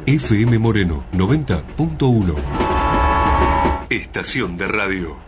FM Moreno 90.1. Estación de radio.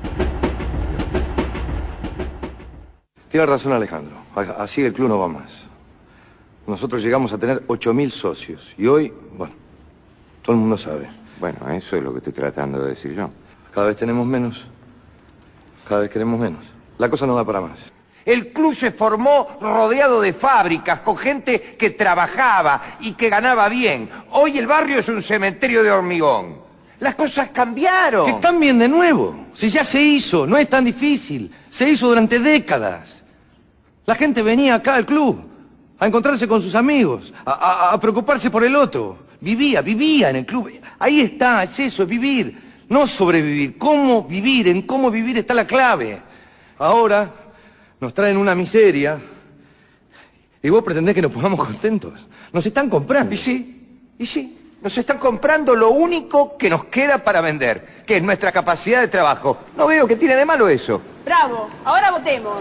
Tiene razón Alejandro, así el club no va más. Nosotros llegamos a tener 8.000 socios y hoy, bueno, todo el mundo sabe. Bueno, eso es lo que estoy tratando de decir yo. Cada vez tenemos menos, cada vez queremos menos. La cosa no da para más. El club se formó rodeado de fábricas, con gente que trabajaba y que ganaba bien. Hoy el barrio es un cementerio de hormigón. Las cosas cambiaron. Que cambien de nuevo. Si ya se hizo, no es tan difícil. Se hizo durante décadas. La gente venía acá al club a encontrarse con sus amigos, a preocuparse por el otro. Vivía en el club. Ahí está, es eso, es vivir. No sobrevivir. ¿Cómo vivir? En cómo vivir está la clave. Ahora nos traen una miseria y vos pretendés que nos pongamos contentos. Nos están comprando. Y sí. Nos están comprando lo único que nos queda para vender, que es nuestra capacidad de trabajo. No veo que tiene de malo eso. Bravo, ahora votemos.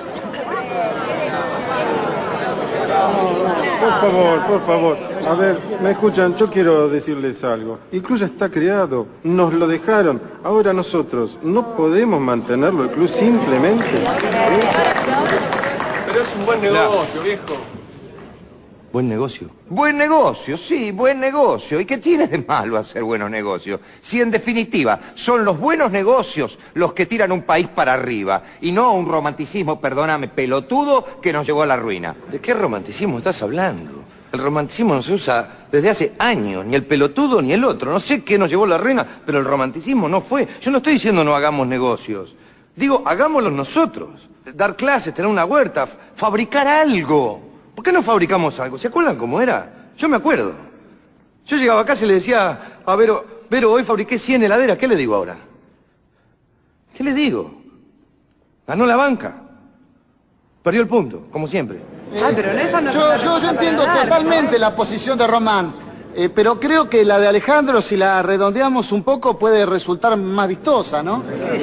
Por favor. A ver, ¿me escuchan? Yo quiero decirles algo. El club ya está creado, nos lo dejaron. Ahora nosotros no podemos mantenerlo, el club simplemente. Pero es un buen negocio, viejo. Buen negocio. Buen negocio, sí, buen negocio. ¿Y qué tiene de malo hacer buenos negocios? Si en definitiva son los buenos negocios los que tiran un país para arriba y no un romanticismo, perdóname, pelotudo que nos llevó a la ruina. ¿De qué romanticismo estás hablando? El romanticismo no se usa desde hace años, ni el pelotudo ni el otro. No sé qué nos llevó a la ruina, pero el romanticismo no fue. Yo no estoy diciendo no hagamos negocios. Digo, hagámoslos nosotros. Dar clases, tener una huerta, fabricar algo. ¿Por qué no fabricamos algo? ¿Se acuerdan cómo era? Yo me acuerdo. Yo llegaba a casa y le decía a Vero, hoy fabriqué 100 heladeras. ¿Qué le digo ahora? ¿Qué le digo? Ganó la banca. Perdió el punto, como siempre. Pero en eso no yo entiendo totalmente la posición de Román, pero creo que la de Alejandro, si la redondeamos un poco, puede resultar más vistosa, ¿no?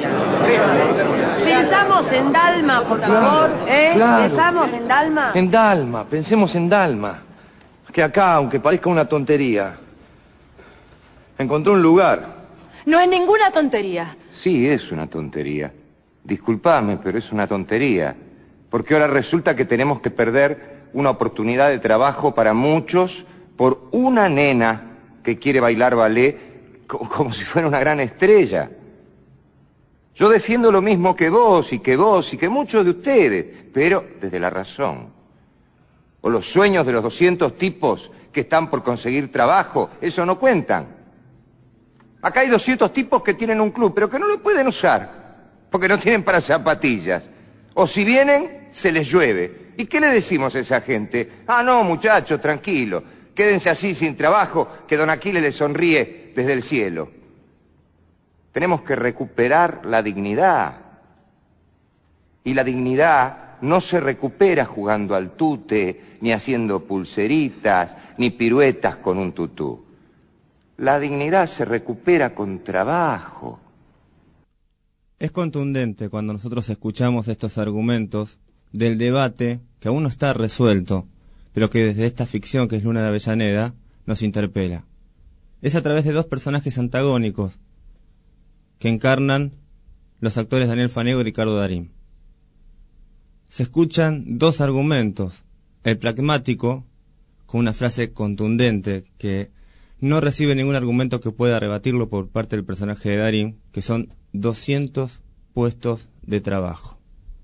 Pensamos en Dalma, por favor, Claro. Pensamos en Dalma. En Dalma, pensemos en Dalma. Que acá, aunque parezca una tontería, encontró un lugar. No es ninguna tontería. Sí, es una tontería. Disculpame, pero es una tontería. Porque ahora resulta que tenemos que perder una oportunidad de trabajo para muchos por una nena que quiere bailar ballet como si fuera una gran estrella. Yo defiendo lo mismo que vos y que muchos de ustedes, pero desde la razón. O los sueños de los 200 tipos que están por conseguir trabajo, eso no cuentan. Acá hay 200 tipos que tienen un club, pero que no lo pueden usar, porque no tienen para zapatillas. O si vienen, se les llueve. ¿Y qué le decimos a esa gente? Ah, no, muchachos, tranquilo, quédense así sin trabajo, que don Aquiles les sonríe desde el cielo. Tenemos que recuperar la dignidad. Y la dignidad no se recupera jugando al tute, ni haciendo pulseritas, ni piruetas con un tutú. La dignidad se recupera con trabajo. Es contundente cuando nosotros escuchamos estos argumentos del debate que aún no está resuelto, pero que desde esta ficción que es Luna de Avellaneda nos interpela. Es a través de dos personajes antagónicos que encarnan los actores Daniel Fanego y Ricardo Darín. Se escuchan dos argumentos, el pragmático, con una frase contundente que no recibe ningún argumento que pueda rebatirlo por parte del personaje de Darín, que son 200 puestos de trabajo.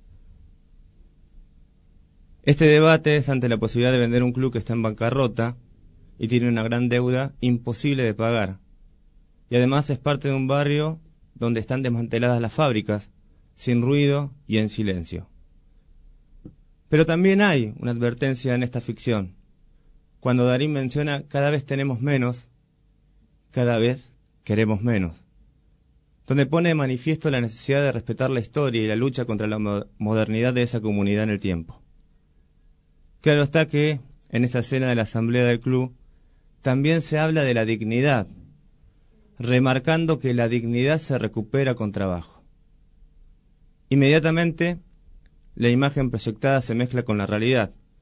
Este debate es ante la posibilidad de vender un club que está en bancarrota y tiene una gran deuda imposible de pagar. Y además es parte de un barrio donde están desmanteladas las fábricas, sin ruido y en silencio. Pero también hay una advertencia en esta ficción. Cuando Darín menciona cada vez tenemos menos, cada vez queremos menos. Donde pone de manifiesto la necesidad de respetar la historia y la lucha contra la modernidad de esa comunidad en el tiempo. Claro está que en esa escena de la asamblea del club también se habla de la dignidad, remarcando que la dignidad se recupera con trabajo. Inmediatamente, la imagen proyectada se mezcla con la realidad.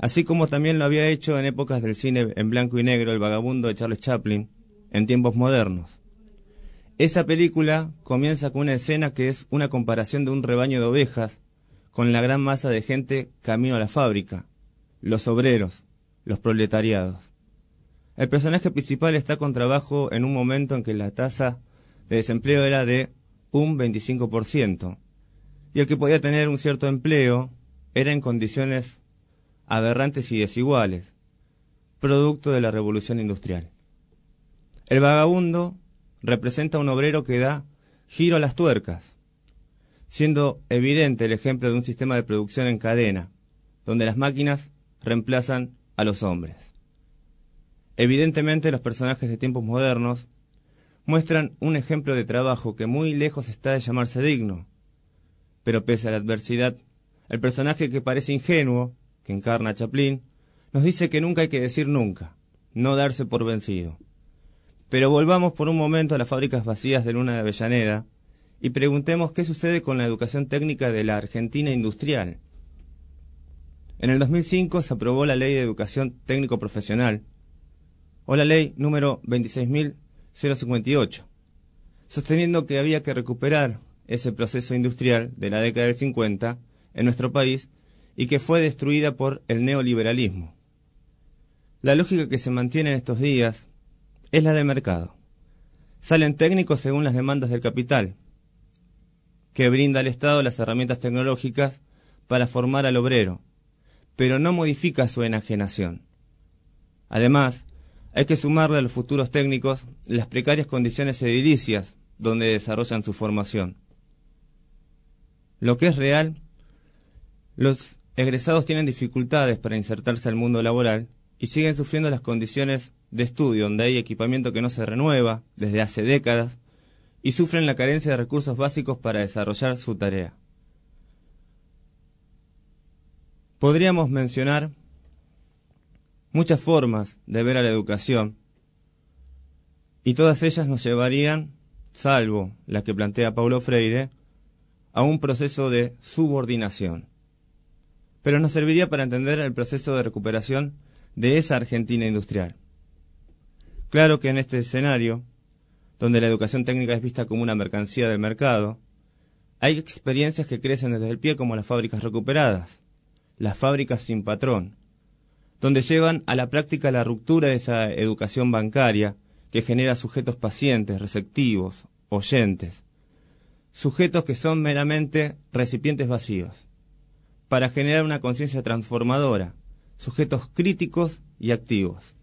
así como también lo había hecho en épocas del cine en blanco y negro El vagabundo de Charles Chaplin, en tiempos modernos. Esa película comienza con una escena que es una comparación de un rebaño de ovejas con la gran masa de gente camino a la fábrica, los obreros, los proletariados. El personaje principal está con trabajo en un momento en que la tasa de desempleo era de un 25%, y el que podía tener un cierto empleo era en condiciones aberrantes y desiguales, producto de la revolución industrial. El vagabundo representa a un obrero que da giro a las tuercas, siendo evidente el ejemplo de un sistema de producción en cadena, donde las máquinas reemplazan a los hombres. Evidentemente, los personajes de tiempos modernos muestran un ejemplo de trabajo que muy lejos está de llamarse digno, pero pese a la adversidad, el personaje que parece ingenuo, que encarna a Chaplin, nos dice que nunca hay que decir nunca, no darse por vencido. Pero volvamos por un momento a las fábricas vacías de Luna de Avellaneda y preguntemos qué sucede con la educación técnica de la Argentina industrial. En el 2005 se aprobó la Ley de Educación Técnico Profesional, o la Ley número 26.058, sosteniendo que había que recuperar ese proceso industrial de la década del 50 en nuestro país y que fue destruida por el neoliberalismo. La lógica que se mantiene en estos días es la del mercado. Salen técnicos según las demandas del capital, que brinda al Estado las herramientas tecnológicas para formar al obrero, pero no modifica su enajenación. Además, hay que sumarle a los futuros técnicos las precarias condiciones edilicias donde desarrollan su formación. Lo que es real, los egresados tienen dificultades para insertarse al mundo laboral y siguen sufriendo las condiciones de estudio donde hay equipamiento que no se renueva desde hace décadas y sufren la carencia de recursos básicos para desarrollar su tarea. Podríamos mencionar muchas formas de ver a la educación y todas ellas nos llevarían, salvo la que plantea Paulo Freire, a un proceso de subordinación. Pero nos serviría para entender el proceso de recuperación de esa Argentina industrial. Claro que en este escenario, donde la educación técnica es vista como una mercancía del mercado, hay experiencias que crecen desde el pie como las fábricas recuperadas, las fábricas sin patrón, donde llevan a la práctica la ruptura de esa educación bancaria que genera sujetos pacientes, receptivos, oyentes, sujetos que son meramente recipientes vacíos, para generar una conciencia transformadora, sujetos críticos y activos.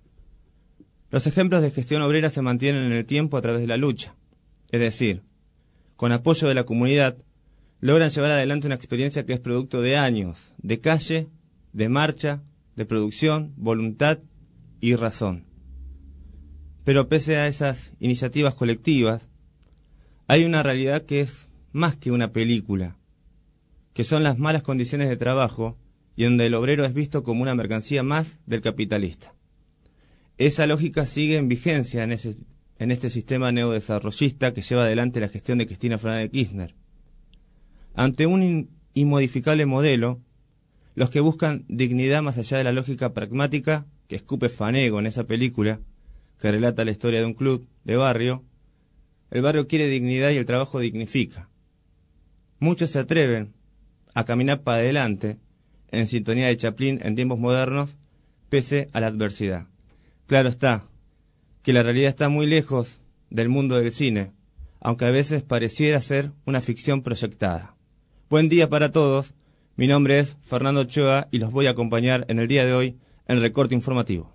Los ejemplos de gestión obrera se mantienen en el tiempo a través de la lucha, es decir, con apoyo de la comunidad, logran llevar adelante una experiencia que es producto de años, de calle, de marcha, de producción, voluntad y razón. Pero pese a esas iniciativas colectivas, hay una realidad que es más que una película, que son las malas condiciones de trabajo y donde el obrero es visto como una mercancía más del capitalista. Esa lógica sigue en vigencia en este sistema neodesarrollista que lleva adelante la gestión de Cristina Fernández de Kirchner. Ante un inmodificable modelo, los que buscan dignidad más allá de la lógica pragmática que escupe Fanego en esa película, que relata la historia de un club de barrio, el barrio quiere dignidad y el trabajo dignifica. Muchos se atreven a caminar para adelante en sintonía de Chaplin en tiempos modernos, pese a la adversidad. Claro está, que la realidad está muy lejos del mundo del cine, aunque a veces pareciera ser una ficción proyectada. Buen día para todos, mi nombre es Fernando Ochoa y los voy a acompañar en el día de hoy en Recorte Informativo.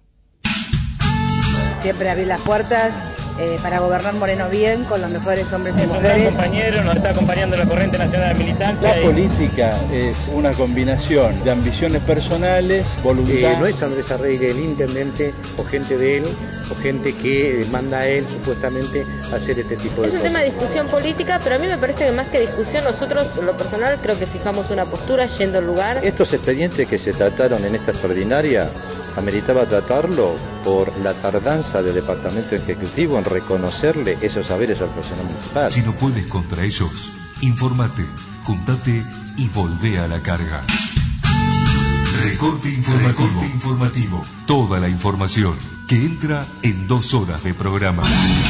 Siempre abrir las puertas para gobernar Moreno bien, con los mejores hombres y mujeres. Un gran compañero, nos está acompañando la corriente nacional de militancia. La política es una combinación de ambiciones personales, voluntad. No es Andrés Arregui el intendente o gente de él, o gente que manda a él supuestamente a hacer este tipo de cosas. Es un tema de discusión política, pero a mí me parece que más que discusión, nosotros, en lo personal, creo que fijamos una postura yendo al lugar. Estos expedientes que se trataron en esta extraordinaria, ameritaba tratarlo por la tardanza del Departamento Ejecutivo en reconocerle esos saberes al personal municipal. Si no puedes contra ellos, infórmate, juntate y volvé a la carga. Recorte informativo. Toda la información que entra en 2 horas de programa.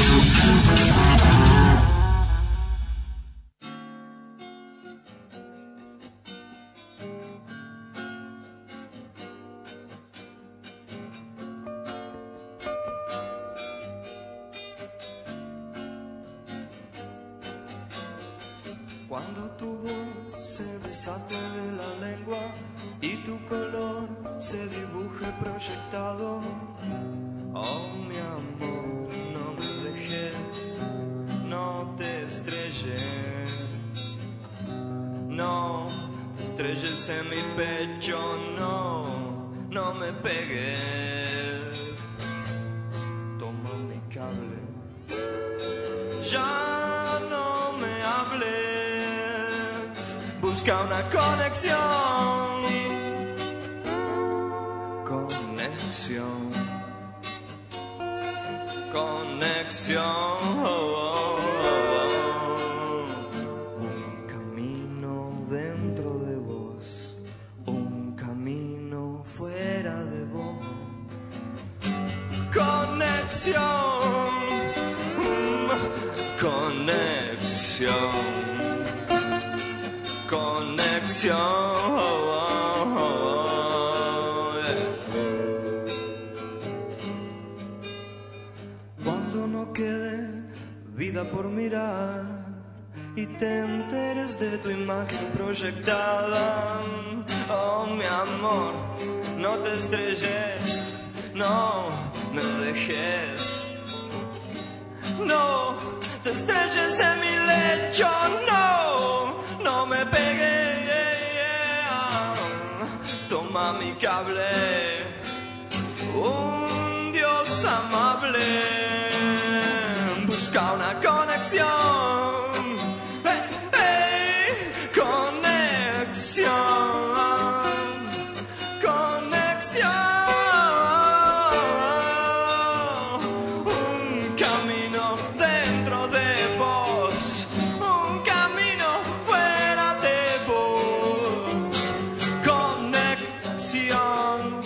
Cuando tu voz se desate de la lengua y tu color se dibuje proyectado, oh mi amor, no me dejes, no te estrelles, no estrelles en mi pecho, no me pegues, toma mi cable, ya no me hables, busca una conexión. Un camino dentro de vos, un camino fuera de vos. Conexión, conexión. Vida por mirar y te enteres de tu imagen proyectada. Oh mi amor, no te estrelles, no me dejes, no te estrelles en mi lecho, no me pegues, toma mi cable, un Dios amable. Busca una conexión, conexión, un camino dentro de vos, un camino fuera de vos, conexión.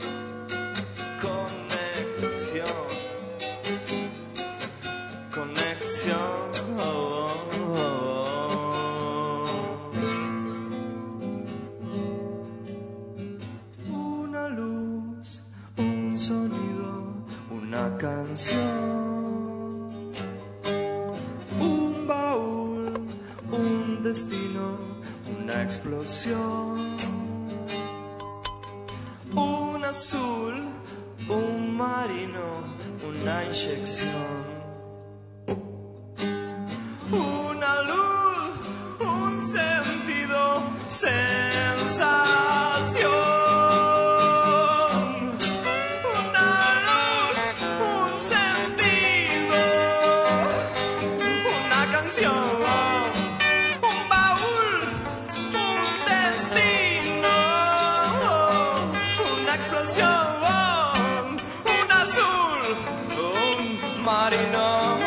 Una luz, un sonido, una canción, un baúl, un destino, una explosión, un azul, un marino, una inyección. Una luz, un sentido, sensación. Una luz, un sentido, una canción. Un baúl, un destino, una explosión. Un azul, un marino.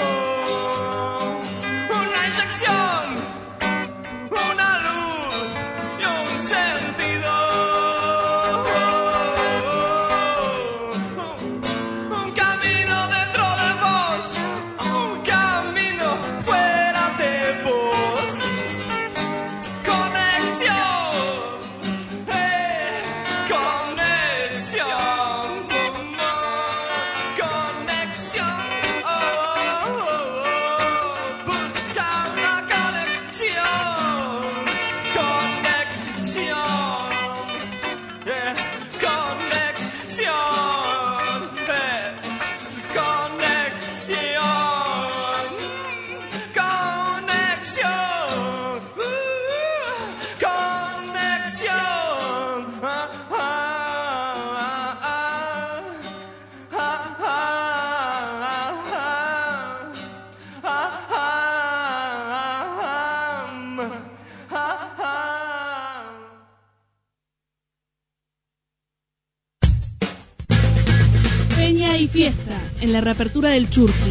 Y fiesta en la reapertura del Churqui.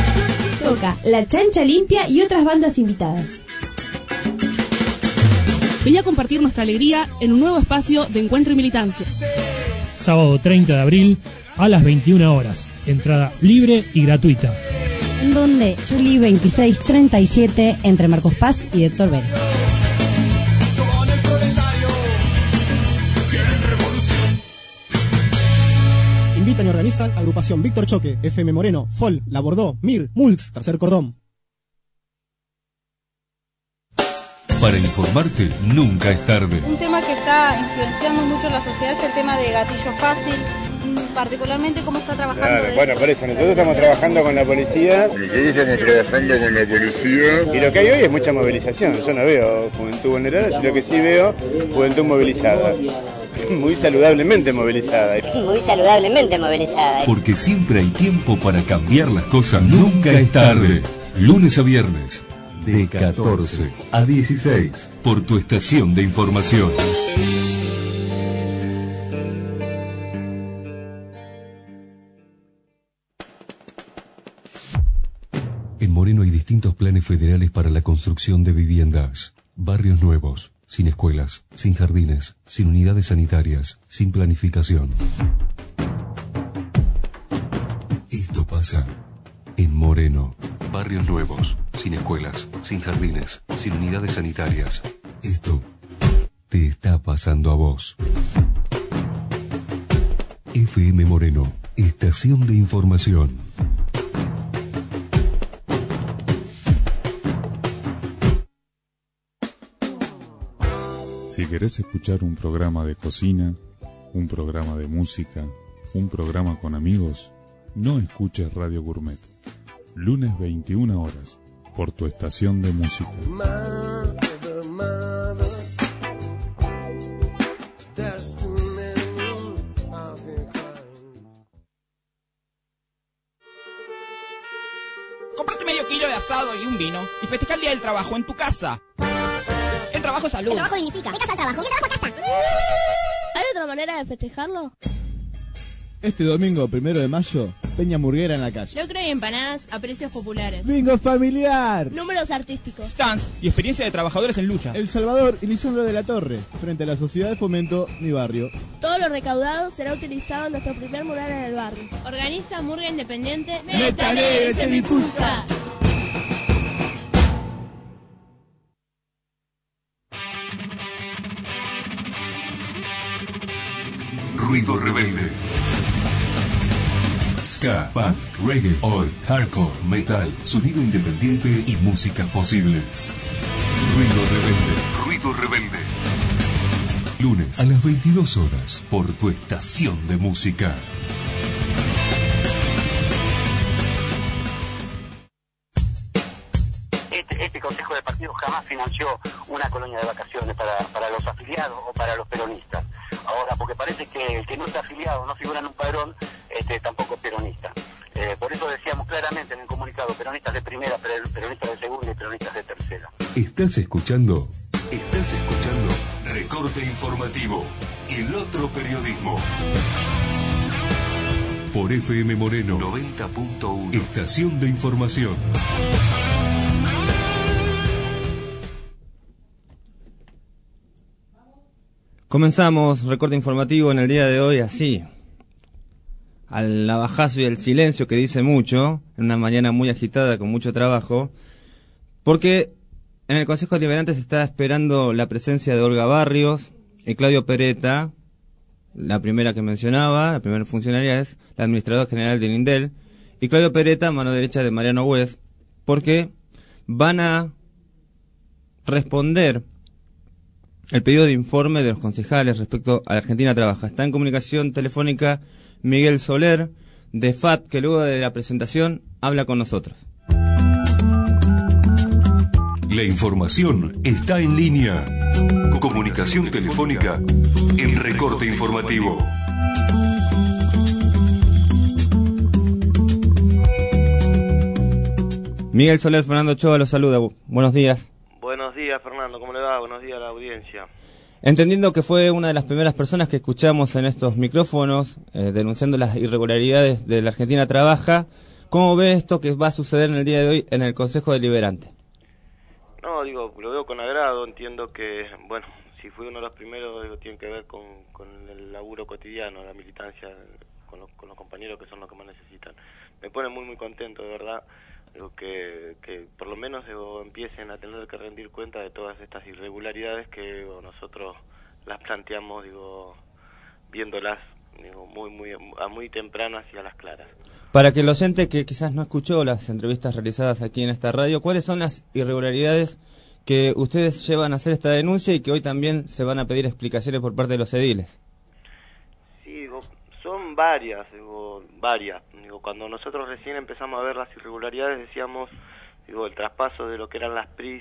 Toca La Chancha Limpia y otras bandas invitadas. Vení a compartir nuestra alegría en un nuevo espacio de encuentro y militancia. Sábado 30 de abril a las 21 horas. Entrada libre y gratuita. En donde Juli 2637 entre Marcos Paz y Héctor Vélez. Invitan y organizan agrupación Víctor Choque, FM Moreno, FOL, La Bordó, MIR, MULX, Tercer Cordón. Para informarte, nunca es tarde. Un tema que está influenciando mucho la sociedad es el tema de gatillo fácil, particularmente cómo está trabajando. Claro, bueno, por eso, nosotros estamos trabajando con la policía. Nosotros estamos trabajando con la policía. Y lo que hay hoy es mucha movilización. Yo no veo juventud vulnerada, lo que sí veo, juventud movilizada. Muy saludablemente movilizada. Muy saludablemente movilizada. Porque siempre hay tiempo para cambiar las cosas. Nunca es tarde. Lunes a viernes, de 14 a 16, por tu estación de información. En Moreno hay distintos planes federales para la construcción de viviendas, barrios nuevos, sin escuelas, sin jardines, sin unidades sanitarias, sin planificación. Esto pasa en Moreno. Barrios nuevos, sin escuelas, sin jardines, sin unidades sanitarias. Esto te está pasando a vos. FM Moreno, estación de información. Si querés escuchar un programa de cocina, un programa de música, un programa con amigos, no escuches Radio Gourmet. Lunes 21 horas, por tu estación de música. Comprate medio kilo de asado y un vino y festeja el día del trabajo en tu casa. El trabajo es salud. El trabajo dignifica. ¿Qué casa al trabajo? ¿Qué trabajo a casa? ¿Hay otra manera de festejarlo? Este domingo, 1 de mayo, Peña Hamburguera en la calle. Locro y empanadas a precios populares. ¡Bingo familiar! Números artísticos. Stands y experiencia de trabajadores en lucha. El Salvador y Lisandro de la Torre, frente a la Sociedad de Fomento Mi Barrio. Todo lo recaudado será utilizado en nuestro primer mural en el barrio. Organiza Murga Independiente. ¡Métale, se me impulsa! Ruido rebelde. Ska, punk, reggae, oi, hardcore, metal, sonido independiente y músicas posibles. Ruido rebelde. Ruido rebelde. Lunes a las 22 horas por tu estación de música. Este Consejo de Partidos jamás financió una colonia de vacaciones para los afiliados o para los peronistas. Ahora, porque parece que el que no está afiliado, no figura en un padrón, tampoco es peronista. Por eso decíamos claramente en el comunicado, peronistas de primera, peronistas de segunda y peronistas de tercera. ¿Estás escuchando? Recorte informativo, el otro periodismo. Por FM Moreno 90.1, estación de información. Comenzamos recorte informativo en el día de hoy así, al navajazo y el silencio que dice mucho, en una mañana muy agitada con mucho trabajo, porque en el Consejo Deliberante se está esperando la presencia de Olga Barrios y Claudio Peretta. La primera que mencionaba, la primera funcionaria es la administradora general del INDEL, y Claudio Peretta, mano derecha de Mariano West, porque van a responder el pedido de informe de los concejales respecto a la Argentina Trabaja. Está en comunicación telefónica Miguel Soler, de FAT, que luego de la presentación habla con nosotros. La información está en línea. Comunicación telefónica, el recorte informativo. Miguel Soler, Fernando Ochoa los saluda. Buenos días. Buenos días, Fernando. ¿Cómo le va? Buenos días a la audiencia. Entendiendo que fue una de las primeras personas que escuchamos en estos micrófonos denunciando las irregularidades de la Argentina Trabaja, ¿cómo ve esto que va a suceder en el día de hoy en el Consejo Deliberante? No, digo, lo veo con agrado, entiendo que, bueno, si fui uno de los primeros, digo, tiene que ver con el laburo cotidiano, la militancia, con los compañeros que son los que más necesitan. Me pone muy, muy contento, de verdad, digo, que por lo menos digo, empiecen a tener que rendir cuenta de todas estas irregularidades que digo, nosotros las planteamos, digo, viéndolas, digo, muy tempranas y a las claras. Para que el oyente que quizás no escuchó las entrevistas realizadas aquí en esta radio, ¿cuáles son las irregularidades que ustedes llevan a hacer esta denuncia y que hoy también se van a pedir explicaciones por parte de los ediles? Sí, digo, son varias. Digo, cuando nosotros recién empezamos a ver las irregularidades decíamos, digo, el traspaso de lo que eran las PRIs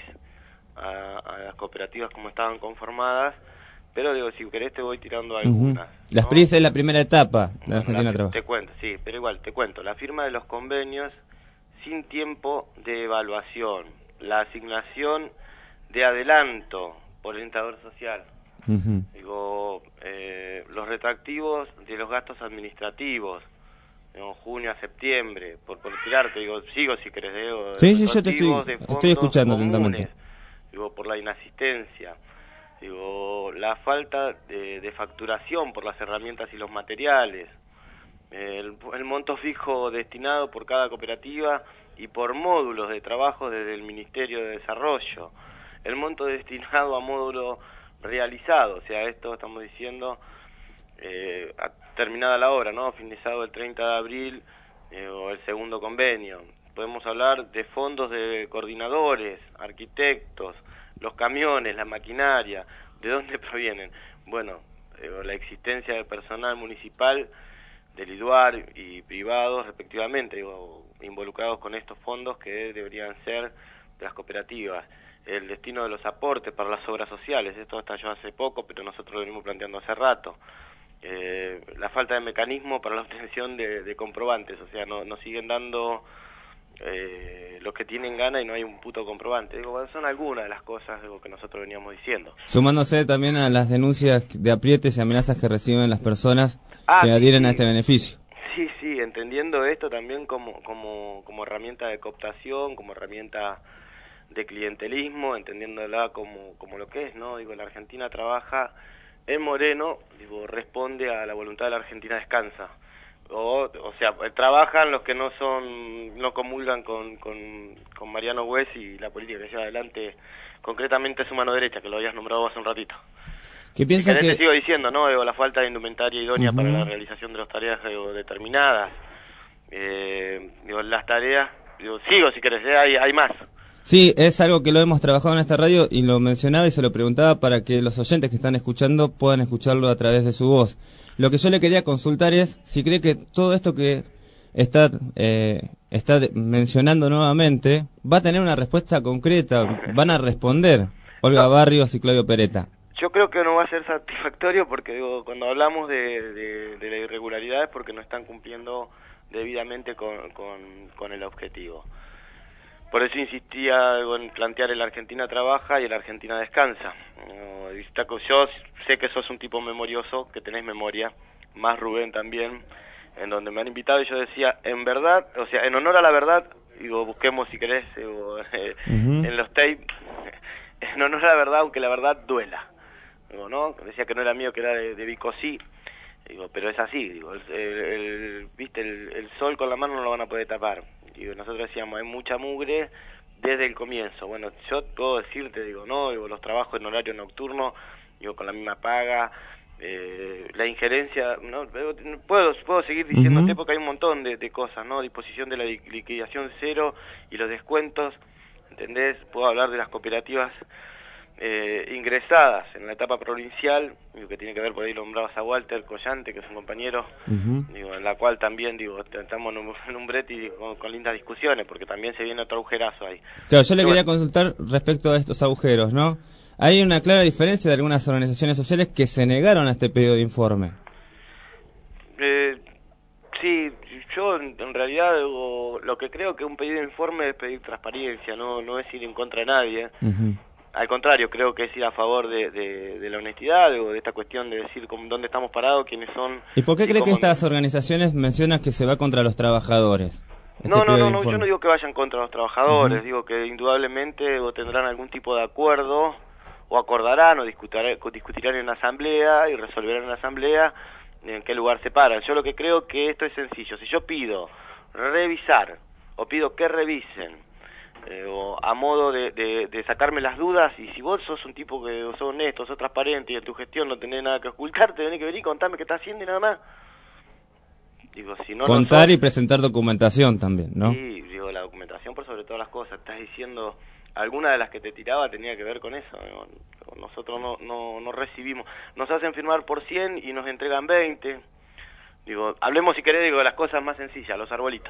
a las cooperativas como estaban conformadas, pero digo, si querés te voy tirando algunas. Las ¿no? PRIs es la primera etapa de la Argentina Trabajo. Te cuento, sí, pero igual, te cuento. La firma de los convenios sin tiempo de evaluación, la asignación de adelanto por el orientador social, digo, los retractivos de los gastos administrativos, digo, junio a septiembre, por tirarte, digo, sigo si querés, digo, sí, yo te estoy escuchando atentamente. Digo, por la inasistencia. Digo, la falta de facturación por las herramientas y los materiales, el monto fijo destinado por cada cooperativa y por módulos de trabajo desde el Ministerio de Desarrollo, el monto destinado a módulo realizado, o sea, esto estamos diciendo, terminada la obra, ¿no? Finalizado el 30 de abril, o el segundo convenio. Podemos hablar de fondos de coordinadores, arquitectos, los camiones, la maquinaria, ¿de dónde provienen? Bueno, la existencia de personal municipal, del IDUAR y privados respectivamente, involucrados con estos fondos que deberían ser de las cooperativas, el destino de los aportes para las obras sociales, esto estalló hace poco, pero nosotros lo venimos planteando hace rato, la falta de mecanismo para la obtención de comprobantes, o sea, nos siguen dando los que tienen gana y no hay un puto comprobante. Digo, son algunas de las cosas que nosotros veníamos diciendo. Sumándose también a las denuncias de aprietes y amenazas que reciben las personas que adhieren a este beneficio. Sí, entendiendo esto también como herramienta de cooptación, como herramienta de clientelismo, entendiéndola como lo que es, ¿no? Digo, la Argentina trabaja en Moreno, digo, responde a la voluntad de la Argentina descansa. O sea, trabajan los que no comulgan con Mariano Güez y la política que lleva adelante, concretamente su mano derecha, que lo habías nombrado hace un ratito. ¿Qué piensa que...? Te sigo diciendo, ¿no? Digo, la falta de indumentaria idónea para la realización de las tareas determinadas. Digo, las tareas, sigo si querés, hay más. Sí, es algo que lo hemos trabajado en esta radio y lo mencionaba y se lo preguntaba para que los oyentes que están escuchando puedan escucharlo a través de su voz. Lo que yo le quería consultar es si cree que todo esto que está mencionando nuevamente va a tener una respuesta concreta, van a responder Olga Barrios y Claudio Peretta. Yo creo que no va a ser satisfactorio porque digo, cuando hablamos de la irregularidad es porque no están cumpliendo debidamente con el objetivo. Por eso insistía en plantear el Argentina trabaja y el Argentina descansa. Yo sé que sos un tipo memorioso, que tenés memoria, más Rubén también, en donde me han invitado y yo decía, en verdad, o sea, en honor a la verdad, digo, busquemos si querés, en los tapes, en honor a la verdad, aunque la verdad duela. Digo, ¿no? Decía que no era mío, que era de Vicosí. Digo, pero es así, digo, viste, el sol con la mano no lo van a poder tapar. Digo, nosotros decíamos, hay mucha mugre desde el comienzo. Bueno, yo puedo decirte, digo, los trabajos en horario nocturno, digo, con la misma paga, la injerencia, ¿no? Puedo seguir diciéndote porque hay un montón de cosas, ¿no? Disposición de la liquidación cero y los descuentos, ¿entendés? Puedo hablar de las cooperativas ingresadas en la etapa provincial, digo, que tiene que ver, por ahí nombrabas a Walter Collante, que es un compañero, digo, en la cual también, digo, estamos en un brete y con lindas discusiones, porque también se viene otro agujerazo ahí. Claro, yo le quería consultar respecto a estos agujeros, ¿no? Hay una clara diferencia de algunas organizaciones sociales que se negaron a este pedido de informe. Sí, yo en realidad lo que creo que un pedido de informe es pedir transparencia, no es ir en contra de nadie. Al contrario, creo que es ir a favor de la honestidad o de esta cuestión de decir dónde estamos parados, quiénes son. ¿Y por qué cree que estas organizaciones mencionan que se va contra los trabajadores? No, yo no digo que vayan contra los trabajadores, digo que indudablemente o tendrán algún tipo de acuerdo, o acordarán o discutirán en la asamblea y resolverán en la asamblea en qué lugar se paran. Yo lo que creo que esto es sencillo. Si yo pido revisar o pido que revisen o a modo de sacarme las dudas, y si vos sos un tipo que sos honesto, sos transparente y en tu gestión no tenés nada que ocultar, te tenés que venir y contarme qué estás haciendo y nada más. Digo, si no, contar y presentar documentación también, ¿no? Sí, digo, la documentación por sobre todas las cosas. Estás diciendo, alguna de las que te tiraba tenía que ver con eso. Digo, nosotros no recibimos. Nos hacen firmar por 100 y nos entregan 20. Digo, hablemos si querés, digo, de las cosas más sencillas, los arbolitos.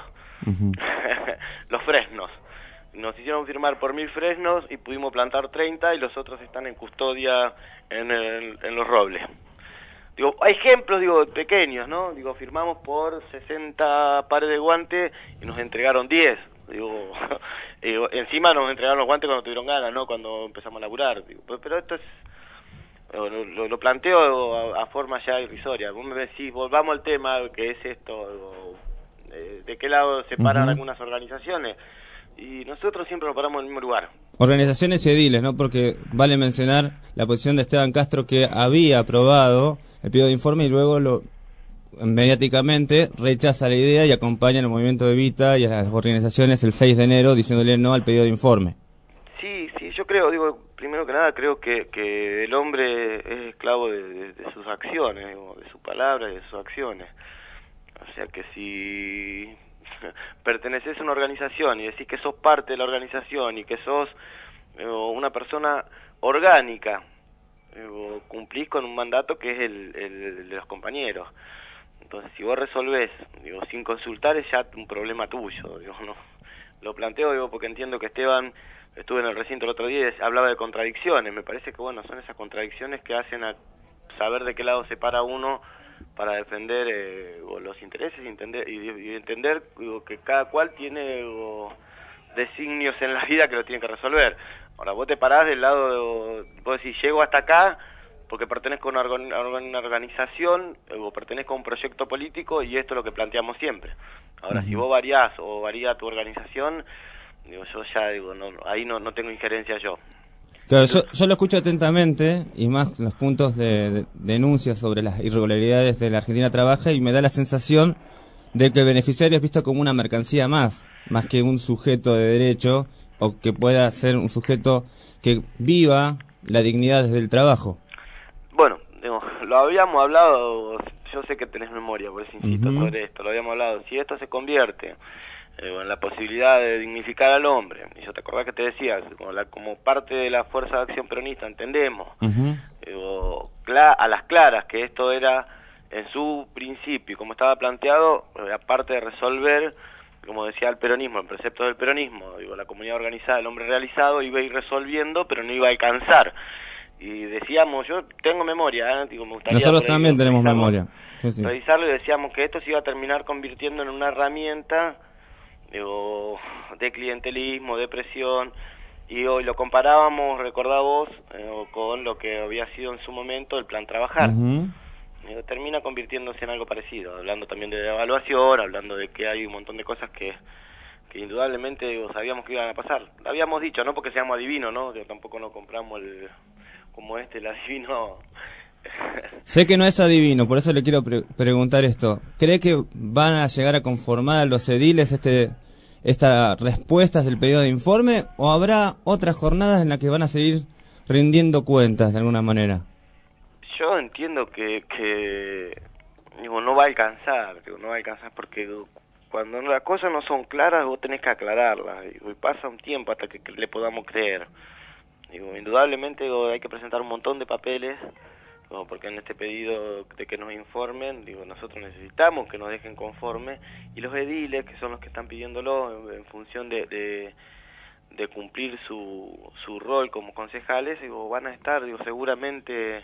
Los fresnos. Nos hicieron firmar por 1000 fresnos y pudimos plantar 30 y los otros están en custodia en los robles. Digo, hay ejemplos, digo, pequeños, ¿no? Digo, firmamos por 60 pares de guantes y nos entregaron 10. Digo, encima nos entregaron los guantes cuando tuvieron ganas, ¿no? Cuando empezamos a laburar. Digo, pero esto es... Lo planteo a forma ya irrisoria. Vos me decís, volvamos al tema, que es esto, digo, ¿de qué lado se paran algunas organizaciones? Y nosotros siempre nos paramos en el mismo lugar. Organizaciones y ediles, ¿no? Porque vale mencionar la posición de Esteban Castro, que había aprobado el pedido de informe y luego mediáticamente rechaza la idea y acompaña al movimiento de Evita y a las organizaciones el 6 de enero diciéndole no al pedido de informe. Sí, yo creo, digo, primero que nada creo que el hombre es esclavo de sus acciones, digo, de su palabra y de sus acciones. O sea que si perteneces a una organización y decís que sos parte de la organización y que sos una persona orgánica, cumplís con un mandato que es el de los compañeros. Entonces, si vos resolvés, digo, sin consultar, es ya un problema tuyo. Digo, no. Lo planteo, digo, porque entiendo que Esteban, estuve en el recinto el otro día y hablaba de contradicciones. Me parece que, bueno, son esas contradicciones que hacen a saber de qué lado se para uno para defender los intereses y entender digo, que cada cual tiene designios en la vida que lo tiene que resolver. Ahora, vos te parás del lado, vos decís, llego hasta acá porque pertenezco a una organización o pertenezco a un proyecto político y esto es lo que planteamos siempre. Ahora, si vos variás o varía tu organización, digo, yo ya digo, ahí no tengo injerencia yo. Claro, yo lo escucho atentamente y más los puntos de denuncia sobre las irregularidades de la Argentina Trabaja y me da la sensación de que el beneficiario es visto como una mercancía más que un sujeto de derecho o que pueda ser un sujeto que viva la dignidad desde el trabajo. Bueno, digo, lo habíamos hablado, yo sé que tenés memoria, por eso insisto sobre esto, lo habíamos hablado, si esto se convierte en la posibilidad de dignificar al hombre, y yo te acordás que te decía, como parte de la Fuerza de Acción Peronista entendemos, a las claras que esto era en su principio, como estaba planteado, aparte de resolver, como decía el peronismo, el precepto del peronismo, digo, la comunidad organizada, el hombre realizado, iba a ir resolviendo, pero no iba a alcanzar. Y decíamos, yo tengo memoria, digo, me gustaría... Nosotros también tenemos memoria. Sí. Revisarlo y decíamos que esto se iba a terminar convirtiendo en una herramienta digo, de clientelismo, de presión, y hoy lo comparábamos, recordá vos, con lo que había sido en su momento el plan Trabajar. Digo, termina convirtiéndose en algo parecido, hablando también de evaluación, hablando de que hay un montón de cosas que indudablemente digo, sabíamos que iban a pasar. Lo habíamos dicho, no porque seamos adivinos, ¿no? Que tampoco nos compramos el adivino. Sé que no es adivino, por eso le quiero preguntar esto. ¿Cree que van a llegar a conformar a los ediles estas respuestas del pedido de informe o habrá otras jornadas en las que van a seguir rindiendo cuentas de alguna manera? Yo entiendo que digo, no va a alcanzar, porque cuando las cosas no son claras vos tenés que aclararlas, digo, y pasa un tiempo hasta que le podamos creer. Digo, indudablemente digo, hay que presentar un montón de papeles, digo, porque en este pedido de que nos informen, digo, nosotros necesitamos que nos dejen conforme, y los ediles, que son los que están pidiéndolo en función de cumplir su rol como concejales, digo, van a estar, digo, seguramente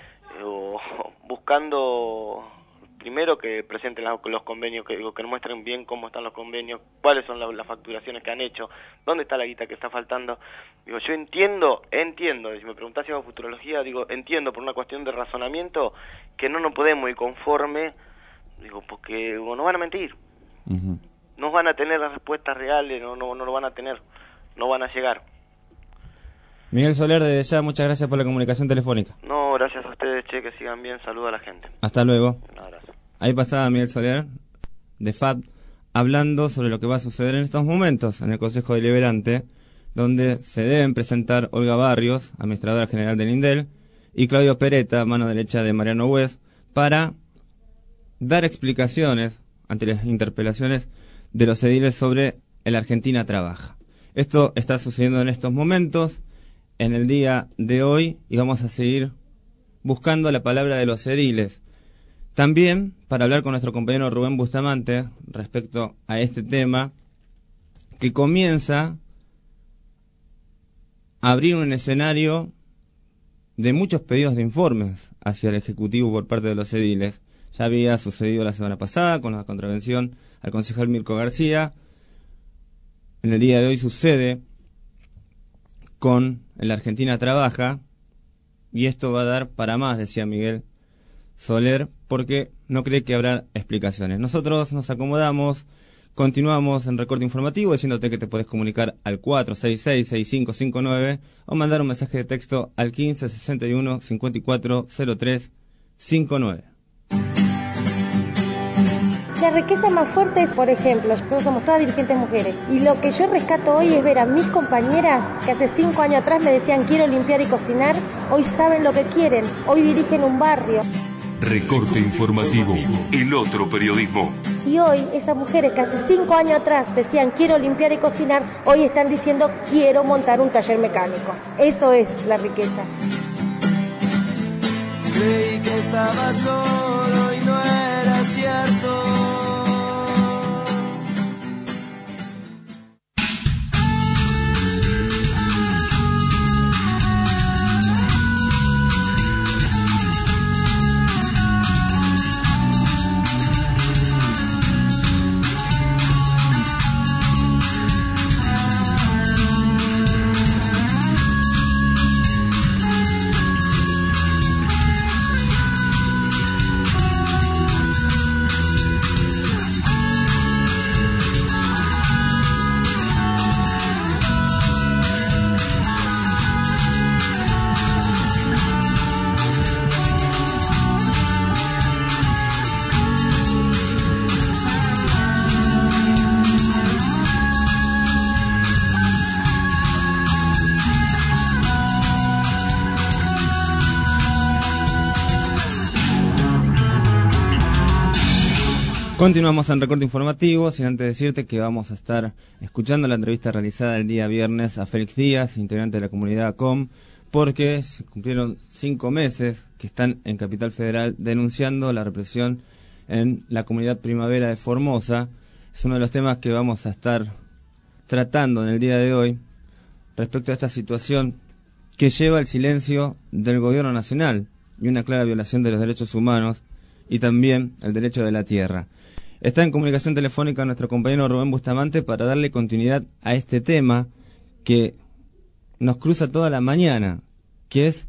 buscando primero que presenten los convenios, que nos muestren bien cómo están los convenios, cuáles son las facturaciones que han hecho, dónde está la guita que está faltando. Digo, yo entiendo, si me preguntás si hago futurología, digo, entiendo por una cuestión de razonamiento que no nos podemos ir conforme, digo, porque no van a mentir. no van a tener las respuestas reales, no lo van a tener, no van a llegar. Miguel Soler, desde ya, muchas gracias por la comunicación telefónica. No, gracias a ustedes, che, que sigan bien, saludo a la gente. Hasta luego. Un abrazo. Ahí pasaba Miguel Soler, de FAB, hablando sobre lo que va a suceder en estos momentos en el Consejo Deliberante, donde se deben presentar Olga Barrios, administradora general del INDEL, y Claudio Peretta, mano derecha de Mariano Hues, para dar explicaciones ante las interpelaciones de los ediles sobre el Argentina Trabaja. Esto está sucediendo en estos momentos, en el día de hoy, y vamos a seguir buscando la palabra de los ediles. También para hablar con nuestro compañero Rubén Bustamante respecto a este tema, que comienza a abrir un escenario de muchos pedidos de informes hacia el Ejecutivo por parte de los ediles. Ya había sucedido la semana pasada con la contravención al concejal Mirko García. En el día de hoy sucede con el Argentina Trabaja, y esto va a dar para más, decía Miguel Soler, porque no cree que habrá explicaciones. Nosotros nos acomodamos, continuamos en recorte informativo diciéndote que te podés comunicar al 466-6559 o mandar un mensaje de texto al 1561-540359. La riqueza más fuerte es, por ejemplo, nosotros somos todas dirigentes mujeres, y lo que yo rescato hoy es ver a mis compañeras que hace 5 años atrás me decían quiero limpiar y cocinar, hoy saben lo que quieren, hoy dirigen un barrio. Recorte informativo, el otro periodismo. Y hoy esas mujeres que hace 5 años atrás decían quiero limpiar y cocinar, hoy están diciendo quiero montar un taller mecánico. Eso es la riqueza. Creí que estaba solo y no era cierto. Continuamos en recorte informativo, sin antes decirte que vamos a estar escuchando la entrevista realizada el día viernes a Félix Díaz, integrante de la comunidad ACOM, porque se cumplieron 5 meses que están en Capital Federal denunciando la represión en la comunidad Primavera de Formosa. Es uno de los temas que vamos a estar tratando en el día de hoy respecto a esta situación que lleva el silencio del gobierno nacional y una clara violación de los derechos humanos y también el derecho de la tierra. Está en comunicación telefónica nuestro compañero Rubén Bustamante para darle continuidad a este tema que nos cruza toda la mañana, que es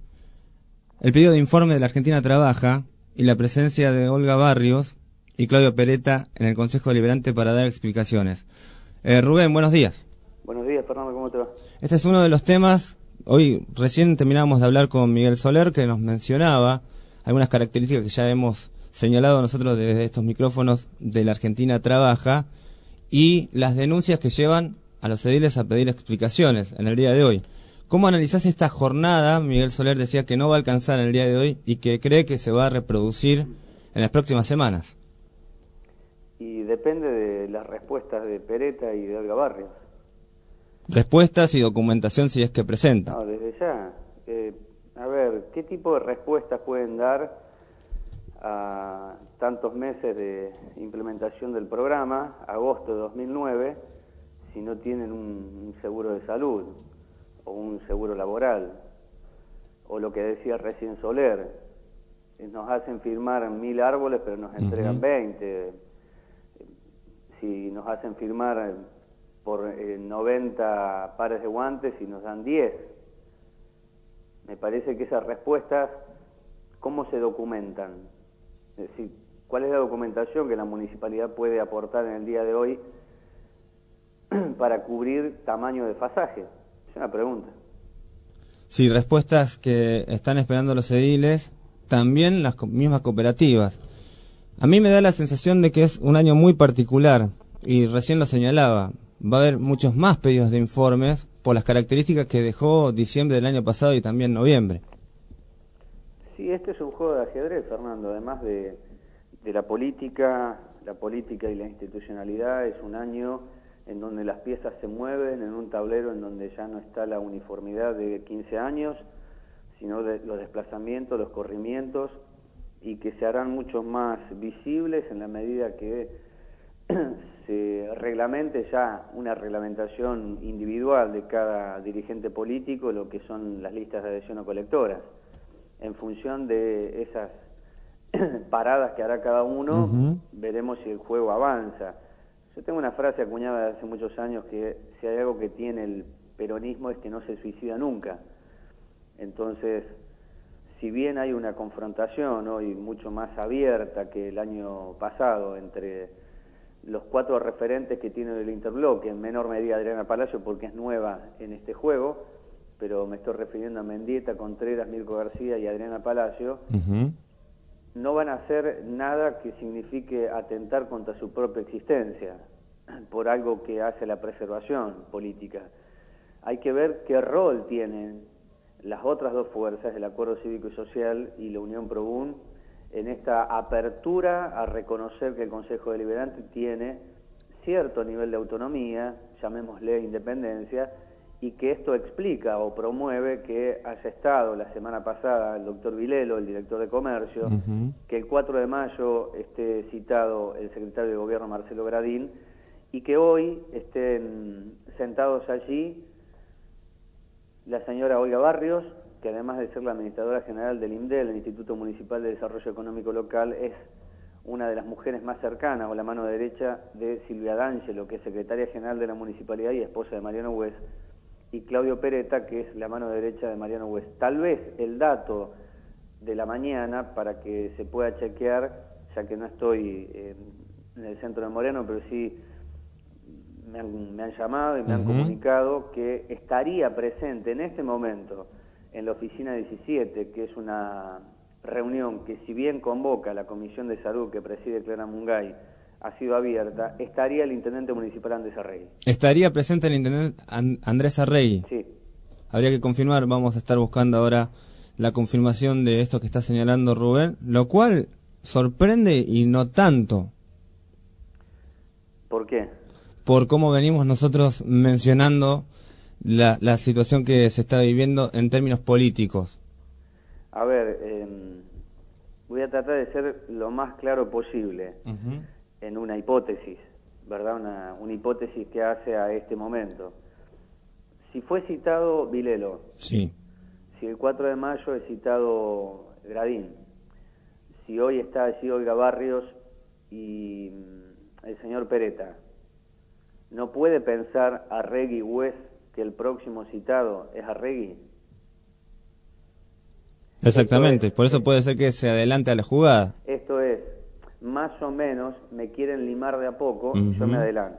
el pedido de informe de la Argentina Trabaja y la presencia de Olga Barrios y Claudio Peretta en el Consejo Deliberante para dar explicaciones. Rubén, buenos días. Buenos días, Fernando, ¿cómo te va? Este es uno de los temas, hoy recién terminamos de hablar con Miguel Soler, que nos mencionaba algunas características que ya hemos señalado nosotros desde estos micrófonos de la Argentina Trabaja y las denuncias que llevan a los ediles a pedir explicaciones en el día de hoy. ¿Cómo analizás esta jornada? Miguel Soler decía que no va a alcanzar en el día de hoy y que cree que se va a reproducir en las próximas semanas. Y depende de las respuestas de Peretta y de Olga Barrios. Respuestas y documentación si es que presenta. No, desde ya. A ver, ¿qué tipo de respuestas pueden dar a tantos meses de implementación del programa, agosto de 2009, si no tienen un seguro de salud o un seguro laboral? O lo que decía recién Soler, nos hacen firmar 1000 árboles pero nos entregan 20. Si nos hacen firmar por 90 pares de guantes y nos dan 10. Me parece que esas respuestas, ¿cómo se documentan? Es decir, ¿cuál es la documentación que la municipalidad puede aportar en el día de hoy para cubrir tamaño de pasaje? Es una pregunta. Sí, respuestas que están esperando los ediles, también las mismas cooperativas. A mí me da la sensación de que es un año muy particular, y recién lo señalaba, va a haber muchos más pedidos de informes por las características que dejó diciembre del año pasado y también noviembre. Sí, este es un juego de ajedrez, Fernando, además de la política y la institucionalidad, es un año en donde las piezas se mueven en un tablero en donde ya no está la uniformidad de 15 años, sino de los desplazamientos, los corrimientos, y que se harán mucho más visibles en la medida que se reglamente ya una reglamentación individual de cada dirigente político, lo que son las listas de adhesión o colectoras. En función de esas paradas que hará cada uno, veremos si el juego avanza. Yo tengo una frase acuñada de hace muchos años que si hay algo que tiene el peronismo es que no se suicida nunca. Entonces, si bien hay una confrontación hoy mucho más abierta que el año pasado entre los 4 referentes que tiene el interbloque, en menor medida Adriana Palacio porque es nueva en este juego, pero me estoy refiriendo a Mendieta, Contreras, Mirko García y Adriana Palacio, no van a hacer nada que signifique atentar contra su propia existencia, por algo que hace la preservación política. Hay que ver qué rol tienen las otras 2 fuerzas, el Acuerdo Cívico y Social y la Unión Probún, en esta apertura a reconocer que el Consejo Deliberante tiene cierto nivel de autonomía, llamémosle independencia, y que esto explica o promueve que haya estado la semana pasada el doctor Vilelo, el director de Comercio, que el 4 de mayo esté citado el secretario de Gobierno Marcelo Gradín, y que hoy estén sentados allí la señora Olga Barrios, que además de ser la administradora general del IMDEL, el Instituto Municipal de Desarrollo Económico Local, es una de las mujeres más cercanas o la mano derecha de Silvia D'Angelo, que es secretaria general de la Municipalidad y esposa de Mariano Hues, y Claudio Peretta, que es la mano derecha de Mariano Hues. Tal vez el dato de la mañana, para que se pueda chequear, ya que no estoy en el centro de Moreno, pero sí me han llamado y me han comunicado que estaría presente en este momento en la oficina 17, que es una reunión que si bien convoca la Comisión de Salud que preside Clara Mungay, ha sido abierta, estaría el Intendente Municipal Andrés Arregui. ¿Estaría presente el Intendente Andrés Arregui? Sí. Habría que confirmar, vamos a estar buscando ahora la confirmación de esto que está señalando Rubén, lo cual sorprende y no tanto. ¿Por qué? Por cómo venimos nosotros mencionando la situación que se está viviendo en términos políticos. A ver, voy a tratar de ser lo más claro posible en una hipótesis, ¿verdad? Una hipótesis que hace a este momento. Si fue citado Vilelo, sí. Si el 4 de mayo es citado Gradín, si hoy está allí Olga Barrios y el señor Peretta, ¿no puede pensar Arregui Hues que el próximo citado es Arregui? Exactamente, por eso puede ser que se adelante a la jugada. Esto es, más o menos, me quieren limar de a poco, yo me adelanto.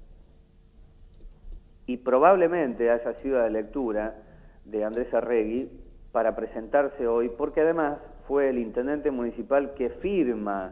Y probablemente haya sido la lectura de Andrés Arregui para presentarse hoy, porque además fue el intendente municipal que firma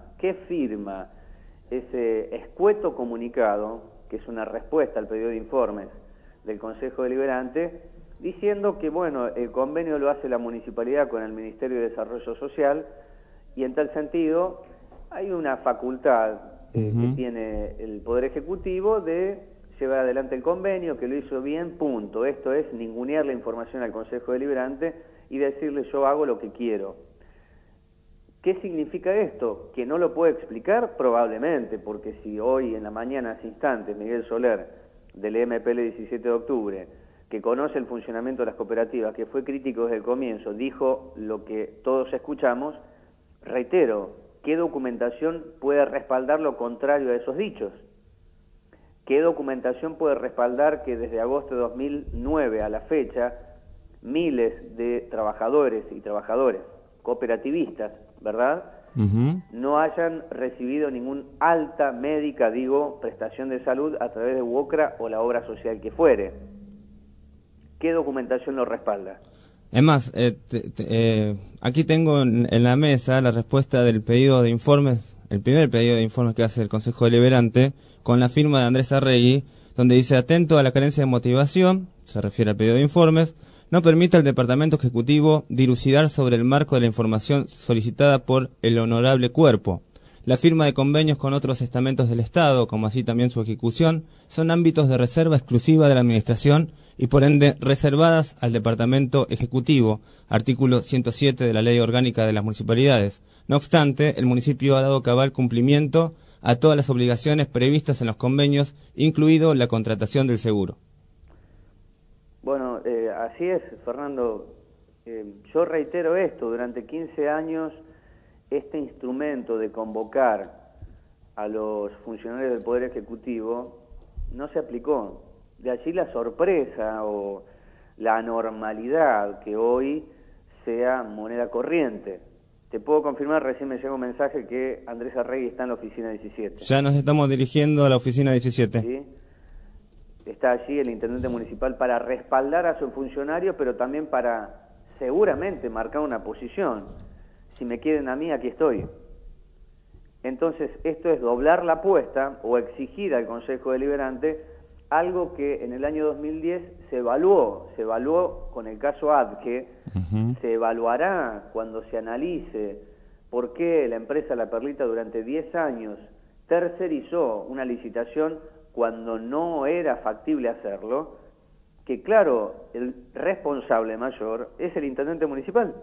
ese escueto comunicado, que es una respuesta al pedido de informes del Consejo Deliberante, diciendo que, bueno, el convenio lo hace la municipalidad con el Ministerio de Desarrollo Social, y en tal sentido hay una facultad que tiene el Poder Ejecutivo de llevar adelante el convenio, que lo hizo bien, punto. Esto es ningunear la información al Consejo Deliberante y decirle yo hago lo que quiero. ¿Qué significa esto? ¿Que no lo puede explicar? Probablemente, porque si hoy en la mañana, hace instantes, Miguel Soler, del MPL 17 de octubre, que conoce el funcionamiento de las cooperativas, que fue crítico desde el comienzo, dijo lo que todos escuchamos, reitero, ¿qué documentación puede respaldar lo contrario a esos dichos? ¿Qué documentación puede respaldar que desde agosto de 2009 a la fecha, miles de trabajadores y trabajadoras cooperativistas, ¿verdad?, no hayan recibido ningún alta médica, prestación de salud a través de UOCRA o la obra social que fuere. ¿Qué documentación lo respalda? Es más, aquí tengo en la mesa la respuesta del pedido de informes, el primer pedido de informes que hace el Consejo Deliberante, con la firma de Andrés Arregui, donde dice: atento a la carencia de motivación, se refiere al pedido de informes, no permite al Departamento Ejecutivo dilucidar sobre el marco de la información solicitada por el honorable cuerpo. La firma de convenios con otros estamentos del Estado, como así también su ejecución, son ámbitos de reserva exclusiva de la Administración y por ende reservadas al Departamento Ejecutivo, artículo 107 de la Ley Orgánica de las Municipalidades. No obstante, el municipio ha dado cabal cumplimiento a todas las obligaciones previstas en los convenios, incluido la contratación del seguro. Bueno, así es, Fernando. Yo reitero esto, durante 15 años este instrumento de convocar a los funcionarios del Poder Ejecutivo no se aplicó. De allí la sorpresa o la anormalidad que hoy sea moneda corriente. Te puedo confirmar, recién me llegó un mensaje que Andrés Arregui está en la oficina 17. Ya nos estamos dirigiendo a la oficina 17. ¿Sí? Está allí el intendente municipal para respaldar a su funcionario, pero también para seguramente marcar una posición. Si me quieren a mí, aquí estoy. Entonces, esto es doblar la apuesta o exigir al Consejo Deliberante algo que en el año 2010 se evaluó con el caso ADKE, se evaluará cuando se analice por qué la empresa La Perlita durante 10 años tercerizó una licitación cuando no era factible hacerlo, que claro, el responsable mayor es el intendente municipal.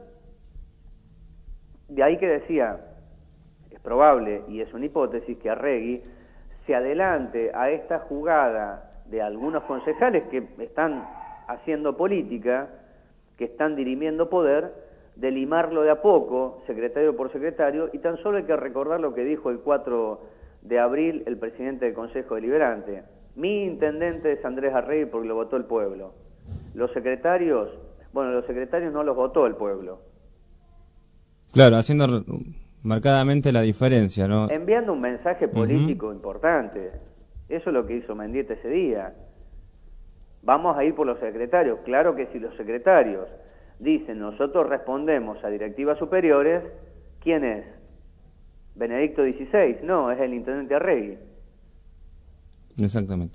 De ahí que decía, es probable y es una hipótesis que Arregui se adelante a esta jugada de algunos concejales que están haciendo política, que están dirimiendo poder, de limarlo de a poco, secretario por secretario, y tan solo hay que recordar lo que dijo el 4 de abril el presidente del Consejo Deliberante. Mi intendente es Andrés Arregui porque lo votó el pueblo. Los secretarios no los votó el pueblo. Claro, haciendo marcadamente la diferencia, ¿no? Enviando un mensaje político importante. Eso es lo que hizo Mendieta ese día. Vamos a ir por los secretarios. Claro que si los secretarios dicen nosotros respondemos a directivas superiores, ¿quién es? ¿Benedicto XVI? No, es el intendente Arregui. Exactamente.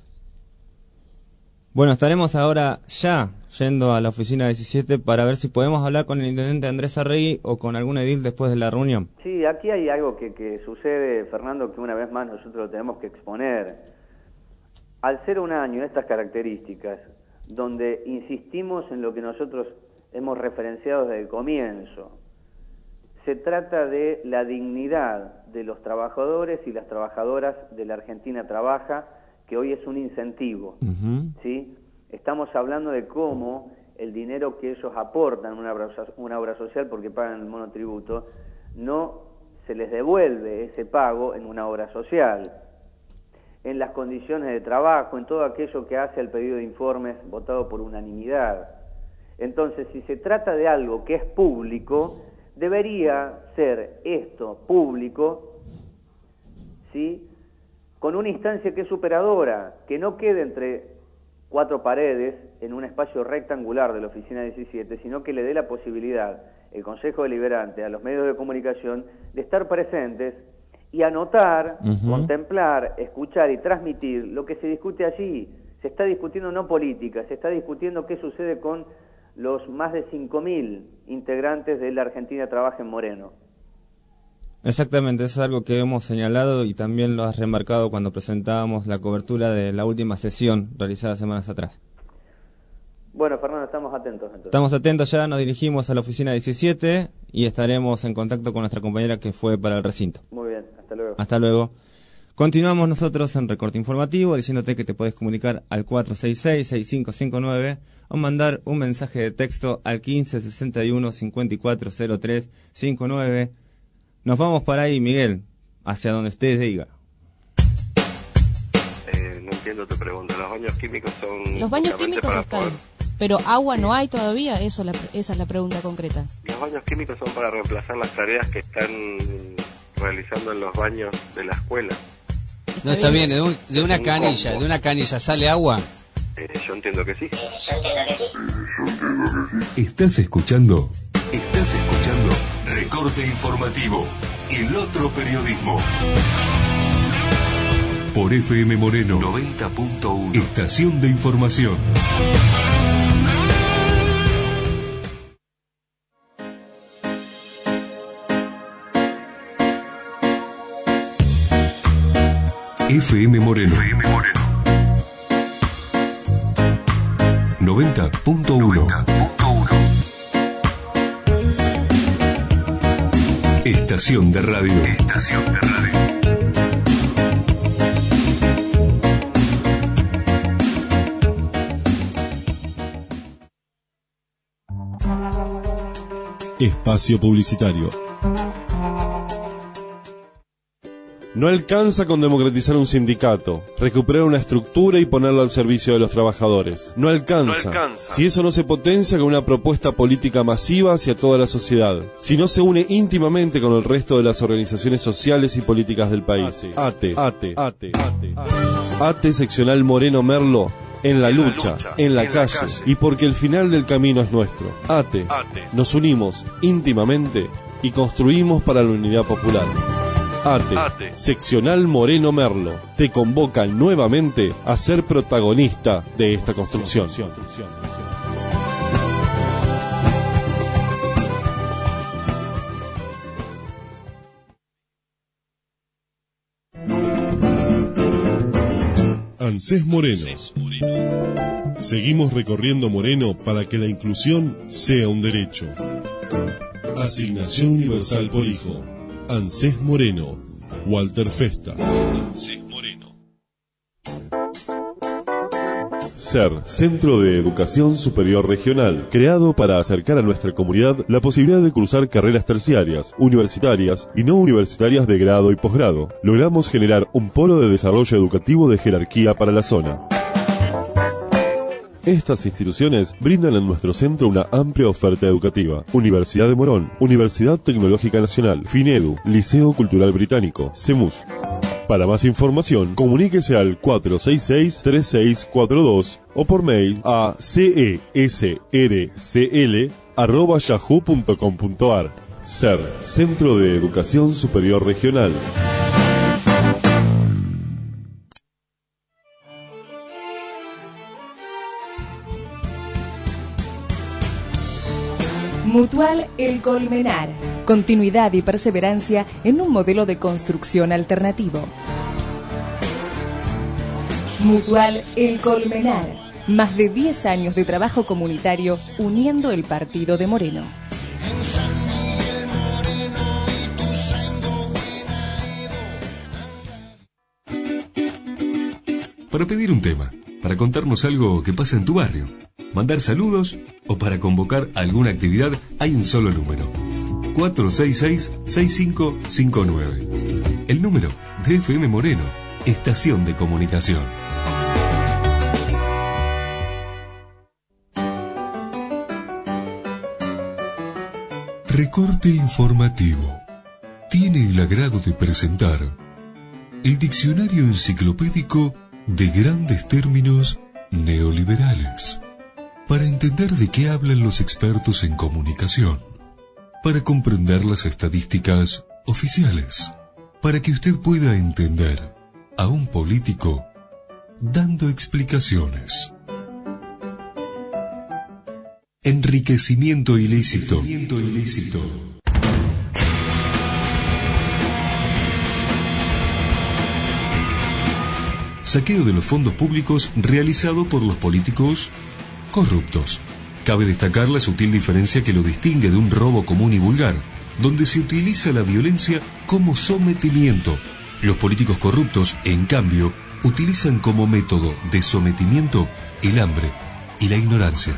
Bueno, estaremos ahora ya yendo a la oficina 17 para ver si podemos hablar con el intendente Andrés Arregui o con algún edil después de la reunión. Sí, aquí hay algo que sucede, Fernando, que una vez más nosotros lo tenemos que exponer. Al ser un año de estas características, donde insistimos en lo que nosotros hemos referenciado desde el comienzo, se trata de la dignidad de los trabajadores y las trabajadoras de la Argentina Trabaja, que hoy es un incentivo, ¿sí? Estamos hablando de cómo el dinero que ellos aportan en una obra social porque pagan el monotributo, no se les devuelve ese pago en una obra social, en las condiciones de trabajo, en todo aquello que hace el pedido de informes votado por unanimidad. Entonces, si se trata de algo que es público, debería ser esto público, ¿sí?, con una instancia que es superadora, que no quede entre cuatro paredes en un espacio rectangular de la oficina 17, sino que le dé la posibilidad el Consejo Deliberante a los medios de comunicación de estar presentes y anotar, contemplar, escuchar y transmitir lo que se discute allí. Se está discutiendo no política, se está discutiendo qué sucede con los más de 5.000 integrantes de la Argentina Trabaja en Moreno. Exactamente, eso es algo que hemos señalado y también lo has remarcado cuando presentábamos la cobertura de la última sesión realizada semanas atrás. Bueno, Fernando, estamos atentos entonces. Estamos atentos, ya nos dirigimos a la oficina 17 y estaremos en contacto con nuestra compañera que fue para el recinto. Muy bien, hasta luego. Hasta luego. Continuamos nosotros en Recorte Informativo diciéndote que te puedes comunicar al 466-6559 o mandar un mensaje de texto al 1561-540359. Nos vamos para ahí, Miguel, hacia donde usted diga. No entiendo tu pregunta. Los baños químicos son... Los baños químicos están, pero agua no hay todavía, esa es la pregunta concreta. Los baños químicos son para reemplazar las tareas que están realizando en los baños de la escuela. No, está bien, de una canilla sale agua. Yo entiendo que sí. Estás escuchando Recorte Informativo, el otro periodismo. Por FM Moreno 90.1, estación de información. FM Moreno 90.1. Estación de radio. Espacio publicitario. No alcanza con democratizar un sindicato, recuperar una estructura y ponerlo al servicio de los trabajadores. No alcanza. Si eso no se potencia con una propuesta política masiva hacia toda la sociedad. Si no se une íntimamente con el resto de las organizaciones sociales y políticas del país. ATE seccional Moreno Merlo. En la lucha, en la calle, y porque el final del camino es nuestro. ATE. Nos unimos íntimamente y construimos para la unidad popular. ATE, seccional Moreno Merlo, te convoca nuevamente a ser protagonista de esta construcción. ANSES Moreno. Seguimos recorriendo Moreno para que la inclusión sea un derecho. Asignación universal por hijo. ANSES Moreno. Walter Festa. ANSES Moreno. SER, Centro de Educación Superior Regional, creado para acercar a nuestra comunidad la posibilidad de cursar carreras terciarias, universitarias y no universitarias de grado y posgrado. Logramos generar un polo de desarrollo educativo de jerarquía para la zona. Estas instituciones brindan en nuestro centro una amplia oferta educativa. Universidad de Morón, Universidad Tecnológica Nacional, FINEDU, Liceo Cultural Británico, CEMUS. Para más información, comuníquese al 466-3642 o por mail a cesrcl@yahoo.com.ar. SER, Centro de Educación Superior Regional. Mutual El Colmenar. Continuidad y perseverancia en un modelo de construcción alternativo. Mutual El Colmenar. Más de 10 años de trabajo comunitario uniendo el partido de Moreno. Para pedir un tema, para contarnos algo que pasa en tu barrio, mandar saludos o para convocar alguna actividad, hay un solo número: 466-6559. El número de FM Moreno, estación de comunicación. Recorte informativo. Tiene el agrado de presentar el diccionario enciclopédico de grandes términos neoliberales, para entender de qué hablan los expertos en comunicación, para comprender las estadísticas oficiales, para que usted pueda entender a un político dando explicaciones. Enriquecimiento ilícito. Saqueo de los fondos públicos realizado por los políticos corruptos. Cabe destacar la sutil diferencia que lo distingue de un robo común y vulgar, donde se utiliza la violencia como sometimiento. Los políticos corruptos, en cambio, utilizan como método de sometimiento el hambre y la ignorancia.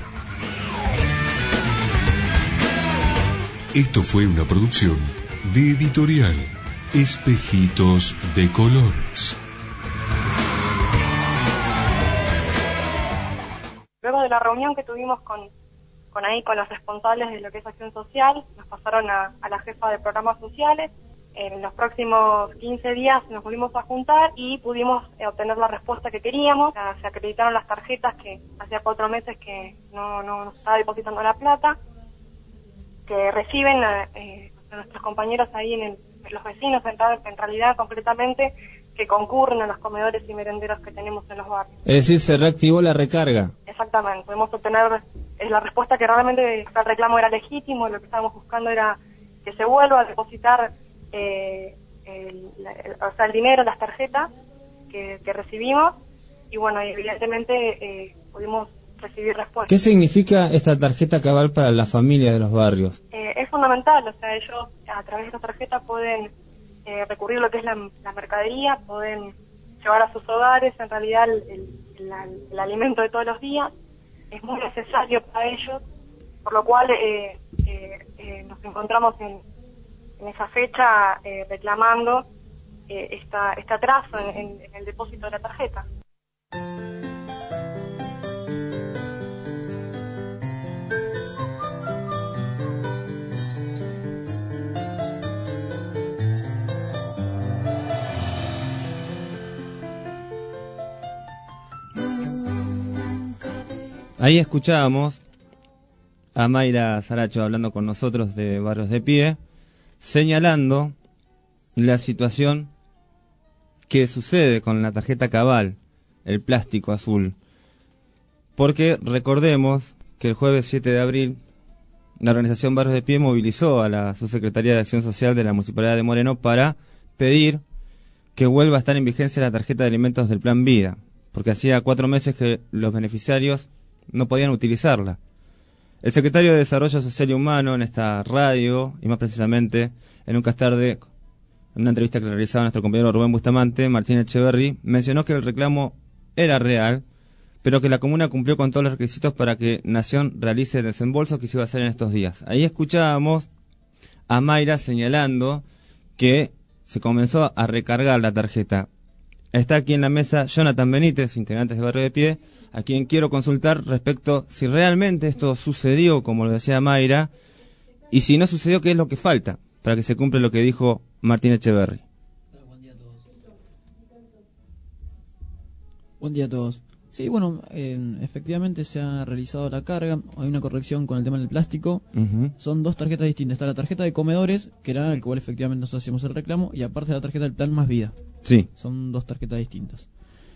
Esto fue una producción de Editorial Espejitos de Colores. Luego de la reunión que tuvimos con los responsables de lo que es acción social, nos pasaron a la jefa de programas sociales, En los próximos 15 días nos volvimos a juntar y pudimos obtener la respuesta que queríamos. Se acreditaron las tarjetas que hacía 4 meses que no nos estaba depositando la plata, que reciben nuestros compañeros ahí los vecinos, en realidad concretamente, que concurren a los comedores y merenderos que tenemos en los barrios. Es decir, se reactivó la recarga. Exactamente, podemos obtener la respuesta que realmente el reclamo era legítimo, lo que estábamos buscando era que se vuelva a depositar el dinero, las tarjetas que recibimos, y bueno, evidentemente pudimos recibir respuesta. ¿Qué significa esta tarjeta cabal para las familias de los barrios? Es fundamental, o sea, ellos a través de esta tarjeta pueden recurrir a lo que es la mercadería, pueden llevar a sus hogares en realidad el alimento de todos los días. Es muy necesario para ellos, por lo cual nos encontramos en esa fecha reclamando este atraso en el depósito de la tarjeta. Ahí escuchábamos a Mayra Saracho hablando con nosotros de Barrios de Pie, señalando la situación que sucede con la tarjeta cabal, el plástico azul. Porque recordemos que el jueves 7 de abril la organización Barrios de Pie movilizó a la Subsecretaría de Acción Social de la Municipalidad de Moreno para pedir que vuelva a estar en vigencia la tarjeta de alimentos del Plan Vida, porque hacía 4 meses que los beneficiarios no podían utilizarla. El secretario de Desarrollo Social y Humano en esta radio, y más precisamente en un castarde, en una entrevista que realizaba nuestro compañero Rubén Bustamante, Martín Echeverry, mencionó que el reclamo era real, pero que la comuna cumplió con todos los requisitos para que Nación realice el desembolso que se iba a hacer en estos días. Ahí escuchábamos a Mayra señalando que se comenzó a recargar la tarjeta. Está aquí en la mesa Jonathan Benítez, integrante de Barrio de Pie, a quien quiero consultar respecto si realmente esto sucedió, como lo decía Mayra, y si no sucedió, ¿qué es lo que falta para que se cumpla lo que dijo Martín Echeverry? Buen día a todos. Sí, bueno, efectivamente se ha realizado la carga. Hay una corrección con el tema del plástico. Son 2 tarjetas distintas. Está la tarjeta de comedores, que era el cual efectivamente nosotros hacíamos el reclamo, y aparte la tarjeta del Plan Más Vida. Sí. Son 2 tarjetas distintas.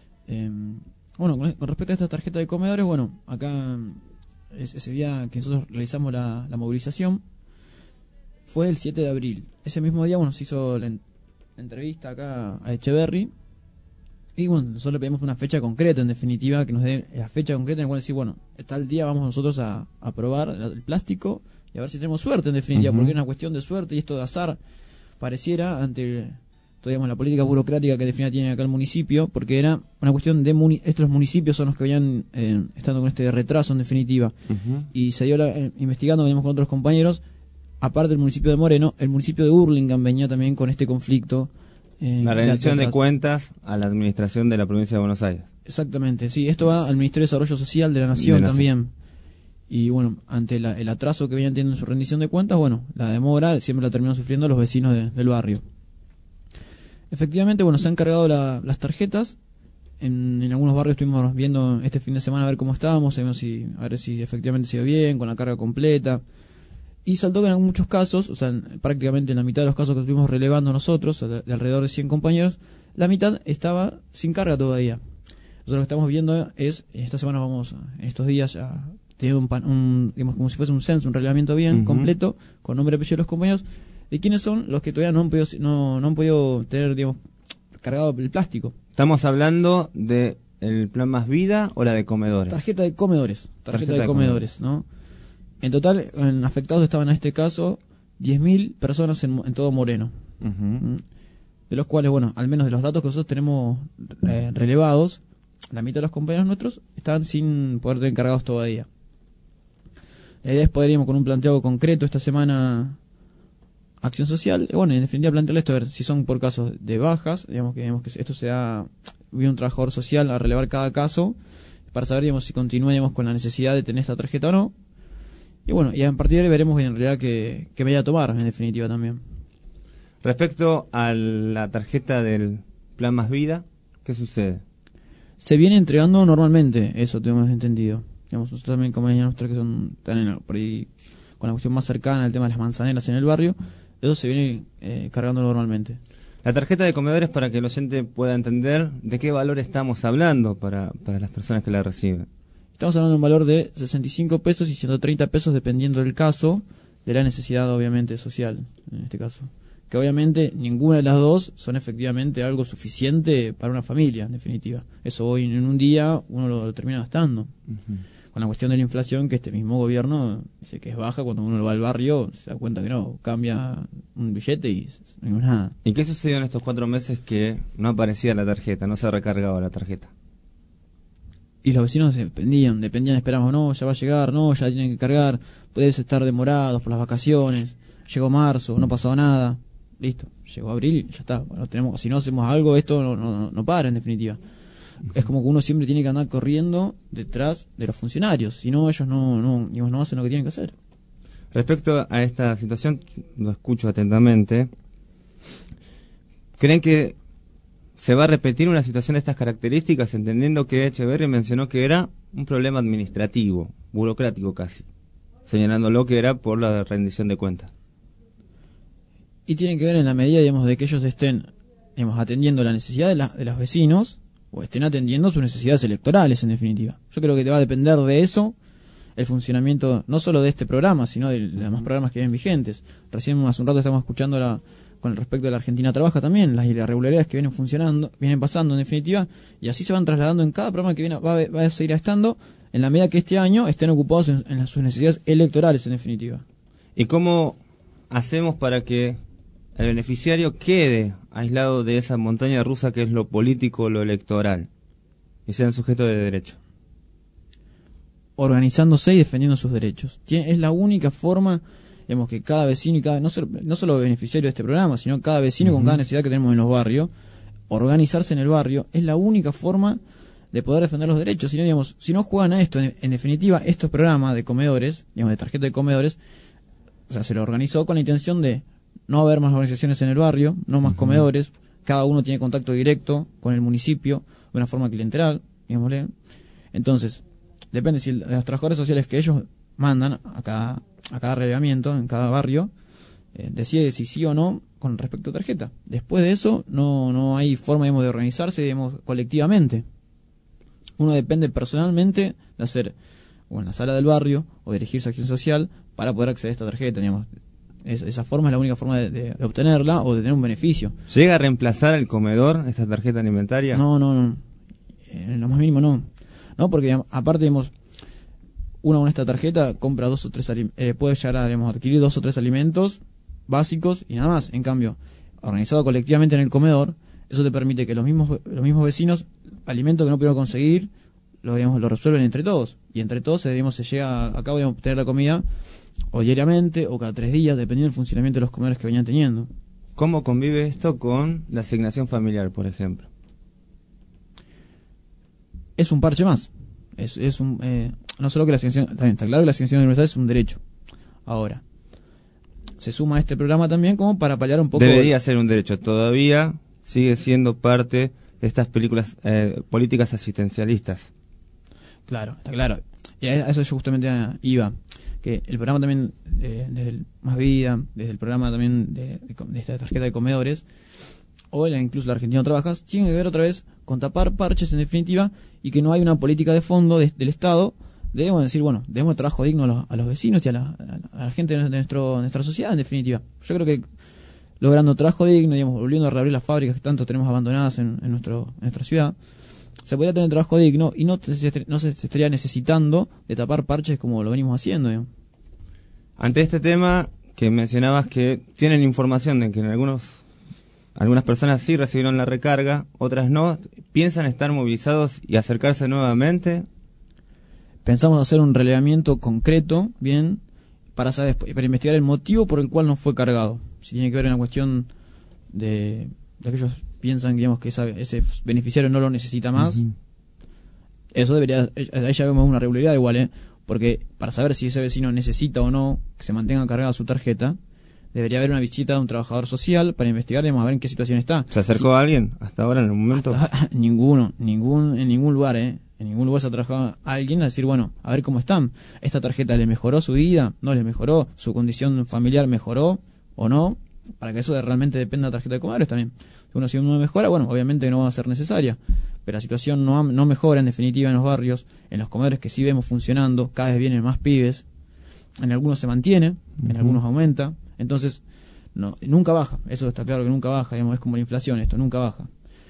Bueno, con respecto a esta tarjeta de comedores, bueno, acá ese día que nosotros realizamos la movilización fue el 7 de abril. Ese mismo día, bueno, se hizo la entrevista acá a Echeverry. Y bueno, nosotros le pedimos una fecha concreta, en definitiva, que nos dé la fecha concreta en la cual decir, bueno, tal día vamos nosotros a probar el plástico y a ver si tenemos suerte, en definitiva, porque es una cuestión de suerte y esto de azar pareciera ante digamos, la política burocrática que definitivamente tiene acá el municipio, porque era una cuestión de estos municipios son los que habían estando con este retraso, en definitiva, y se dio investigando, venimos con otros compañeros, aparte del municipio de Moreno, el municipio de Hurlingham venía también con este conflicto. La rendición de cuentas a la administración de la provincia de Buenos Aires. Exactamente, sí, esto va al Ministerio de Desarrollo Social de la Nación también. Y bueno, ante el atraso que venían teniendo en su rendición de cuentas, bueno, la demora siempre la terminan sufriendo los vecinos del barrio. Efectivamente, bueno, se han cargado las tarjetas. En algunos barrios estuvimos viendo este fin de semana a ver cómo estábamos, a ver si efectivamente se iba bien, con la carga completa. Y saltó que en muchos casos, o sea, prácticamente en la mitad de los casos que estuvimos relevando nosotros, de alrededor de 100 compañeros, la mitad estaba sin carga todavía. Nosotros lo que estamos viendo es, esta semana en estos días a tener digamos, como si fuese un censo, un relevamiento bien completo, con nombre y apellido de los compañeros, de quiénes son los que todavía no han podido tener, digamos, cargado el plástico. ¿Estamos hablando de el Plan Más Vida o la de comedores? Tarjeta de comedores, ¿no? En total, afectados estaban en este caso 10.000 personas en todo Moreno. De los cuales, bueno, al menos de los datos que nosotros tenemos relevados, la mitad de los compañeros nuestros estaban sin poder tener encargados todavía. La idea es poder ir con un planteo concreto esta semana Acción Social. Y bueno, en definitiva plantearle esto, a ver si son por casos de bajas, digamos que esto sea bien un trabajador social a relevar cada caso, para saber, digamos, si continúa, con la necesidad de tener esta tarjeta o no. Y bueno, y a partir de ahí veremos en realidad qué medida tomar, en definitiva también. Respecto a la tarjeta del Plan Más Vida, ¿qué sucede? Se viene entregando normalmente, eso tenemos entendido. Digamos, nosotros también, como nuestros que están por ahí con la cuestión más cercana, el tema de las manzaneras en el barrio, eso se viene cargando normalmente. La tarjeta de comedores, para que el oyente pueda entender de qué valor estamos hablando para las personas que la reciben. Estamos hablando de un valor de 65 pesos y 130 pesos dependiendo del caso, de la necesidad obviamente social, en este caso. Que obviamente ninguna de las dos son efectivamente algo suficiente para una familia, en definitiva. Eso hoy en un día uno lo termina gastando. Con la cuestión de la inflación, que este mismo gobierno dice que es baja, cuando uno va al barrio se da cuenta que no, cambia un billete y no es nada. ¿Y qué sucedió en estos 4 meses que no aparecía la tarjeta, no se recargaba la tarjeta? Y los vecinos dependían, esperamos, no, ya va a llegar, no, ya tienen que cargar, puede estar demorados por las vacaciones, llegó marzo, no pasó nada, listo, llegó abril y ya está. Bueno, si no hacemos algo, esto no para, en definitiva. Es como que uno siempre tiene que andar corriendo detrás de los funcionarios, si no ellos no hacen lo que tienen que hacer. Respecto a esta situación, lo escucho atentamente. ¿Creen que se va a repetir una situación de estas características, entendiendo que Echeverri mencionó que era un problema administrativo, burocrático casi, señalándolo que era por la rendición de cuentas? Y tiene que ver en la medida, digamos, de que ellos estén, digamos, atendiendo la necesidad de los vecinos, o estén atendiendo sus necesidades electorales, en definitiva. Yo creo que te va a depender de eso el funcionamiento, no solo de este programa, sino de los demás programas que vienen vigentes. Recién hace un rato estamos escuchando con respecto a la Argentina Trabaja también, las irregularidades que vienen pasando, en definitiva, y así se van trasladando en cada programa que va a seguir estando, en la medida que este año estén ocupados en sus necesidades electorales, en definitiva. ¿Y cómo hacemos para que el beneficiario quede aislado de esa montaña rusa que es lo político, lo electoral, y sean sujetos de derecho? Organizándose y defendiendo sus derechos. Es la única forma, digamos, que cada vecino y no solo beneficiario de este programa, sino cada vecino con cada necesidad que tenemos en los barrios, organizarse en el barrio es la única forma de poder defender los derechos. Si no juegan a esto, en definitiva, estos programas de comedores, digamos, de tarjeta de comedores, o sea, se lo organizó con la intención de no haber más organizaciones en el barrio, no más comedores, cada uno tiene contacto directo con el municipio de una forma clientelar, digámosle. Entonces, depende si los trabajadores sociales que ellos mandan a cada relevamiento en cada barrio decide si sí o no con respecto a tarjeta. Después de eso no hay forma, digamos, de organizarse, digamos, colectivamente. Uno depende personalmente de hacer o en la sala del barrio o dirigirse a acción social para poder acceder a esta tarjeta, digamos. Esa forma es la única forma de obtenerla o de tener un beneficio. ¿Llega a reemplazar el comedor, esta tarjeta alimentaria? No. En lo más mínimo no. No, porque aparte, digamos, uno con esta tarjeta compra 2 o 3 puede llegar a, digamos, adquirir 2 o 3 alimentos básicos y nada más. En cambio, organizado colectivamente en el comedor, eso te permite que los mismos vecinos, alimentos que no pudieron conseguir, lo resuelven entre todos. Y entre todos, se llega a cabo de obtener la comida o diariamente o cada 3 días, dependiendo del funcionamiento de los comedores que venían teniendo. ¿Cómo convive esto con la asignación familiar, por ejemplo? Es un parche más. No solo que la asignación, también está claro que la asignación universal es un derecho. Ahora, se suma a este programa también como para paliar un poco. Debería ser un derecho, todavía sigue siendo parte de estas políticas asistencialistas. Claro, está claro. Y a eso yo justamente iba. Que el programa también, desde el Más Vida, desde el programa también de esta tarjeta de comedores, o incluso la Argentina Trabaja, tiene que ver otra vez con tapar parches en definitiva, y que no hay una política de fondo del Estado. Debemos decir, bueno, debemos trabajo digno a los vecinos y a la gente de nuestra sociedad, en definitiva. Yo creo que logrando trabajo digno, digamos, volviendo a reabrir las fábricas que tanto tenemos abandonadas en nuestra ciudad, se podría tener trabajo digno y no se estaría necesitando de tapar parches como lo venimos haciendo, digamos. Ante este tema que mencionabas, que tienen información de que algunas personas sí recibieron la recarga, otras no, ¿piensan estar movilizados y acercarse nuevamente? Pensamos hacer un relevamiento concreto, bien, para investigar el motivo por el cual no fue cargado. Si tiene que ver en la cuestión de que ellos piensan, digamos, que ese beneficiario no lo necesita más, eso debería, ahí ya vemos una regularidad igual, porque para saber si ese vecino necesita o no que se mantenga cargada su tarjeta, debería haber una visita de un trabajador social para investigar, digamos, a ver en qué situación está. ¿Se acercó a alguien hasta ahora en el momento? Ninguno, en ningún lugar, En ningún lugar se ha trabajado a alguien a decir, bueno, a ver cómo están. ¿Esta tarjeta le mejoró su vida? ¿No le mejoró? ¿Su condición familiar mejoró o no? Para que eso realmente dependa de la tarjeta de comedores también. Si uno mejora, bueno, obviamente no va a ser necesaria. Pero la situación no mejora en definitiva en los barrios, en los comedores que sí vemos funcionando, cada vez vienen más pibes, en algunos se mantiene, en algunos aumenta, entonces nunca baja, eso está claro que nunca baja, digamos, es como la inflación, esto nunca baja.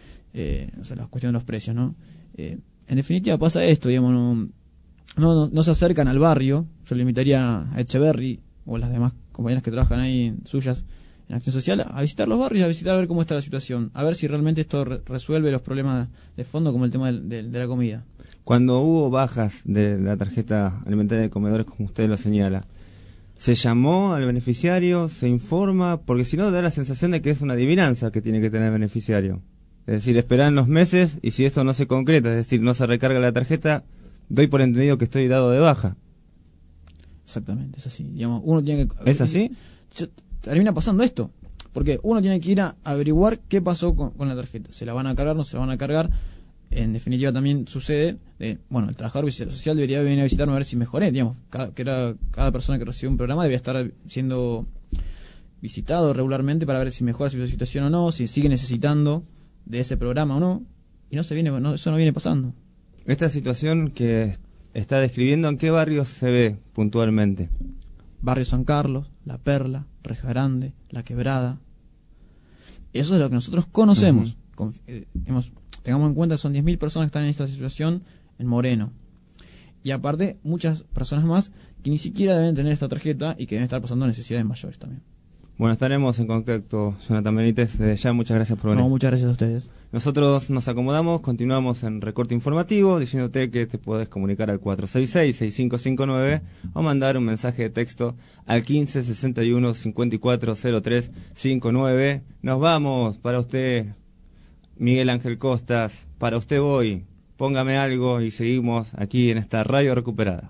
O sea, la cuestión de los precios, ¿no? En definitiva pasa esto, digamos, no se acercan al barrio. Yo le invitaría a Echeverry o las demás compañeras que trabajan ahí suyas en Acción Social a visitar los barrios, a visitar a ver cómo está la situación, a ver si realmente esto resuelve los problemas de fondo como el tema de la comida. Cuando hubo bajas de la tarjeta alimentaria de comedores, como usted lo señala, ¿se llamó al beneficiario? ¿Se informa? Porque si no, da la sensación de que es una adivinanza que tiene que tener el beneficiario. Es decir, esperar los meses y si esto no se concreta, es decir, no se recarga la tarjeta, doy por entendido que estoy dado de baja. Exactamente, es así. Digamos, uno tiene que... ¿Es así? Termina pasando esto, porque uno tiene que ir a averiguar qué pasó con la tarjeta. ¿Se la van a cargar? ¿No se la van a cargar? En definitiva también sucede, el trabajador social debería venir a visitarme a ver si mejoré, digamos, cada persona que recibe un programa debía estar siendo visitado regularmente para ver si mejora su situación o no, si sigue necesitando de ese programa o no, y eso no viene pasando. Esta situación que está describiendo, ¿en qué barrios se ve puntualmente? Barrio San Carlos, La Perla, Reja Grande, La Quebrada. Eso es lo que nosotros conocemos. Tengamos en cuenta que son 10.000 personas que están en esta situación en Moreno. Y aparte, muchas personas más que ni siquiera deben tener esta tarjeta y que deben estar pasando necesidades mayores también. Bueno, estaremos en contacto, Jonathan Benítez. Desde ya, muchas gracias por venir. Muchas gracias a ustedes. Nosotros nos acomodamos, continuamos en Recorte Informativo, diciéndote que te puedes comunicar al 466-6559 o mandar un mensaje de texto al 1561-540359. Nos vamos, para usted, Miguel Ángel Costas, para usted voy. Póngame algo y seguimos aquí en esta radio recuperada.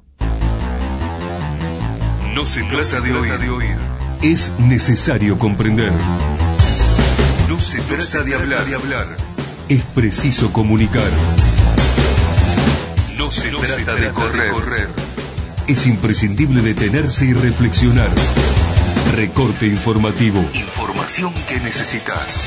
No se trata de oír. Es necesario comprender. No se trata de hablar. Es preciso comunicar. No se trata de correr. Es imprescindible detenerse y reflexionar. Recorte informativo. Información que necesitas.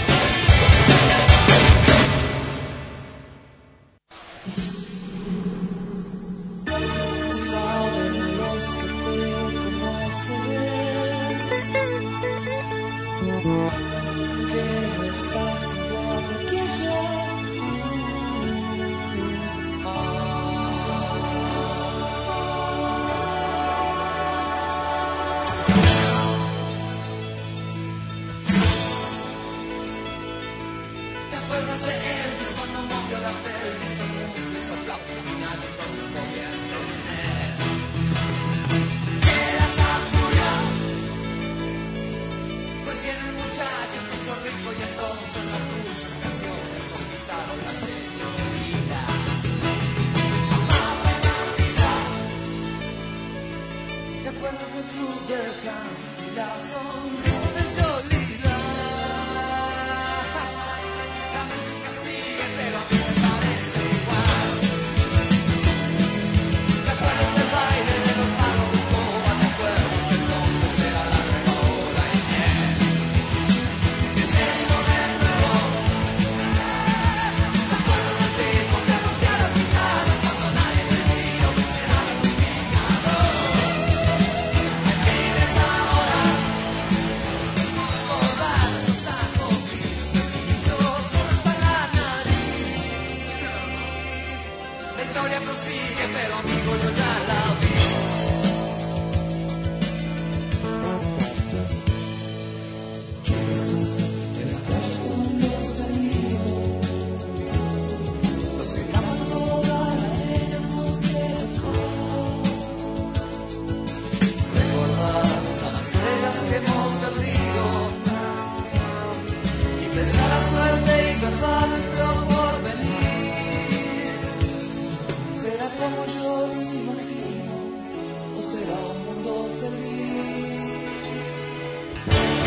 Será un mundo feliz.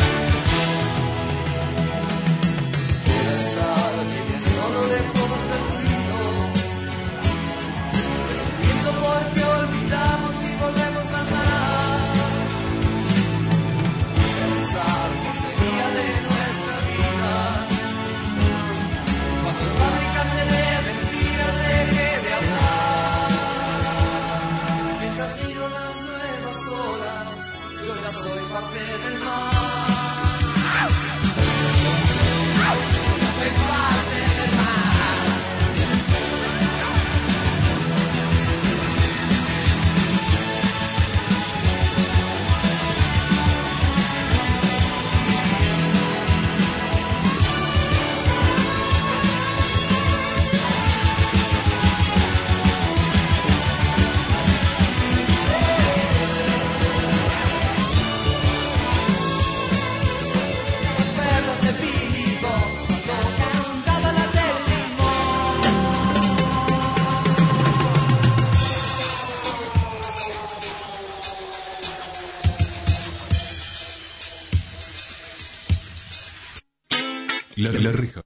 La Reja.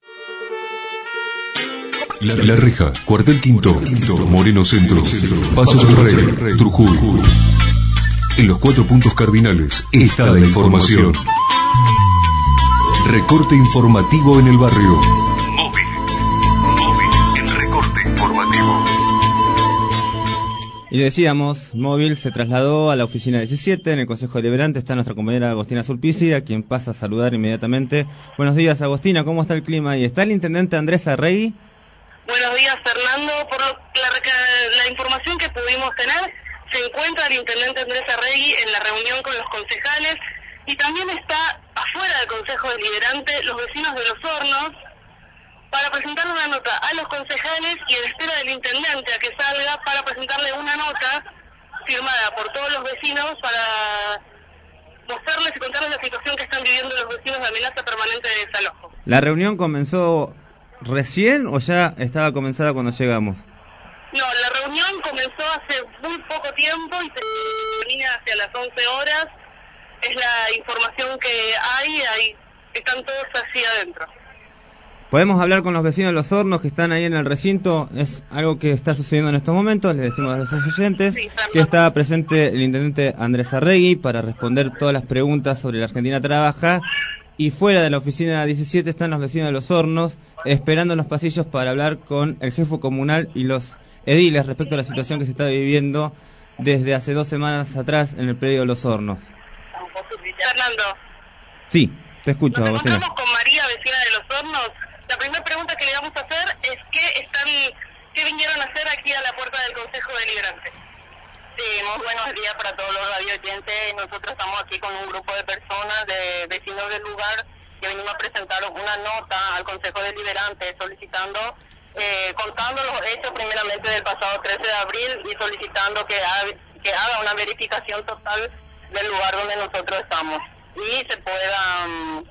La Reja, Cuartel Quinto, Moreno Centro, Paso del Rey, Trujuy. En los 4 puntos cardinales está la información. Recorte informativo en el barrio. Móvil en recorte informativo. Y decíamos, Móvil se trasladó a la oficina 17, en el Consejo Deliberante está nuestra compañera Agostina Sulpici, a quien pasa a saludar inmediatamente. Buenos días, Agostina, ¿cómo está el clima ahí? ¿Está el intendente Andrés Arregui? Buenos días, Fernando. Por la información que pudimos tener, se encuentra el intendente Andrés Arregui en la reunión con los concejales y también está afuera del Consejo Deliberante los vecinos de Los Hornos para presentar una nota a los concejales y en espera del intendente a que salga para presentarle una nota firmada por todos los vecinos para mostrarles y contarles la situación que están viviendo los vecinos de amenaza permanente de desalojo. ¿La reunión comenzó recién o ya estaba comenzada cuando llegamos? No, la reunión comenzó hace muy poco tiempo y termina hacia las 11 horas. Es la información que hay, están todos así adentro. ¿Podemos hablar con los vecinos de Los Hornos que están ahí en el recinto? Es algo que está sucediendo en estos momentos. Les decimos a los oyentes que está presente el intendente Andrés Arregui para responder todas las preguntas sobre la Argentina Trabaja. Y fuera de la oficina 17 están los vecinos de Los Hornos esperando en los pasillos para hablar con el jefe comunal y los ediles respecto a la situación que se está viviendo desde hace 2 semanas atrás en el predio de Los Hornos. Fernando. Sí, te escucho, Nos Agostina. encontramos con María, vecina de Los Hornos. La primera pregunta que le vamos a hacer es ¿qué vinieron a hacer aquí a la puerta del Consejo Deliberante? Sí, muy buenos días para todos los radioyentes. Nosotros estamos aquí con un grupo de personas, de vecinos del lugar, que venimos a presentar una nota al Consejo Deliberante solicitando, contando los hechos primeramente del pasado 13 de abril y solicitando que haga una verificación total del lugar donde nosotros estamos y se pueda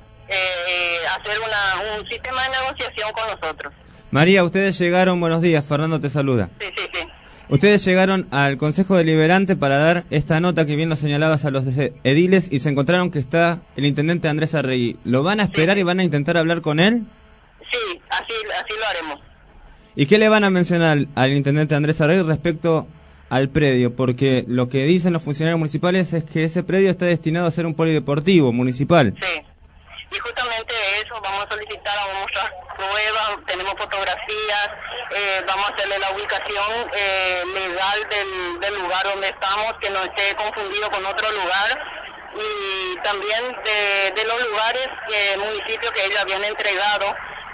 hacer un sistema de negociación con nosotros. María, ustedes llegaron, buenos días, Fernando te saluda. Sí. Ustedes llegaron al Consejo Deliberante para dar esta nota que bien lo señalabas a los ediles y se encontraron que está el intendente Andrés Arregui. ¿Lo van a esperar y van a intentar hablar con él? Sí, así lo haremos. ¿Y qué le van a mencionar al intendente Andrés Arregui respecto al predio? Porque lo que dicen los funcionarios municipales es que ese predio está destinado a ser un polideportivo municipal. Sí, y justamente eso vamos a solicitar, vamos a mostrar pruebas, tenemos fotografías, vamos a hacerle la ubicación legal del lugar donde estamos, que no esté confundido con otro lugar, y también de los lugares, municipios que ellos habían entregado,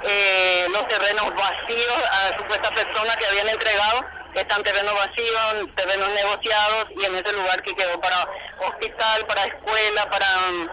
los terrenos vacíos a supuestas personas que habían entregado. Están terrenos vacíos, terrenos negociados, y en ese lugar que quedó para hospital, para escuela, para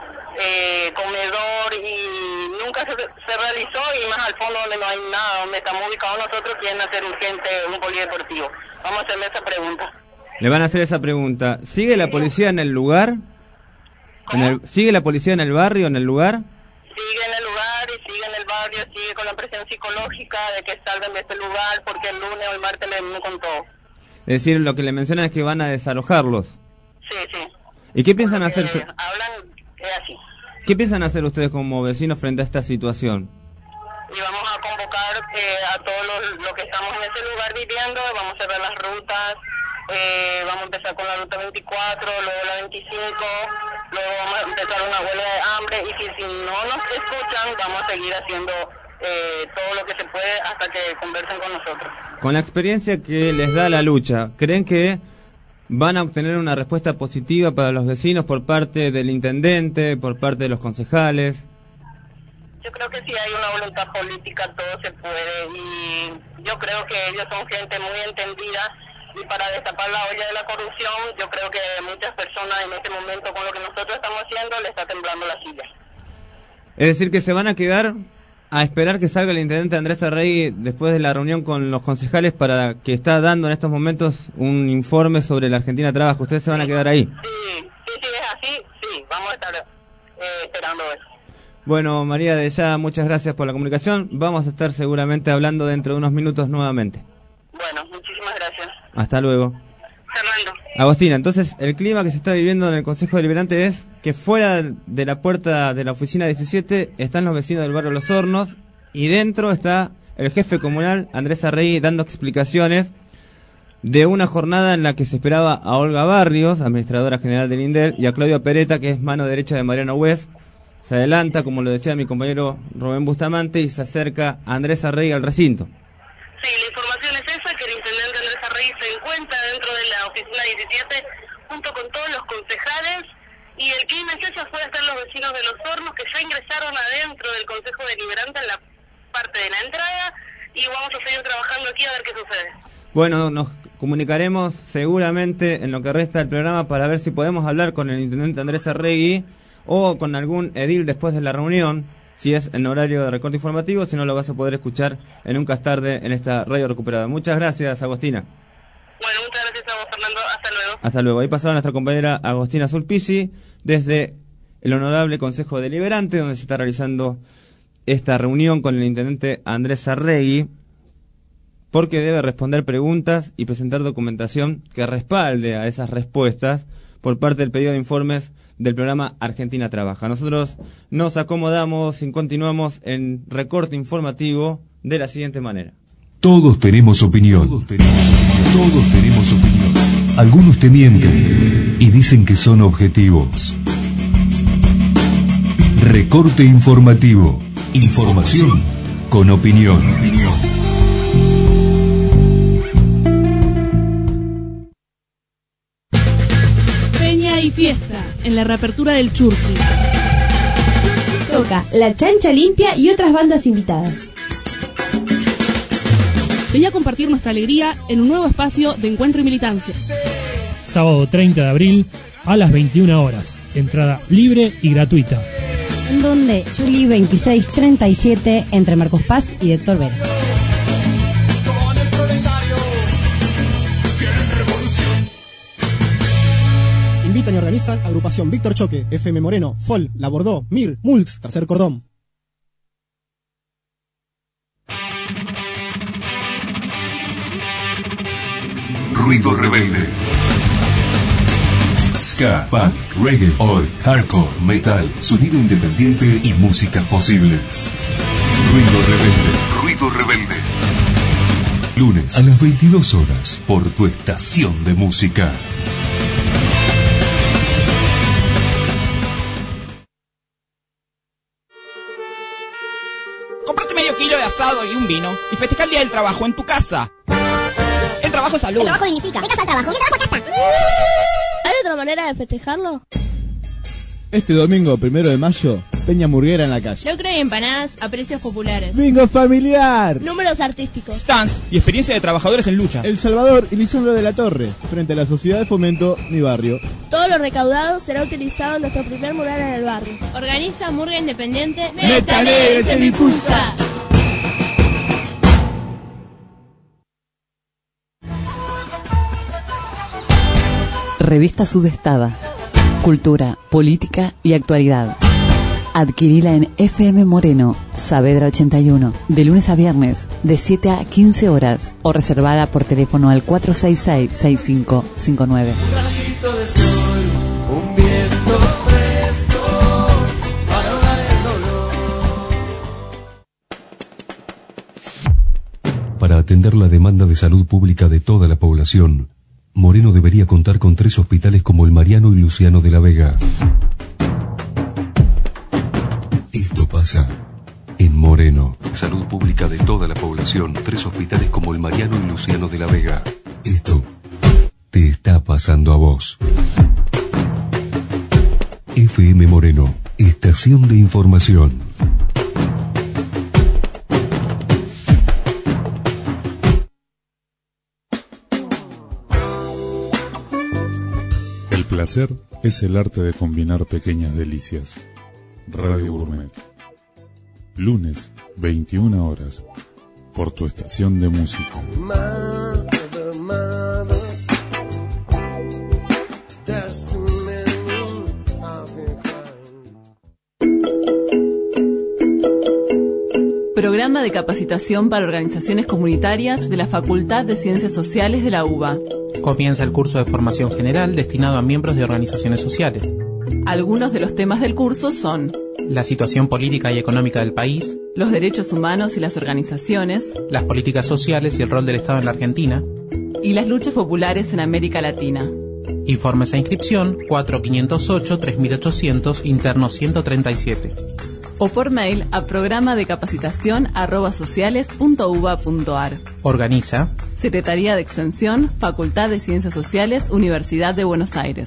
comedor, y nunca se realizó, y más al fondo donde no hay nada, donde estamos ubicados nosotros, quieren hacer urgente un polideportivo. Vamos a hacerle esa pregunta. Le van a hacer esa pregunta. ¿Sigue la policía en el lugar? ¿Sigue la policía en el barrio, en el lugar? Sigue en el lugar y sigue en el barrio, sigue con la presión psicológica de que salgan de este lugar porque el lunes o el martes le venimos con todo. Es decir, lo que le mencionan es que van a desalojarlos. Sí. ¿Y qué piensan hacer? Hablan así. ¿Qué piensan hacer ustedes como vecinos frente a esta situación? Y vamos a convocar a todos los que estamos en ese lugar viviendo, vamos a ver las rutas, vamos a empezar con la ruta 24, luego la 25, luego vamos a empezar una huelga de hambre, y si no nos escuchan, vamos a seguir haciendo todo lo que se puede hasta que conversen con nosotros. Con la experiencia que les da la lucha, ¿creen que van a obtener una respuesta positiva para los vecinos por parte del intendente, por parte de los concejales? Yo creo que si hay una voluntad política todo se puede, y yo creo que ellos son gente muy entendida, y para destapar la olla de la corrupción yo creo que muchas personas en este momento con lo que nosotros estamos haciendo le está temblando la silla. Es decir, que se van a quedar a esperar que salga el intendente Andrés Arregui después de la reunión con los concejales para que está dando en estos momentos un informe sobre la Argentina Trabaja. ¿Ustedes se van a quedar ahí? Sí, es así, sí, vamos a estar esperando eso. Bueno, María, de ya muchas gracias por la comunicación. Vamos a estar seguramente hablando dentro de unos minutos nuevamente. Bueno, muchísimas gracias. Hasta luego. Fernando. Agostina, entonces el clima que se está viviendo en el Consejo Deliberante es que fuera de la puerta de la oficina 17 están los vecinos del barrio Los Hornos y dentro está el jefe comunal Andrés Arregui dando explicaciones de una jornada en la que se esperaba a Olga Barrios, administradora general del INDEL, y a Claudia Pereta, que es mano derecha de Mariano West. Se adelanta, como lo decía mi compañero Rubén Bustamante, y se acerca a Andrés Arregui al recinto. Sí, la información es esa, que el intendente Andrés Arregui se encuentra dentro de la oficina 17 junto con todos los concejales, y el clima es ese, afuera están los vecinos de Los Hornos que ya ingresaron adentro del Consejo Deliberante en la parte de la entrada, y vamos a seguir trabajando aquí a ver qué sucede. Bueno, nos comunicaremos seguramente en lo que resta del programa para ver si podemos hablar con el intendente Andrés Arregui o con algún edil después de la reunión, si es en horario de recorte informativo, si no lo vas a poder escuchar en un tarde en esta radio recuperada. Muchas gracias, Agostina. Bueno, muchas gracias a vos, Fernando. Hasta luego. Hasta luego. Ahí pasaba nuestra compañera Agostina Sulpici desde el Honorable Consejo Deliberante, donde se está realizando esta reunión con el intendente Andrés Arregui, porque debe responder preguntas y presentar documentación que respalde a esas respuestas por parte del pedido de informes del programa Argentina Trabaja. Nosotros nos acomodamos y continuamos en recorte informativo de la siguiente manera. Todos tenemos opinión. Todos tenemos opinión. Algunos te mienten y dicen que son objetivos. Recorte informativo. Información con opinión. Peña y fiesta en la reapertura del Churqui. Toca La Chancha Limpia y otras bandas invitadas. Vení a compartir nuestra alegría en un nuevo espacio de encuentro y militancia. Sábado 30 de abril a las 21 horas. Entrada libre y gratuita. En donde Juli 2637 entre Marcos Paz y Héctor Vera. Invitan y organizan agrupación Víctor Choque, FM Moreno, Fol, La Bordó, Mir, Mulx, Tercer Cordón. Ruido rebelde. Ska, punk, reggae, oi, hardcore, metal, sonido independiente y músicas posibles. Ruido rebelde. Ruido rebelde. Lunes a las 22 horas por tu estación de música. Cómprate medio kilo de asado y un vino y festeja el día del trabajo en tu casa. El trabajo es salud. El trabajo dignifica. De casa al trabajo. Y de trabajo a casa. ¿Hay otra manera de festejarlo? Este domingo, 1 de mayo, Peña Murguera en la calle. Locro y empanadas a precios populares. ¡Bingo familiar! Números artísticos. Stands y experiencia de trabajadores en lucha. El Salvador y Lisandro de la Torre, frente a la Sociedad de Fomento Mi Barrio. Todo lo recaudado será utilizado en nuestro primer mural en el barrio. Organiza Murga Independiente. ¡Métale ese mi puta! Revista Sudestada. Cultura, política y actualidad. Adquirila en FM Moreno, Saavedra 81, de lunes a viernes, de 7 a 15 horas, o reservada por teléfono al 466-6559. Un viento fresco para ahogar el dolor. Para atender la demanda de salud pública de toda la población, Moreno debería contar con 3 hospitales como el Mariano y Luciano de la Vega. Esto pasa en Moreno. Salud pública de toda la población, 3 hospitales como el Mariano y Luciano de la Vega. Esto te está pasando a vos. FM Moreno, estación de información. El placer es el arte de combinar pequeñas delicias. Radio Gourmet. Lunes, 21 horas, por tu estación de música. Programa de capacitación para organizaciones comunitarias de la Facultad de Ciencias Sociales de la UBA. Comienza el curso de formación general destinado a miembros de organizaciones sociales. Algunos de los temas del curso son la situación política y económica del país, los derechos humanos y las organizaciones, las políticas sociales y el rol del Estado en la Argentina, y las luchas populares en América Latina. Informes e inscripción 4508-3800, interno 137. O por mail a programadecapacitación@sociales.uba.ar. Organiza Secretaría de Extensión, Facultad de Ciencias Sociales, Universidad de Buenos Aires.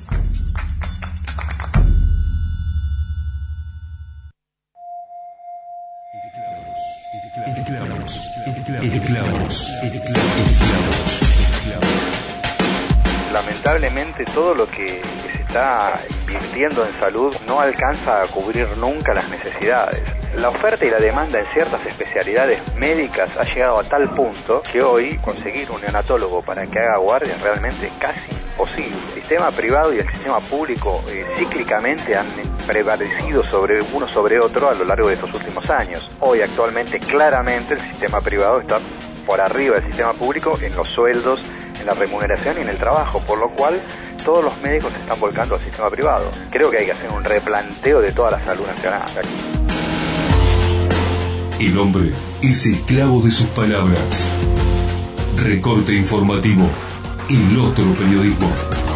Lamentablemente todo lo que se está invirtiendo en salud no alcanza a cubrir nunca las necesidades. La oferta y la demanda en ciertas especialidades médicas ha llegado a tal punto que hoy conseguir un neonatólogo para que haga guardia es realmente casi imposible. El sistema privado y el sistema público cíclicamente han prevalecido uno sobre otro a lo largo de estos últimos años. Hoy actualmente claramente el sistema privado está por arriba del sistema público en los sueldos, en la remuneración y en el trabajo, por lo cual todos los médicos se están volcando al sistema privado. Creo que hay que hacer un replanteo de toda la salud nacional. El hombre es esclavo de sus palabras. Recorte informativo. El otro periodismo.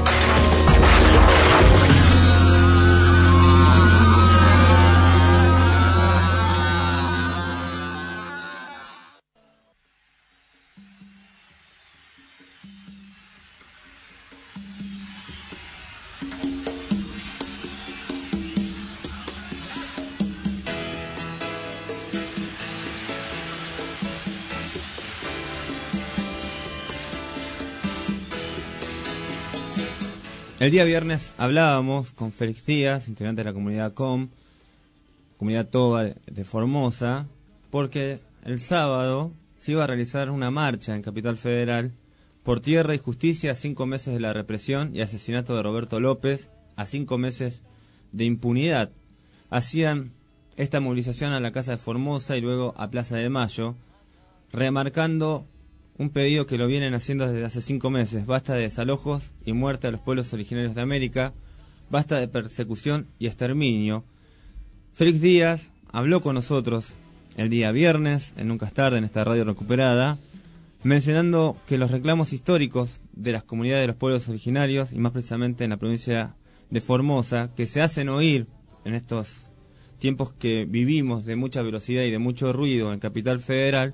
El día viernes hablábamos con Félix Díaz, integrante de la comunidad comunidad Toba de Formosa, porque el sábado se iba a realizar una marcha en Capital Federal por tierra y justicia a 5 meses de la represión y asesinato de Roberto López, a 5 meses de impunidad. Hacían esta movilización a la Casa de Formosa y luego a Plaza de Mayo, remarcando un pedido que lo vienen haciendo desde hace 5 meses. Basta de desalojos y muerte a los pueblos originarios de América. Basta de persecución y exterminio. Félix Díaz habló con nosotros el día viernes, en Nunca es Tarde, en esta radio recuperada, mencionando que los reclamos históricos de las comunidades de los pueblos originarios, y más precisamente en la provincia de Formosa, que se hacen oír en estos tiempos que vivimos de mucha velocidad y de mucho ruido en Capital Federal,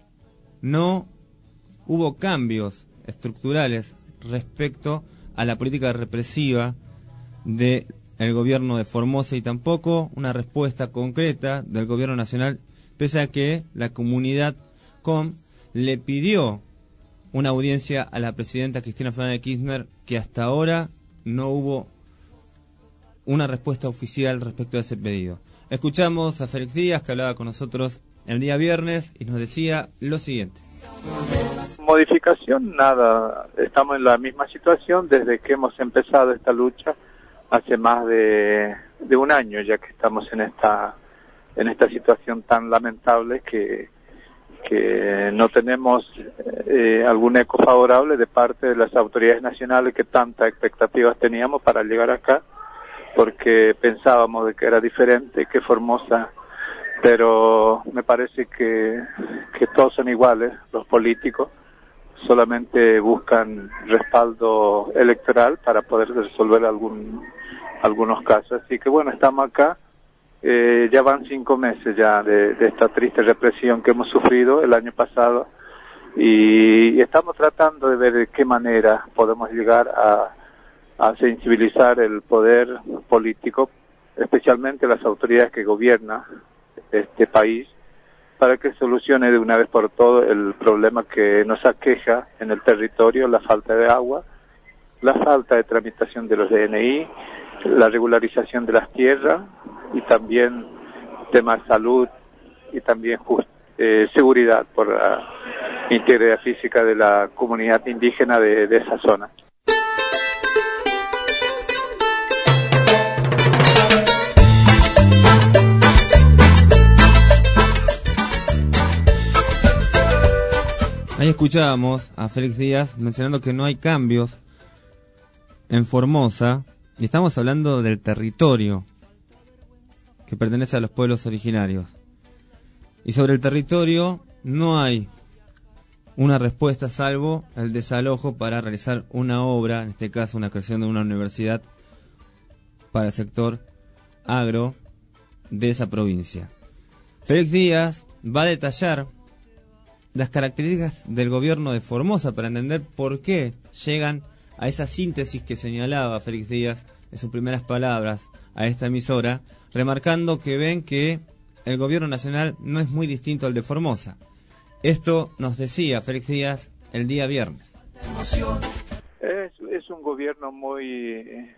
no hubo cambios estructurales respecto a la política represiva del gobierno de Formosa y tampoco una respuesta concreta del gobierno nacional, pese a que la comunidad COM le pidió una audiencia a la presidenta Cristina Fernández de Kirchner, que hasta ahora no hubo una respuesta oficial respecto a ese pedido. Escuchamos a Félix Díaz, que hablaba con nosotros el día viernes y nos decía lo siguiente. Modificación, nada, estamos en la misma situación desde que hemos empezado esta lucha hace más de un año, ya que estamos en esta situación tan lamentable que no tenemos algún eco favorable de parte de las autoridades nacionales que tantas expectativas teníamos para llegar acá, porque pensábamos de que era diferente, que Formosa, pero me parece que todos son iguales, los políticos solamente buscan respaldo electoral para poder resolver algunos casos. Así que bueno, estamos acá, ya van 5 meses ya de esta triste represión que hemos sufrido el año pasado y estamos tratando de ver de qué manera podemos llegar a sensibilizar el poder político, especialmente las autoridades que gobiernan este país, para que solucione de una vez por todo el problema que nos aqueja en el territorio: la falta de agua, la falta de tramitación de los DNI, la regularización de las tierras y también temas de salud y también seguridad por la integridad física de la comunidad indígena de esa zona. Ahí escuchábamos a Félix Díaz mencionando que no hay cambios en Formosa Y estamos hablando del territorio que pertenece a los pueblos originarios. Y sobre el territorio no hay una respuesta salvo el desalojo para realizar una obra, en este caso una creación de una universidad para el sector agro de esa provincia. Félix Díaz va a detallar las características del gobierno de Formosa para entender por qué llegan a esa síntesis que señalaba Félix Díaz en sus primeras palabras a esta emisora, remarcando que ven que el gobierno nacional no es muy distinto al de Formosa. Esto nos decía Félix Díaz el día viernes. Es un gobierno muy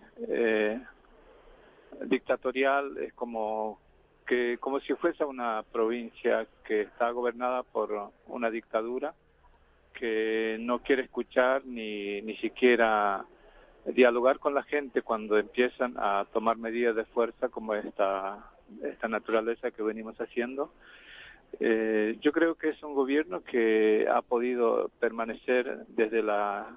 dictatorial, es como si fuese una provincia que está gobernada por una dictadura que no quiere escuchar ni siquiera dialogar con la gente cuando empiezan a tomar medidas de fuerza como esta naturaleza que venimos haciendo. Yo creo que es un gobierno que ha podido permanecer desde la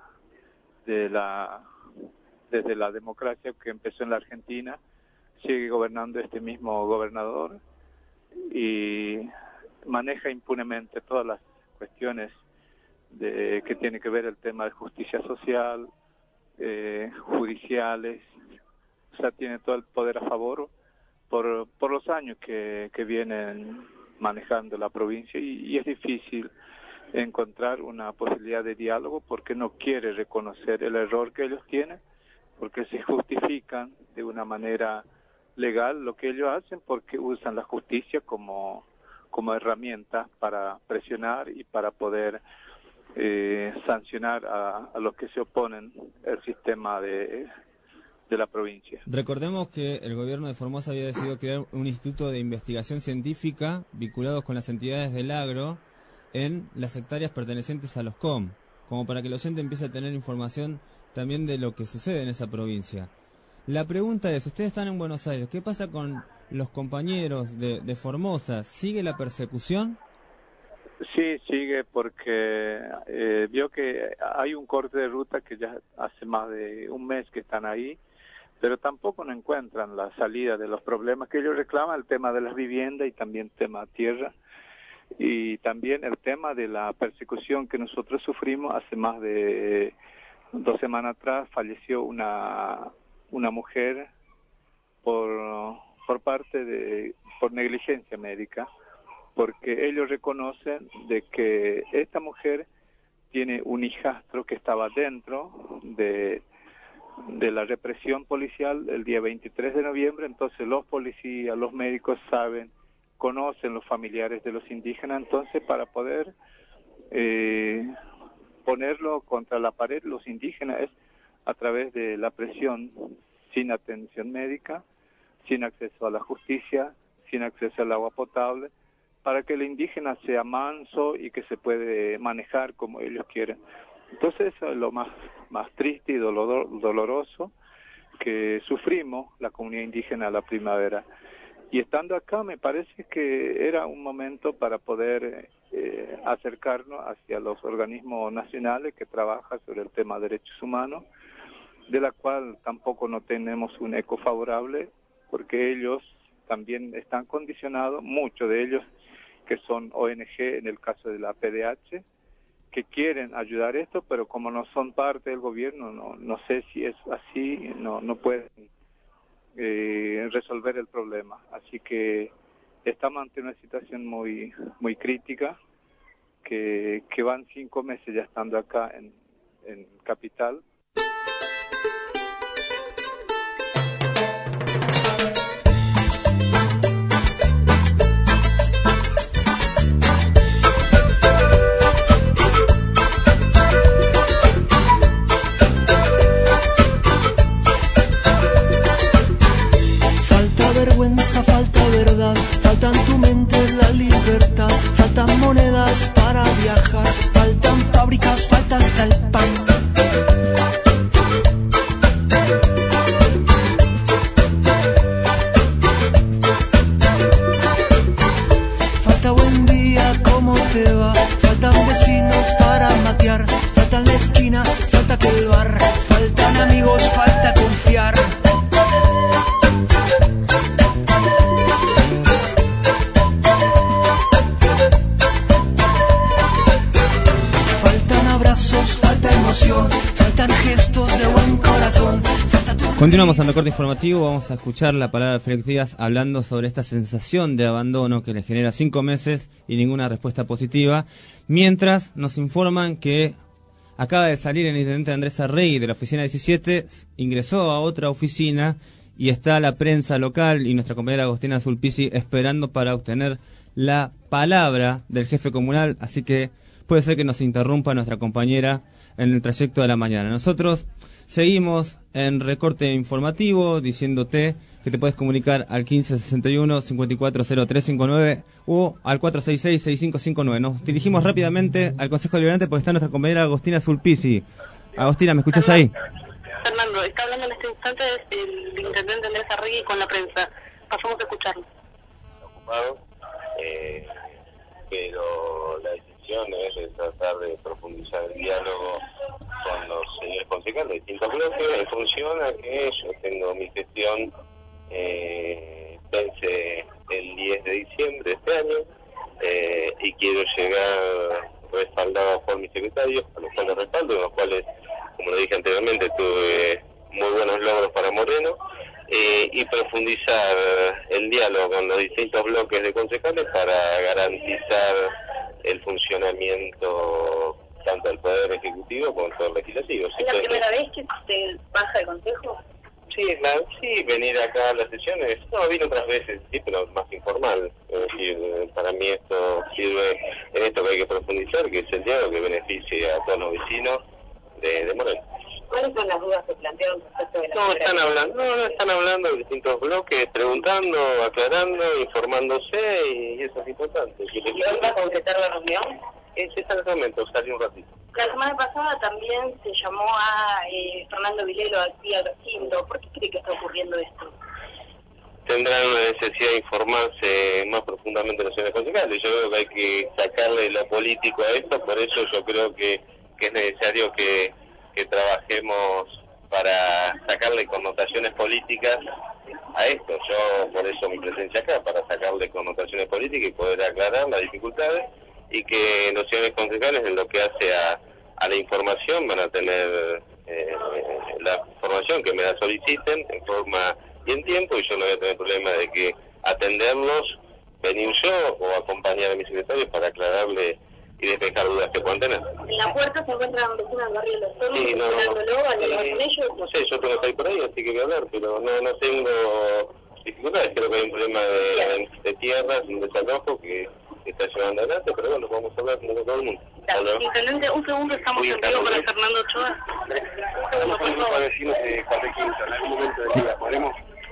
democracia que empezó en la Argentina. Sigue gobernando este mismo gobernador y maneja impunemente todas las cuestiones que tiene que ver el tema de justicia social, judiciales, o sea, tiene todo el poder a favor por los años que vienen manejando la provincia y es difícil encontrar una posibilidad de diálogo porque no quiere reconocer el error que ellos tienen, porque se justifican de una manera legal lo que ellos hacen porque usan la justicia como herramienta para presionar y para poder sancionar a los que se oponen al sistema de la provincia. Recordemos que el gobierno de Formosa había decidido crear un instituto de investigación científica vinculados con las entidades del agro en las hectáreas pertenecientes a los COM, como para que el oyente empiece a tener información también de lo que sucede en esa provincia. La pregunta es, ustedes están en Buenos Aires, ¿qué pasa con los compañeros de Formosa? ¿Sigue la persecución? Sí, sigue porque vio que hay un corte de ruta que ya hace más de un mes que están ahí, pero tampoco no encuentran la salida de los problemas que ellos reclaman, el tema de las viviendas y también el tema tierra, y también el tema de la persecución que nosotros sufrimos hace más de 2 semanas atrás. Falleció una mujer por negligencia médica, porque ellos reconocen de que esta mujer tiene un hijastro que estaba dentro de la represión policial el día 23 de noviembre, entonces los policías, los médicos conocen los familiares de los indígenas, entonces para poder ponerlo contra la pared los indígenas es a través de la presión, sin atención médica, sin acceso a la justicia, sin acceso al agua potable, para que el indígena sea manso y que se puede manejar como ellos quieren. Entonces eso es lo más triste y doloroso que sufrimos la comunidad indígena a la primavera. Y estando acá me parece que era un momento para poder acercarnos hacia los organismos nacionales que trabajan sobre el tema de derechos humanos, de la cual tampoco no tenemos un eco favorable, porque ellos también están condicionados, muchos de ellos que son ONG, en el caso de la PDH, que quieren ayudar esto, pero como no son parte del gobierno, no sé si es así, no pueden resolver el problema. Así que estamos ante una situación muy crítica, que van 5 meses ya estando acá en Capital. Falta verdad, falta en tu mente la libertad, faltan monedas para viajar, faltan fábricas, falta hasta el pan. faltan gestos de buen corazón. Continuamos en el corte informativo, vamos a escuchar la palabra de Félix Díaz hablando sobre esta sensación de abandono que le genera 5 meses y ninguna respuesta positiva, mientras nos informan que acaba de salir el intendente Andrés Arregui de la oficina 17, ingresó a otra oficina y está la prensa local y nuestra compañera Agostina Sulpici esperando para obtener la palabra del jefe comunal, así que puede ser que nos interrumpa nuestra compañera en el trayecto de la mañana. Nosotros seguimos en recorte informativo diciéndote que te puedes comunicar al 1561-540359 o al 466-6559. Nos dirigimos rápidamente al Consejo Deliberante porque está nuestra compañera Agostina Sulpici. Agostina, ¿me escuchas ahí? Fernando, está hablando en este instante el intendente Andrés Arregui con la prensa. Pasamos a escucharlo. Ocupado, pero la decisión es tratar de profundizar el diálogo con los señores concejales de distintos bloques en función a que yo tengo mi gestión vence el 10 de diciembre de este año y quiero llegar respaldado por mis secretarios, a los cuales respaldo, en los cuales, como lo dije anteriormente, tuve muy buenos logros para Moreno, y profundizar el diálogo con los distintos bloques de concejales para garantizar el funcionamiento tanto del Poder Ejecutivo como del Poder Legislativo. ¿Es la primera vez que usted baja el Consejo? Sí, venir acá a las sesiones, no, vino otras veces, sí, pero más informal. Es decir, para mí esto sirve en esto que hay que profundizar, que es el diálogo que beneficie a todos los vecinos de Moreno. ¿Cuáles son las dudas que plantearon respecto de la están hablando de distintos bloques, preguntando, aclarando, informándose, y eso es importante. ¿Va a concretar la reunión? Sí, está en el momento, salió un ratito. La semana pasada también se llamó a Fernando Vilelo aquí al recinto. ¿Por qué cree que está ocurriendo esto? Tendrán una necesidad de informarse más profundamente los señores concejales. Yo creo que hay que sacarle lo político a esto, por eso yo creo que es necesario que trabajemos para sacarle connotaciones políticas a esto. Yo por eso mi presencia acá, para sacarle connotaciones políticas y poder aclarar las dificultades, y que los señores concejales en lo que hace a la información van a tener la información que me la soliciten en forma y en tiempo, y yo no voy a tener problema de que atenderlos, venir yo o acompañar a mis secretarios para aclararle y despejar dudas que puedan tener. En la puerta se encuentran vecinos del barrio de Los Hornos, sí, con ellos. No sé, yo tengo que ir por ahí, así que voy a hablar, pero no tengo dificultades. Creo que hay un problema de tierras, un desalojo que está llevando adelante, pero bueno, vamos a hablar con todo el mundo. Intendente, un segundo, estamos en vivo para Fernando Ochoa. Estamos con un grupo de vecinos de Cuarta Quinta, en algún momento del día, ¿podemos?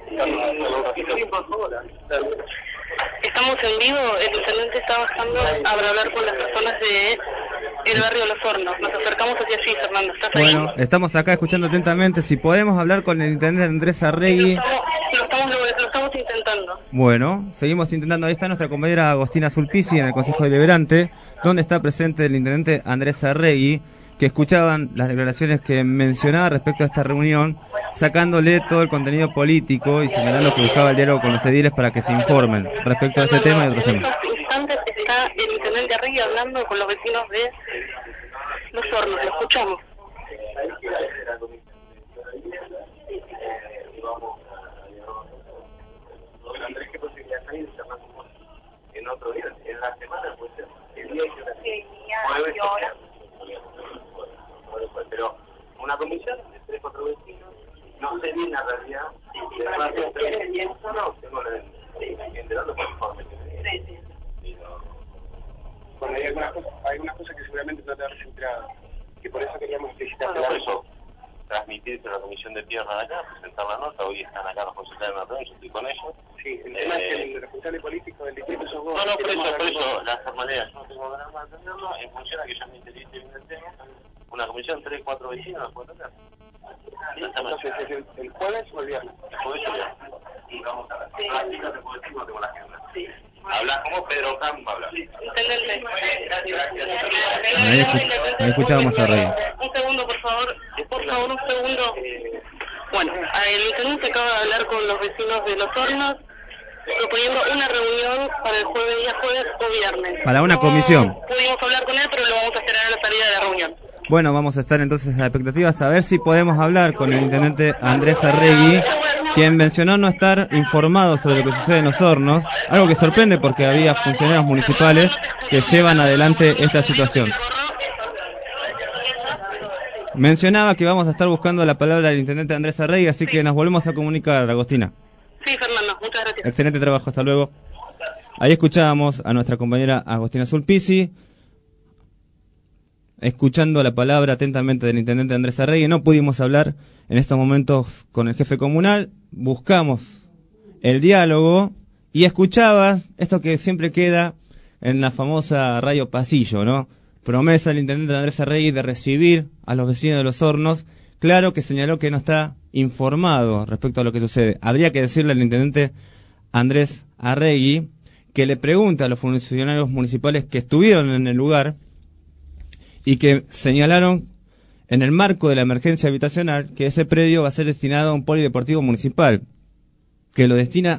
Estamos en vivo, el intendente está bajando para hablar con las personas del barrio Los Hornos. Nos acercamos hacia allí, Fernando, ¿estás ahí? Bueno, estamos acá escuchando atentamente. Si podemos hablar con el intendente Andrés Arregui. Lo estamos intentando. Bueno, seguimos intentando. Ahí está nuestra compañera Agostina Sulpici en el Consejo Deliberante, donde está presente el intendente Andrés Arregui, que escuchaban las declaraciones que mencionaba respecto a esta reunión, sacándole todo el contenido político y señalando que buscaba el diálogo con los ediles para que se informen respecto a este tema y otros temas. En estos instantes está el intendente Arregui hablando con los vecinos de Los Hornos. Lo escuchamos. Andrés, ¿qué posibilidades hay de llamar en otro día? En la semana puede ser. El día y hora. Pero una comisión de 3-4 vecinos, no sé bien la realidad. No, tengo enterando por informe. Bueno, hay algunas cosas que seguramente no te habrás enterado, que por eso queríamos felicitar. Por eso, transmitirse a la comisión de tierra de acá, presentar la nota. Hoy están acá los concejales de la reunión, yo estoy con ellos. Sí, el tema es que el responsable político del distrito son vos. No, por eso, la formalidad, yo no tengo ganas de atenderlo, en función a que yo me interese bien el tema. Una comisión, 3-4 vecinos, ¿la puedo atender? Entonces, ¿es el jueves o el viernes? El jueves o el viernes. Y vamos a ver. Sí, no te puedo decir, no tengo la agenda. Sí. Hablas como Pedro Campo, habla. Intendente. Ahí escuchábamos a Rey. Un segundo, por favor. Por favor, un segundo. Bueno, el intendente acaba de hablar con los vecinos de Los Hornos, proponiendo una reunión para el día jueves o viernes. Para una comisión. Pudimos hablar con él, pero lo vamos a esperar a la salida de la reunión. Bueno, vamos a estar entonces a la expectativa a ver si podemos hablar con el intendente Andrés Arregui, quien mencionó no estar informado sobre lo que sucede en los hornos, algo que sorprende porque había funcionarios municipales que llevan adelante esta situación. Mencionaba que vamos a estar buscando la palabra del intendente Andrés Arregui, así que nos volvemos a comunicar, Agostina. Sí, Fernando, muchas gracias. Excelente trabajo, hasta luego. Ahí escuchábamos a nuestra compañera Agostina Sulpici, escuchando la palabra atentamente del intendente Andrés Arregui. No pudimos hablar en estos momentos con el jefe comunal, buscamos el diálogo y escuchabas esto que siempre queda en la famosa radio pasillo, ¿no? Promesa del intendente Andrés Arregui de recibir a los vecinos de los hornos. Claro que señaló que no está informado respecto a lo que sucede. Habría que decirle al intendente Andrés Arregui que le pregunte a los funcionarios municipales que estuvieron en el lugar y que señalaron en el marco de la emergencia habitacional que ese predio va a ser destinado a un polideportivo municipal, que lo destina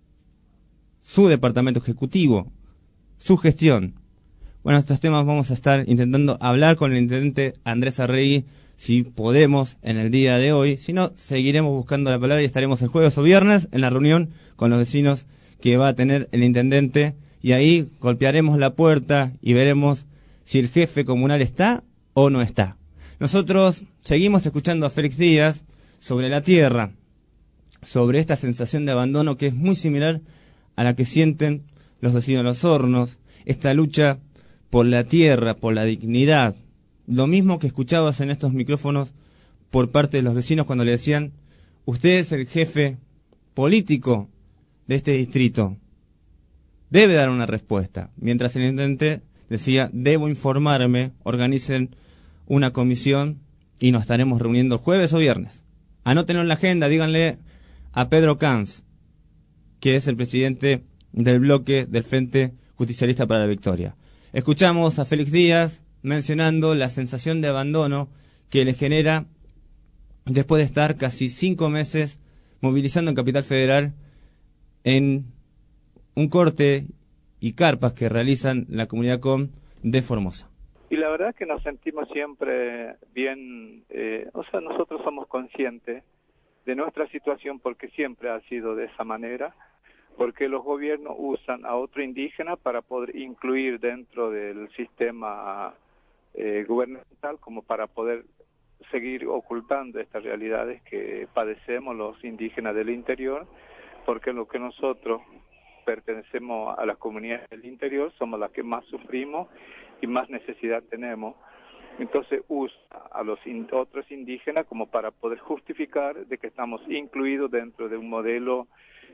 su departamento ejecutivo, su gestión. Bueno, estos temas vamos a estar intentando hablar con el intendente Andrés Arregui, si podemos, en el día de hoy. Si no, seguiremos buscando la palabra y estaremos el jueves o viernes en la reunión con los vecinos que va a tener el intendente, y ahí golpearemos la puerta y veremos si el jefe comunal está o no está. Nosotros seguimos escuchando a Félix Díaz sobre la tierra, sobre esta sensación de abandono que es muy similar a la que sienten los vecinos de los hornos, esta lucha por la tierra, por la dignidad, lo mismo que escuchabas en estos micrófonos por parte de los vecinos cuando le decían: usted es el jefe político de este distrito, debe dar una respuesta, mientras el intendente decía: debo informarme, organicen una comisión y nos estaremos reuniendo jueves o viernes. Anótenlo en la agenda, díganle a Pedro Camps, que es el presidente del bloque del Frente Justicialista para la Victoria. Escuchamos a Félix Díaz mencionando la sensación de abandono que le genera después de estar casi 5 meses movilizando en Capital Federal en un corte y carpas que realizan la comunidad COM de Formosa. Y la verdad que nos sentimos siempre bien, nosotros somos conscientes de nuestra situación porque siempre ha sido de esa manera, porque los gobiernos usan a otro indígena para poder incluir dentro del sistema gubernamental, como para poder seguir ocultando estas realidades que padecemos los indígenas del interior, porque lo que nosotros pertenecemos a las comunidades del interior somos las que más sufrimos y más necesidad tenemos. Entonces usa a los otros indígenas como para poder justificar de que estamos incluidos dentro de un modelo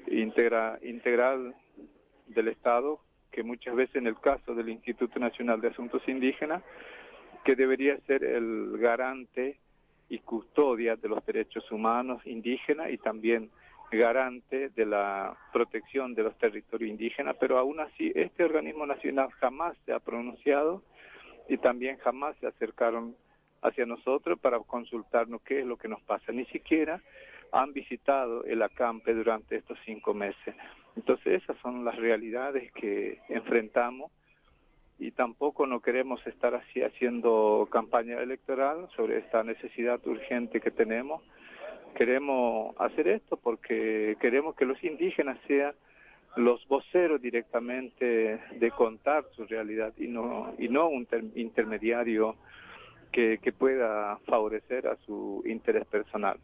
integral del Estado, que muchas veces en el caso del Instituto Nacional de Asuntos Indígenas, que debería ser el garante y custodia de los derechos humanos indígenas y también garante de la protección de los territorios indígenas, pero aún así este organismo nacional jamás se ha pronunciado y también jamás se acercaron hacia nosotros para consultarnos qué es lo que nos pasa. Ni siquiera han visitado el acampe durante estos 5 meses. Entonces esas son las realidades que enfrentamos y tampoco no queremos estar así haciendo campaña electoral sobre esta necesidad urgente que tenemos. Queremos hacer esto porque queremos que los indígenas sean los voceros directamente de contar su realidad y no un intermediario que pueda favorecer a su interés personal.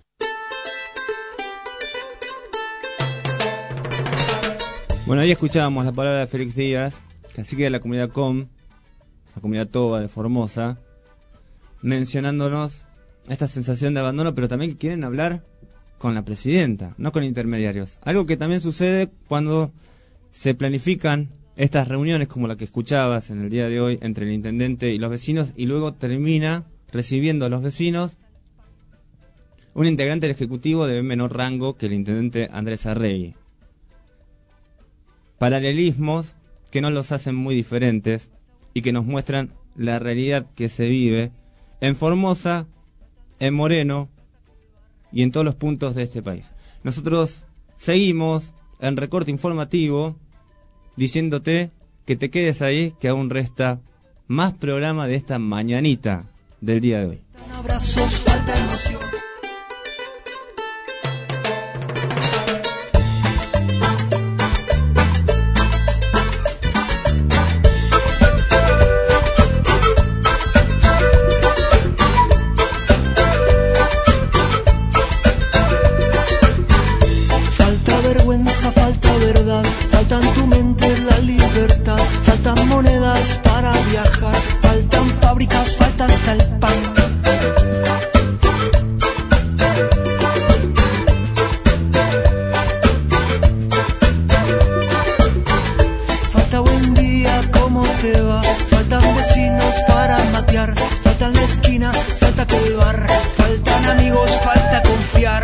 Bueno, ahí escuchábamos la palabra de Félix Díaz, cacique de la comunidad COM, la comunidad Toba de Formosa, mencionándonos esta sensación de abandono, pero también que quieren hablar con la presidenta, no con intermediarios. Algo que también sucede cuando se planifican estas reuniones como la que escuchabas en el día de hoy entre el intendente y los vecinos, y luego termina recibiendo a los vecinos un integrante del Ejecutivo de menor rango que el intendente Andrés Arregui. Paralelismos que no los hacen muy diferentes y que nos muestran la realidad que se vive en Formosa, en Moreno y en todos los puntos de este país. Nosotros seguimos en recorte informativo diciéndote que te quedes ahí, que aún resta más programa de esta mañanita del día de hoy. Abrazos, falta emoción. Falta vergüenza, falta verdad, falta en tu mente la libertad, faltan monedas para viajar, faltan fábricas, falta hasta el pan. Falta buen día, ¿cómo te va? Faltan vecinos para matear, falta en la esquina, falta que el bar, faltan amigos, falta confiar.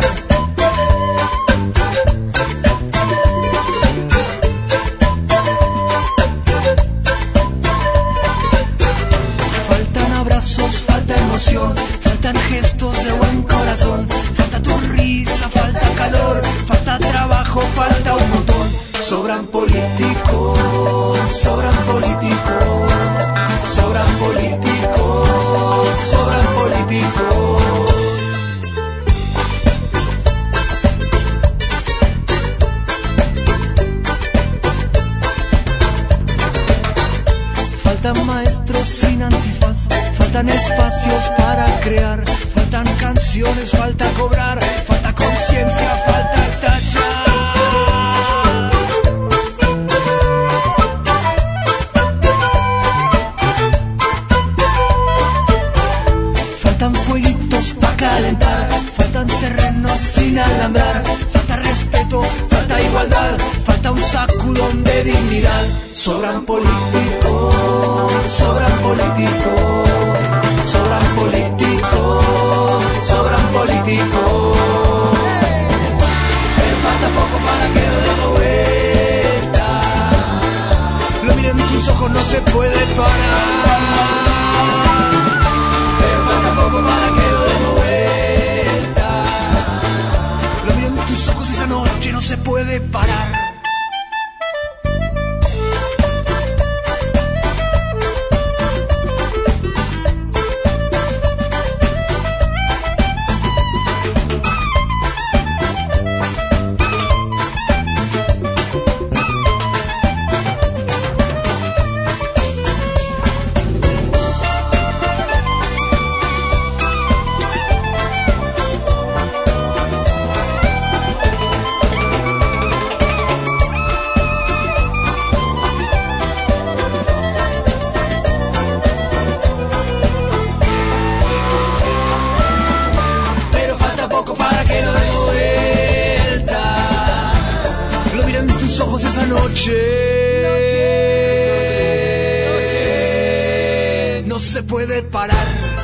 Faltan abrazos, falta emoción, faltan gestos de buen corazón, falta tu risa, falta calor, falta trabajo, falta un montón. Sobran políticos, sobran políticos, sobran políticos, sobran políticos. Faltan maestros sin antifaz, faltan espacios para crear, faltan canciones, falta cobrar, falta conciencia, falta estallar. Faltan fueguitos para calentar, faltan terrenos sin alambrar, falta respeto, falta igualdad, falta un sacudón de dignidad. Sobran políticos, sobran políticos, sobran políticos, sobran políticos. Pero falta poco para que lo demos vuelta. Lo miren en tus ojos, no se puede parar. Pero falta poco para que lo demos vuelta. Lo miren en tus ojos, esa noche no se puede parar. No se puede parar.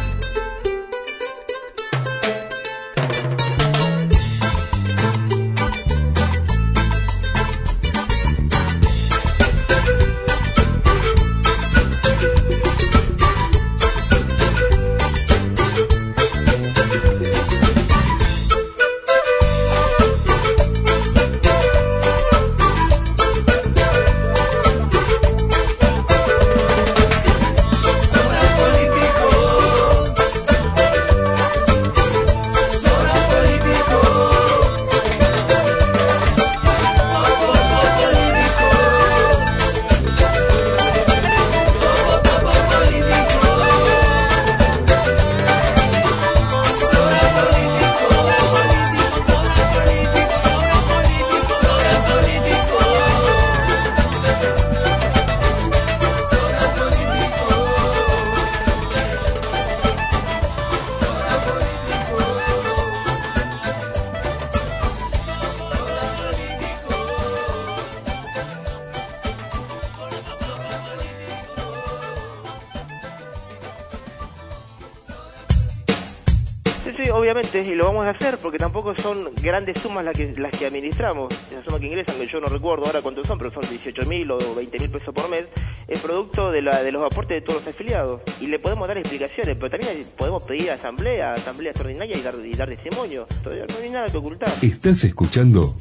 Sí, obviamente, y lo vamos a hacer porque tampoco son grandes sumas las que administramos. Esa suma que ingresan, que yo no recuerdo ahora cuántos son, pero son 18.000 o 20.000 pesos por mes, es producto de los aportes de todos los afiliados. Y le podemos dar explicaciones, pero también podemos pedir asamblea extraordinaria y dar testimonio. Todavía no hay nada que ocultar. Estás escuchando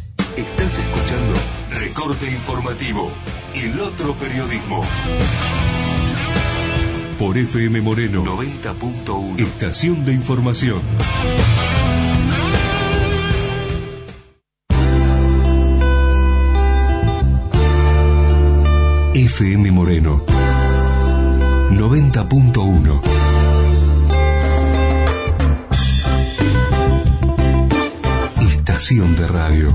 Recorte Informativo, el otro periodismo. Por FM Moreno 90.1. Estación de información. FM Moreno 90.1. Estación de radio.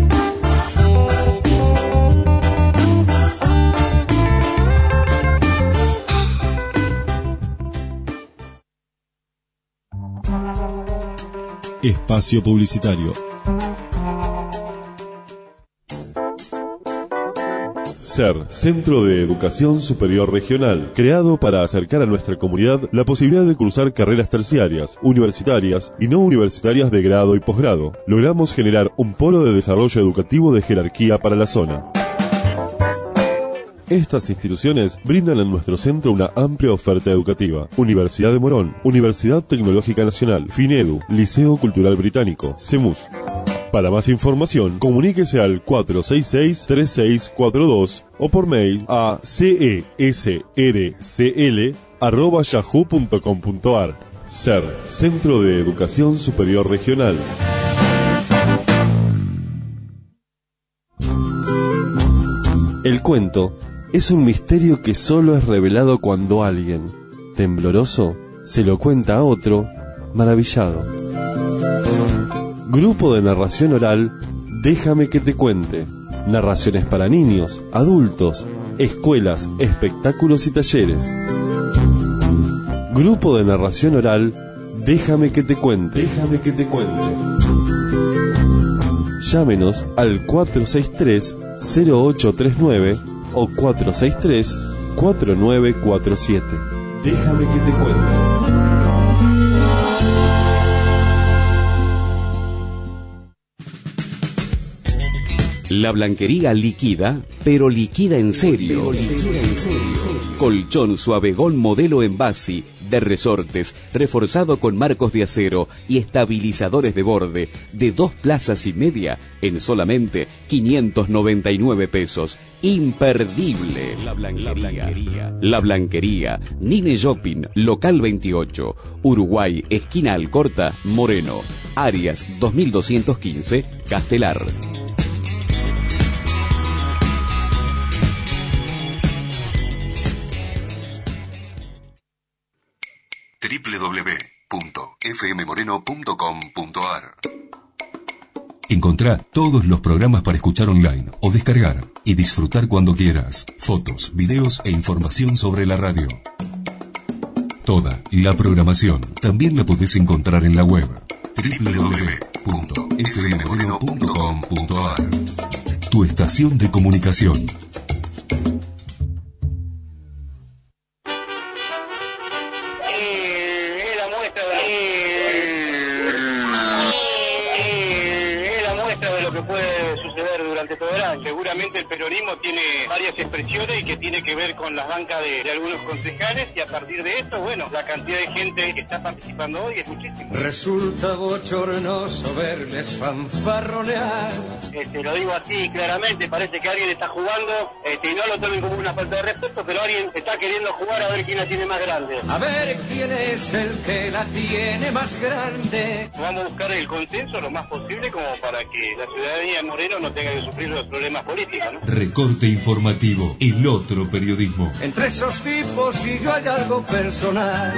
Espacio publicitario. SER, Centro de Educación Superior Regional, creado para acercar a nuestra comunidad la posibilidad de cursar carreras terciarias, universitarias y no universitarias de grado y posgrado. Logramos generar un polo de desarrollo educativo de jerarquía para la zona. Estas instituciones brindan en nuestro centro una amplia oferta educativa. Universidad de Morón, Universidad Tecnológica Nacional, FINEDU, Liceo Cultural Británico, CEMUS. Para más información, comuníquese al 466-3642 o por mail a cesrcl@yahoo.com.ar. SER, Centro de Educación Superior Regional. El cuento es un misterio que solo es revelado cuando alguien, tembloroso, se lo cuenta a otro, maravillado. Grupo de narración oral, Déjame que te cuente. Narraciones para niños, adultos, escuelas, espectáculos y talleres. Grupo de narración oral, Déjame que te cuente. Déjame que te cuente. Llámenos al 463-0839 o 463-4947. Déjame que te cuente. La Blanquería liquida, pero liquida en serio. Colchón Suavegón modelo Envasi, de resortes, reforzado con marcos de acero y estabilizadores de borde, de 2 plazas y media, en solamente 599 pesos. Imperdible. La Blanquería. Nine Shopping, local 28, Uruguay, esquina Alcorta, Moreno. Arias 2215, Castelar. www.fmmoreno.com.ar. Encontrá todos los programas para escuchar online o descargar y disfrutar cuando quieras. Fotos, videos e información sobre la radio. Toda la programación también la podés encontrar en la web www.fmmoreno.com.ar. Tu estación de comunicación. Seguramente el peronismo tiene varias expresiones y que tiene que ver con las bancas de algunos concejales, y a partir de esto, bueno, la cantidad de gente que está participando hoy es muchísima. Resulta bochornoso verles fanfarronear. Lo digo así claramente, parece que alguien está jugando, y no lo tomen como una falta de respeto, pero alguien está queriendo jugar a ver quién la tiene más grande. A ver quién es el que la tiene más grande. Vamos a buscar el consenso lo más posible como para que la ciudadanía de Moreno no tenga que sufrir los problemas políticos, ¿no? Recorte informativo, el otro periodismo. Entre esos tipos y yo hay algo personal.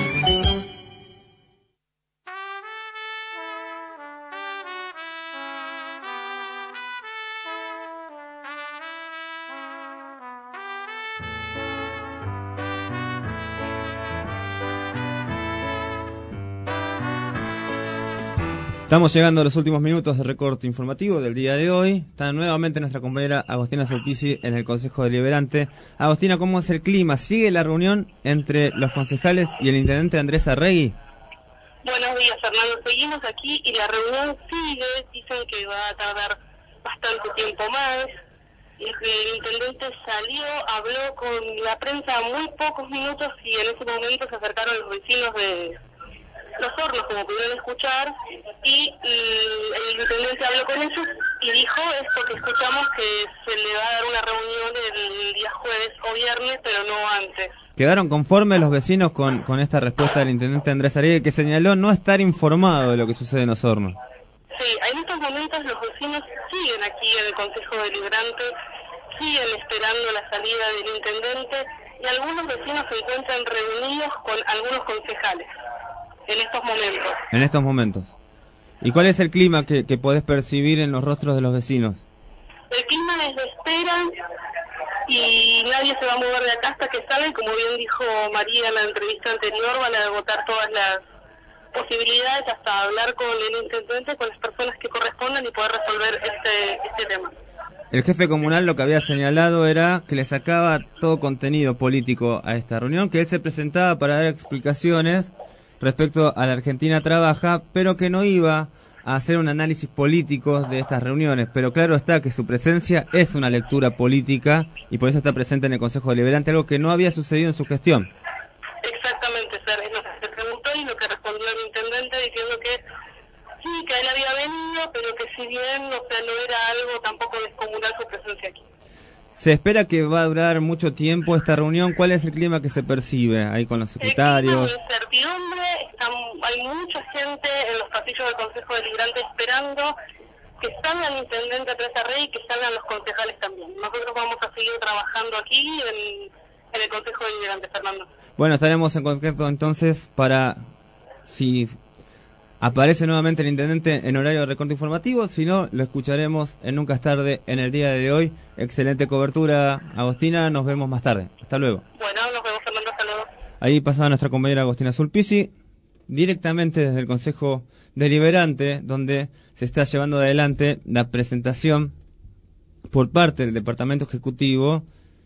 Estamos llegando a los últimos minutos de recorte informativo del día de hoy. Está nuevamente nuestra compañera Agostina Sulpici en el Consejo Deliberante. Agostina, ¿cómo es el clima? ¿Sigue la reunión entre los concejales y el intendente Andrés Arregui? Buenos días, Fernando. Seguimos aquí y la reunión sigue. Dicen que va a tardar bastante tiempo más. El intendente salió, habló con la prensa muy pocos minutos y en ese momento se acercaron los vecinos de Los Hornos, como pudieron escuchar, y el intendente habló con ellos y dijo esto que escuchamos, que se le va a dar una reunión el día jueves o viernes, pero no antes. ¿Quedaron conformes los vecinos con esta respuesta del intendente Andrés Arregui, que señaló no estar informado de lo que sucede en Osorno? Sí, en estos momentos los vecinos siguen aquí en el Consejo Deliberante, siguen esperando la salida del intendente y algunos vecinos se encuentran reunidos con algunos concejales en estos momentos. En estos momentos. ¿Y cuál es el clima que podés percibir en los rostros de los vecinos? El clima es de espera y nadie se va a mover de acá hasta que salga, y como bien dijo María en la entrevista anterior, van a agotar todas las posibilidades hasta hablar con el intendente, con las personas que correspondan y poder resolver este tema. El jefe comunal lo que había señalado era que le sacaba todo contenido político a esta reunión, que él se presentaba para dar explicaciones respecto a la Argentina Trabaja, pero que no iba a hacer un análisis político de estas reuniones. Pero claro está que su presencia es una lectura política y por eso está presente en el Consejo Deliberante, algo que no había sucedido en su gestión. Exactamente, Ser, es lo que se preguntó y lo que respondió el intendente, diciendo que sí, que él había venido, pero que si bien no era algo tampoco descomunal su presencia aquí. Se espera que va a durar mucho tiempo esta reunión. ¿Cuál es el clima que se percibe ahí con los secretarios? El clima de incertidumbre, hay mucha gente en los pasillos del Consejo Deliberante esperando que salga el intendente Andrés Arregui y que salgan los concejales también. Nosotros vamos a seguir trabajando aquí en el Consejo Deliberante, Fernando. Bueno, estaremos en contacto entonces para si aparece nuevamente el intendente en horario de recorte informativo, si no, lo escucharemos en Nunca es Tarde en el día de hoy. Excelente cobertura, Agostina, nos vemos más tarde. Hasta luego. Bueno, nos vemos, Fernando, hasta luego. Ahí pasaba nuestra compañera Agostina Sulpici, directamente desde el Consejo Deliberante, donde se está llevando adelante la presentación por parte del Departamento Ejecutivo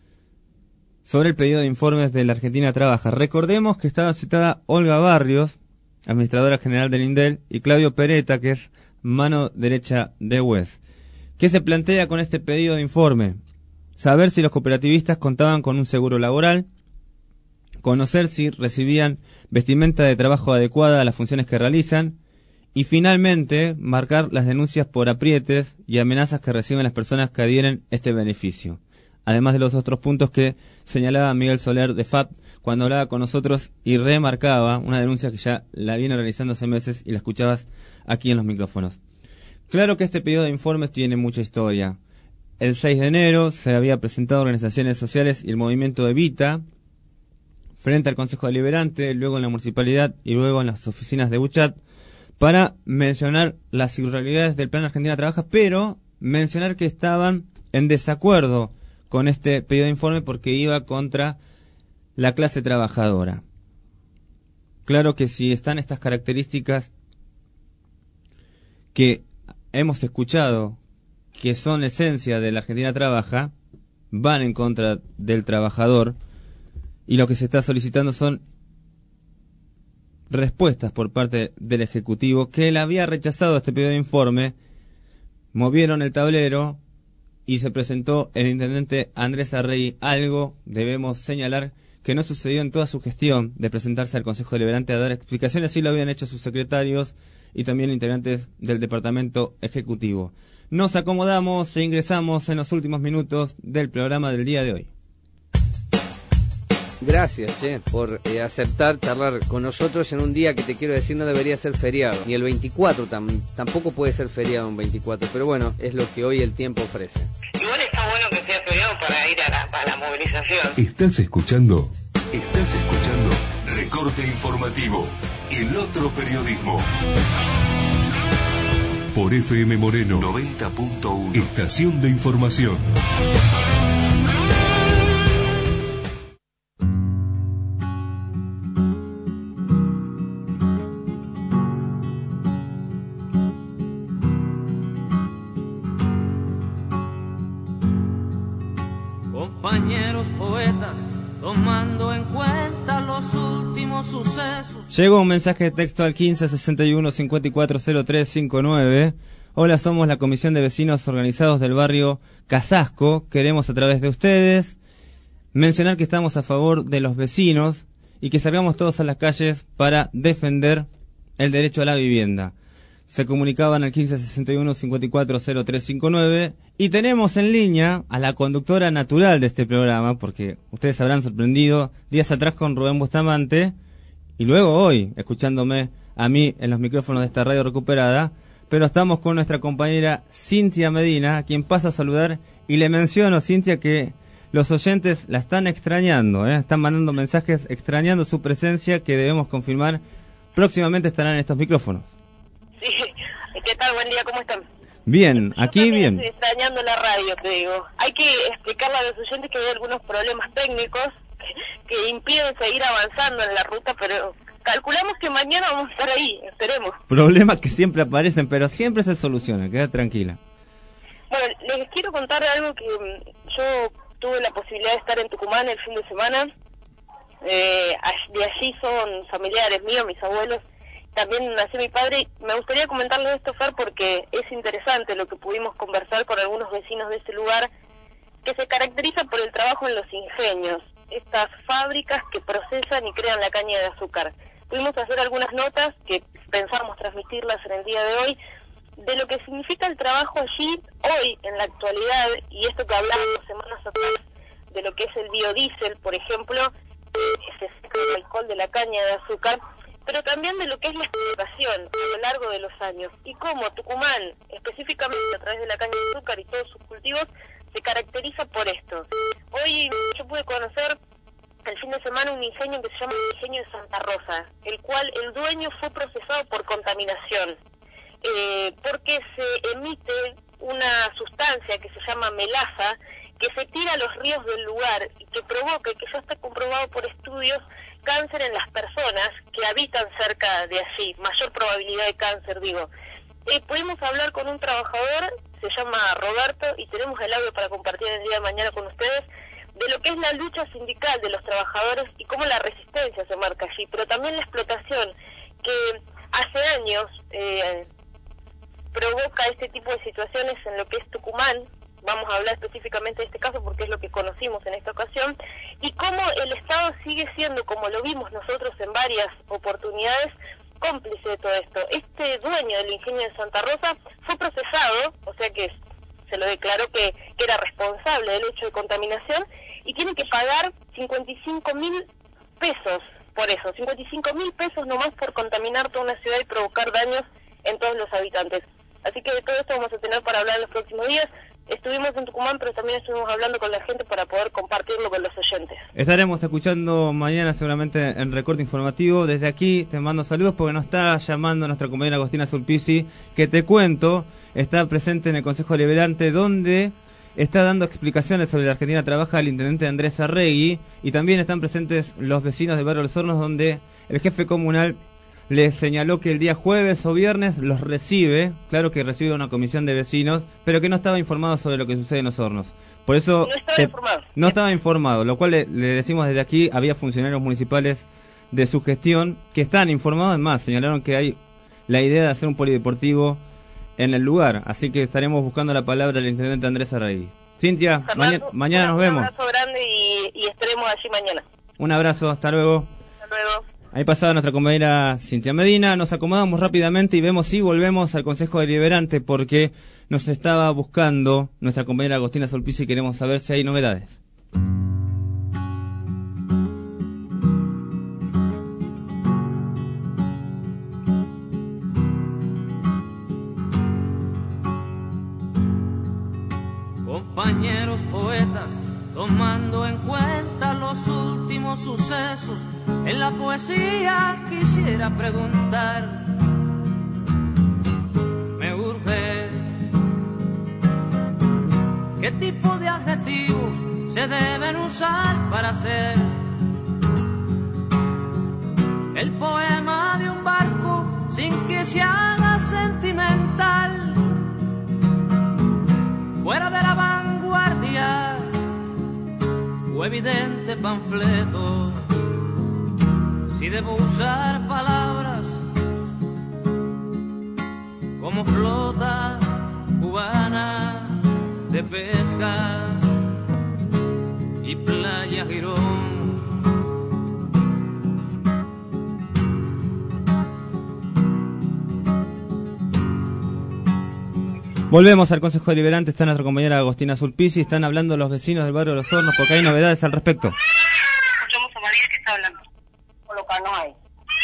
sobre el pedido de informes de la Argentina Trabaja. Recordemos que estaba citada Olga Barrios, administradora general del INDEL, y Claudio Pereta, que es mano derecha de UES. ¿Qué se plantea con este pedido de informe? Saber si los cooperativistas contaban con un seguro laboral, conocer si recibían vestimenta de trabajo adecuada a las funciones que realizan, y finalmente marcar las denuncias por aprietes y amenazas que reciben las personas que adhieren este beneficio. Además de los otros puntos que señalaba Miguel Soler de FAP cuando hablaba con nosotros y remarcaba una denuncia que ya la viene realizando hace meses y la escuchabas aquí en los micrófonos. Claro que este pedido de informes tiene mucha historia. El 6 de enero se había presentado a organizaciones sociales y el movimiento Evita frente al Consejo Deliberante, luego en la municipalidad y luego en las oficinas de Buchat, para mencionar las irregularidades del Plan Argentina Trabaja, pero mencionar que estaban en desacuerdo con este pedido de informe porque iba contra la clase trabajadora. Claro que si están estas características que hemos escuchado que son la esencia de la Argentina Trabaja, van en contra del trabajador, y lo que se está solicitando son respuestas por parte del Ejecutivo, que él había rechazado este pedido de informe. Movieron el tablero y se presentó el intendente Andrés Arregui, algo debemos señalar que no sucedió en toda su gestión de presentarse al Consejo Deliberante a dar explicaciones. Sí lo habían hecho sus secretarios y también integrantes del Departamento Ejecutivo. Nos acomodamos e ingresamos en los últimos minutos del programa del día de hoy. Gracias, por aceptar charlar con nosotros en un día que te quiero decir no debería ser feriado. Ni el 24 tampoco puede ser feriado un 24, pero bueno, es lo que hoy el tiempo ofrece. Igual está bueno que sea feriado para ir a la movilización. ¿Estás escuchando Recorte Informativo, el otro periodismo? Por FM Moreno 90.1, Estación de Información. Compañeros poetas, tomando en cuenta los últimos sucesos. Llegó un mensaje de texto al 1561-540359. Hola, somos la Comisión de Vecinos Organizados del barrio Casasco. Queremos a través de ustedes mencionar que estamos a favor de los vecinos y que salgamos todos a las calles para defender el derecho a la vivienda. se comunicaban al 1561-540359 y tenemos en línea a la conductora natural de este programa, porque ustedes se habrán sorprendido días atrás con Rubén Bustamante y luego hoy escuchándome a mí en los micrófonos de esta radio recuperada, pero estamos con nuestra compañera Cintia Medina, a quien pasa a saludar, y le menciono, Cintia, que los oyentes la están extrañando, están mandando mensajes extrañando su presencia, que debemos confirmar próximamente estarán en estos micrófonos. Sí, ¿qué tal? Buen día, ¿cómo están? Bien, aquí bien. Estoy extrañando la radio, te digo. Hay que explicarle a los oyentes que hay algunos problemas técnicos que impiden seguir avanzando en la ruta, pero calculamos que mañana vamos a estar ahí, esperemos. Problemas que siempre aparecen, pero siempre se solucionan, queda tranquila. Bueno, les quiero contar algo que yo tuve la posibilidad de estar en Tucumán el fin de semana. De allí son familiares míos, mis abuelos. También nació mi padre. Me gustaría comentarles esto, Fer, porque es interesante lo que pudimos conversar con algunos vecinos de este lugar, que se caracteriza por el trabajo en los ingenios, estas fábricas que procesan y crean la caña de azúcar. Pudimos hacer algunas notas que pensamos transmitirlas en el día de hoy, de lo que significa el trabajo allí, hoy, en la actualidad, y esto que hablamos semanas atrás, de lo que es el biodiesel, por ejemplo, ese alcohol de la caña de azúcar, pero también de lo que es la explotación a lo largo de los años y cómo Tucumán, específicamente a través de la caña de azúcar y todos sus cultivos, se caracteriza por esto. Hoy yo pude conocer el fin de semana un ingenio que se llama el Ingenio de Santa Rosa, el cual el dueño fue procesado por contaminación, porque se emite una sustancia que se llama melaza, que se tira a los ríos del lugar y que provoca, que ya está comprobado por estudios, cáncer en las personas que habitan cerca de allí, mayor probabilidad de cáncer, digo. Pudimos hablar con un trabajador, se llama Roberto, y tenemos el audio para compartir el día de mañana con ustedes, de lo que es la lucha sindical de los trabajadores y cómo la resistencia se marca allí, pero también la explotación que hace años provoca este tipo de situaciones en lo que es Tucumán. Vamos a hablar específicamente de este caso porque es lo que conocimos en esta ocasión, y cómo el Estado sigue siendo, como lo vimos nosotros en varias oportunidades, cómplice de todo esto. Este dueño del Ingenio de Santa Rosa fue procesado, o sea que se lo declaró que era responsable del hecho de contaminación, y tiene que pagar 55.000 pesos por eso, 55.000 pesos nomás por contaminar toda una ciudad y provocar daños en todos los habitantes. Así que de todo esto vamos a tener para hablar en los próximos días. Estuvimos en Tucumán, pero también estuvimos hablando con la gente para poder compartirlo con los oyentes. Estaremos escuchando mañana seguramente en recorte informativo. Desde aquí te mando saludos porque nos está llamando nuestra compañera Agostina Sulpici, que te cuento, está presente en el Consejo Deliberante, donde está dando explicaciones sobre la Argentina Trabaja el intendente Andrés Arregui, y también están presentes los vecinos de Barrio Los Hornos, donde el jefe comunal les señaló que el día jueves o viernes los recibe, claro que recibe una comisión de vecinos, pero que no estaba informado sobre lo que sucede en Los Hornos. Por eso no estaba informado, lo cual le decimos desde aquí, había funcionarios municipales de su gestión que están informados, además señalaron que hay la idea de hacer un polideportivo en el lugar, así que estaremos buscando la palabra del intendente Andrés Arregui. Cintia, mañana nos vemos. Un abrazo grande y estaremos allí mañana. Un abrazo, hasta luego. Hasta luego. Ahí pasaba nuestra compañera Cintia Medina. Nos acomodamos rápidamente y vemos si volvemos al Consejo Deliberante, porque nos estaba buscando nuestra compañera Agostina Sulpici y queremos saber si hay novedades. Compañeros poetas, tomando en cuenta los últimos sucesos, en la poesía quisiera preguntar, me urge, ¿qué tipo de adjetivos se deben usar para hacer el poema de un barco sin que se haga sentimental, fuera de la vanguardia o evidente panfleto? Si debo usar palabras como flota cubana de pesca y playa Girón, Volvemos al Consejo Deliberante, está nuestra compañera Agostina Sulpici, están hablando los vecinos del barrio Los Hornos porque hay novedades al respecto. Escuchamos a María que está hablando. Colocarnos ahí.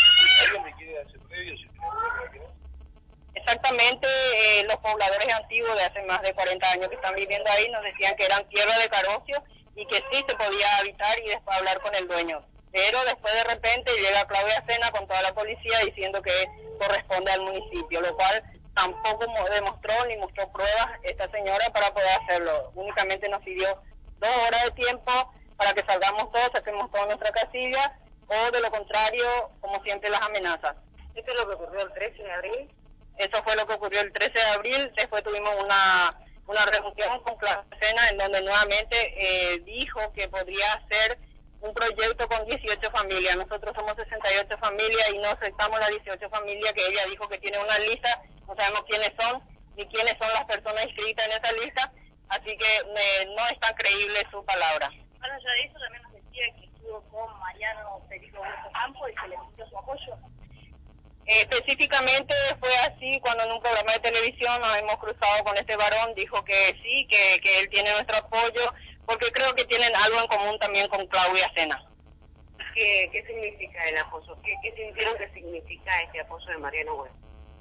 Exactamente, los pobladores antiguos de hace más de 40 años que están viviendo ahí nos decían que eran tierra de Carocio y que sí se podía habitar y después hablar con el dueño. Pero después de repente llega Claudia Sena con toda la policía diciendo que corresponde al municipio, lo cual tampoco demostró ni mostró pruebas esta señora para poder hacerlo. Únicamente nos pidió 2 horas de tiempo para que salgamos todos, saquemos toda nuestra casilla, o de lo contrario, como siempre, las amenazas. ¿Esto es lo que ocurrió el 13 de abril? Eso fue lo que ocurrió el 13 de abril. Después tuvimos una reunión con Claudia Sena en donde nuevamente dijo que podría hacer un proyecto con 18 familias. Nosotros somos 68 familias y no aceptamos las 18 familias que ella dijo que tiene una lista. No sabemos quiénes son ni quiénes son las personas inscritas en esa lista, así que no es tan creíble su palabra. Más allá de eso, también nos decía que estuvo con Mariano Perico Campo y que le pidió su apoyo. Específicamente fue así cuando en un programa de televisión nos hemos cruzado con este varón, dijo que sí, que él tiene nuestro apoyo, porque creo que tienen algo en común también con Claudia Sena. ¿Qué significa el apoyo? ¿Qué sintieron que significa este apoyo de Mariano Web?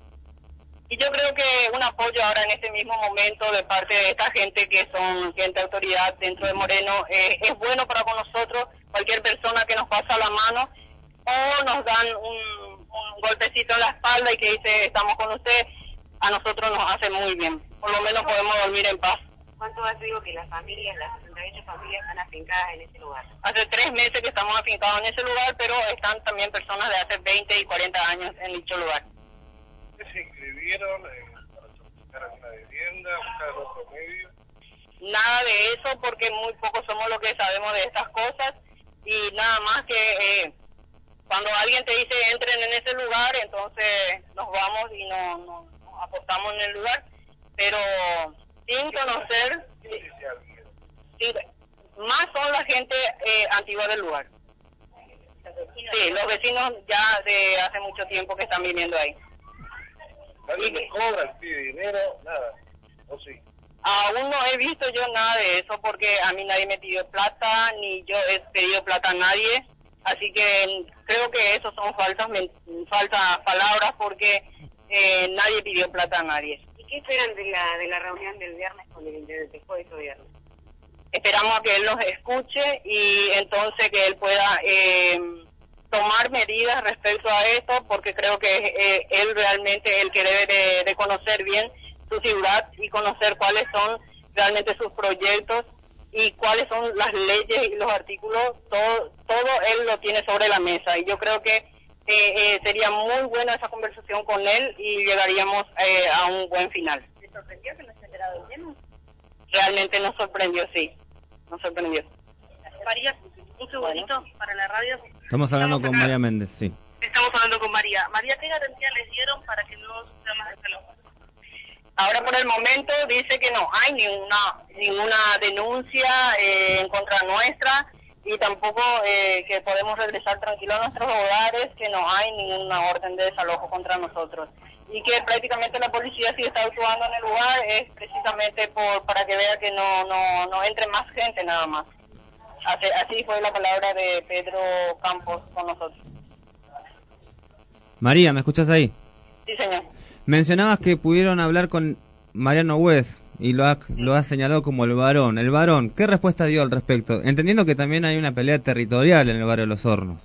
Y yo creo que un apoyo ahora en este mismo momento de parte de esta gente que son gente de autoridad dentro de Moreno es bueno para con nosotros. Cualquier persona que nos pasa la mano o nos dan un golpecito en la espalda y que dice estamos con usted, a nosotros nos hace muy bien. Por lo menos podemos dormir en paz. ¿Cuánto hace digo que las 68 familias están afincadas en ese lugar? Hace 3 meses que estamos afincados en ese lugar, pero están también personas de hace 20 y 40 años en dicho lugar. ¿Se inscribieron para solicitar alguna vivienda, buscar otro medio? Nada de eso, porque muy pocos somos los que sabemos de estas cosas, y nada más que cuando alguien te dice entren en ese lugar, entonces nos vamos y nos apostamos en el lugar, pero sin conocer, más son la gente antigua del lugar. Sí, los vecinos ya de hace mucho tiempo que están viviendo ahí. ¿Nadie le cobra, pide dinero? Nada, ¿o sí? Aún no he visto yo nada de eso, porque a mí nadie me pidió plata, ni yo he pedido plata a nadie, así que creo que eso son falsas palabras, porque nadie pidió plata a nadie. ¿Y qué esperan de la reunión del viernes con el intendente? ¿Fue este viernes? Esperamos a que él nos escuche y entonces que él pueda tomar medidas respecto a esto, porque creo que es él realmente el que debe de conocer bien su ciudad y conocer cuáles son realmente sus proyectos y cuáles son las leyes y los artículos. Todo él lo tiene sobre la mesa, y yo creo que sería muy buena esa conversación con él y llegaríamos a un buen final. ¿Te sorprendió que no se enterado del tema? Realmente nos sorprendió, sí, nos sorprendió. María, un segundito para la radio. Estamos hablando con María Méndez, sí. Estamos hablando con María. María, ¿qué garantía les dieron para que no sufra más desalojo? Ahora por el momento dice que no hay ninguna denuncia en contra nuestra, y tampoco que podemos regresar tranquilos a nuestros hogares, que no hay ninguna orden de desalojo contra nosotros, y que prácticamente la policía sí está actuando en el lugar es precisamente para que vea que no entre más gente nada más. Así fue la palabra de Pedro Campos con nosotros. María, ¿me escuchás ahí? Sí, señor. Mencionabas que pudieron hablar con Mariano West y lo ha señalado como el varón. El varón, ¿qué respuesta dio al respecto? Entendiendo que también hay una pelea territorial en el barrio Los Hornos.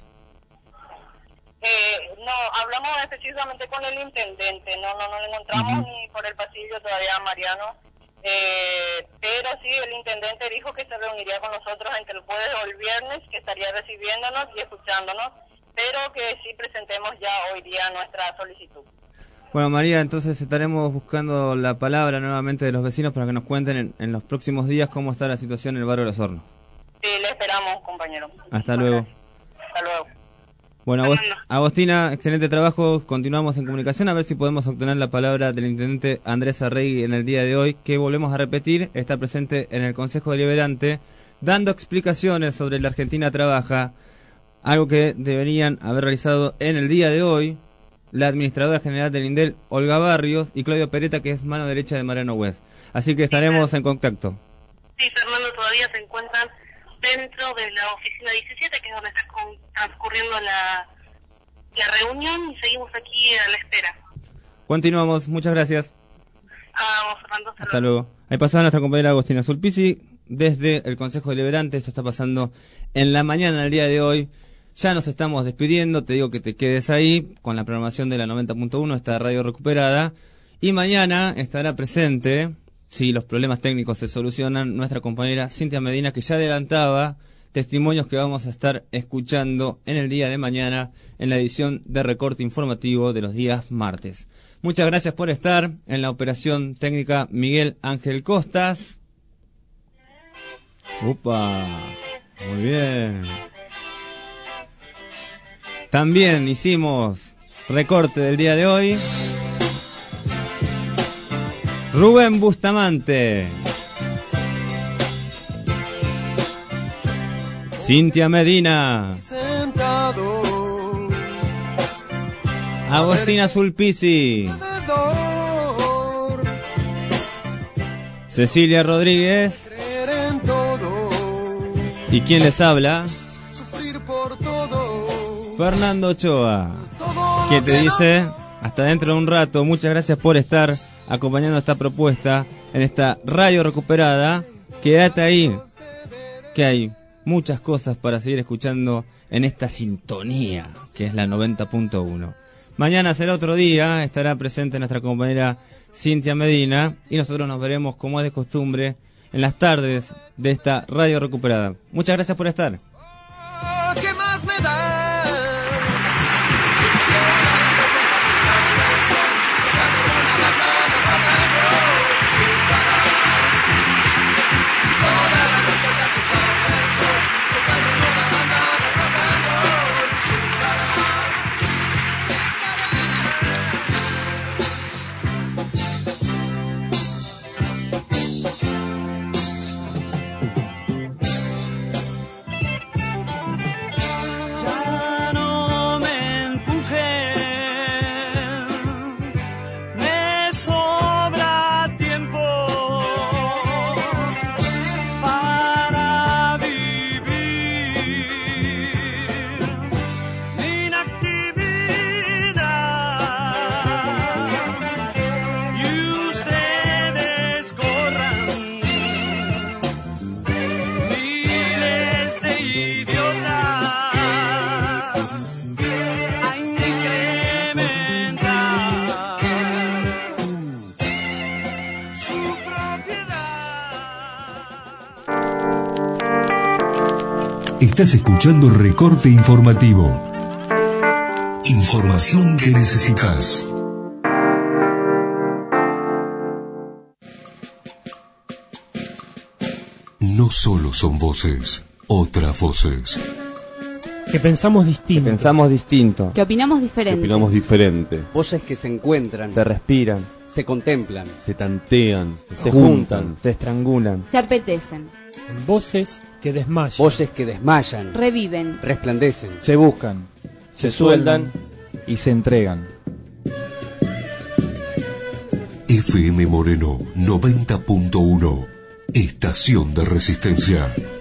No, hablamos específicamente con el intendente, no lo encontramos ni por el pasillo todavía a Mariano, pero sí, el intendente dijo que se reuniría con nosotros entre el jueves o el viernes, que estaría recibiéndonos y escuchándonos, pero que sí presentemos ya hoy día nuestra solicitud. Bueno, María, entonces estaremos buscando la palabra nuevamente de los vecinos para que nos cuenten en los próximos días cómo está la situación en el barrio Los Hornos. Sí, le esperamos, compañero. Hasta luego. Hasta luego. Bueno, Agostina, excelente trabajo. Continuamos en comunicación a ver si podemos obtener la palabra del intendente Andrés Arregui en el día de hoy, que volvemos a repetir, está presente en el Consejo Deliberante, dando explicaciones sobre La Argentina Trabaja, algo que deberían haber realizado en el día de hoy, la administradora general del INDEL, Olga Barrios, y Claudio Peretta, que es mano derecha de Mariano West. Así que estaremos en contacto. Sí, Fernando, todavía se encuentran dentro de la oficina 17, que es donde está transcurriendo la reunión, y seguimos aquí a la espera. Continuamos, muchas gracias. Vamos, Fernando, hasta luego. Ahí pasaba nuestra compañera Agostina Sulpici desde el Consejo Deliberante. Esto está pasando en la mañana del día de hoy. Ya nos estamos despidiendo, te digo que te quedes ahí con la programación de la 90.1, esta radio recuperada. Y mañana estará presente, si los problemas técnicos se solucionan, nuestra compañera Cintia Medina, que ya adelantaba testimonios que vamos a estar escuchando en el día de mañana en la edición de Recorte Informativo de los días martes. Muchas gracias por estar. En la operación técnica, Miguel Ángel Costas. ¡Upa! Muy bien. También hicimos recorte del día de hoy. Rubén Bustamante. Cintia Medina. Agostina Sulpici. Cecilia Rodríguez. ¿Y quién les habla? Fernando Ochoa, que te dice hasta dentro de un rato. Muchas gracias por estar acompañando esta propuesta en esta radio recuperada. Quédate ahí, que hay muchas cosas para seguir escuchando en esta sintonía que es la 90.1. Mañana será otro día, estará presente nuestra compañera Cintia Medina y nosotros nos veremos como es de costumbre en las tardes de esta radio recuperada. Muchas gracias por estar. ¿Qué más me da? Estás escuchando Recorte Informativo. Información que necesitas. No solo son voces, otras voces. Que pensamos distinto. Que opinamos diferente. Voces que se encuentran, Se respiran, se contemplan, se tantean, se juntan, se estrangulan. Se apetecen. Voces que desmayan. Voces que desmayan, Reviven. resplandecen, Se buscan, se sueldan y se entregan. FM Moreno 90.1. Estación de Resistencia.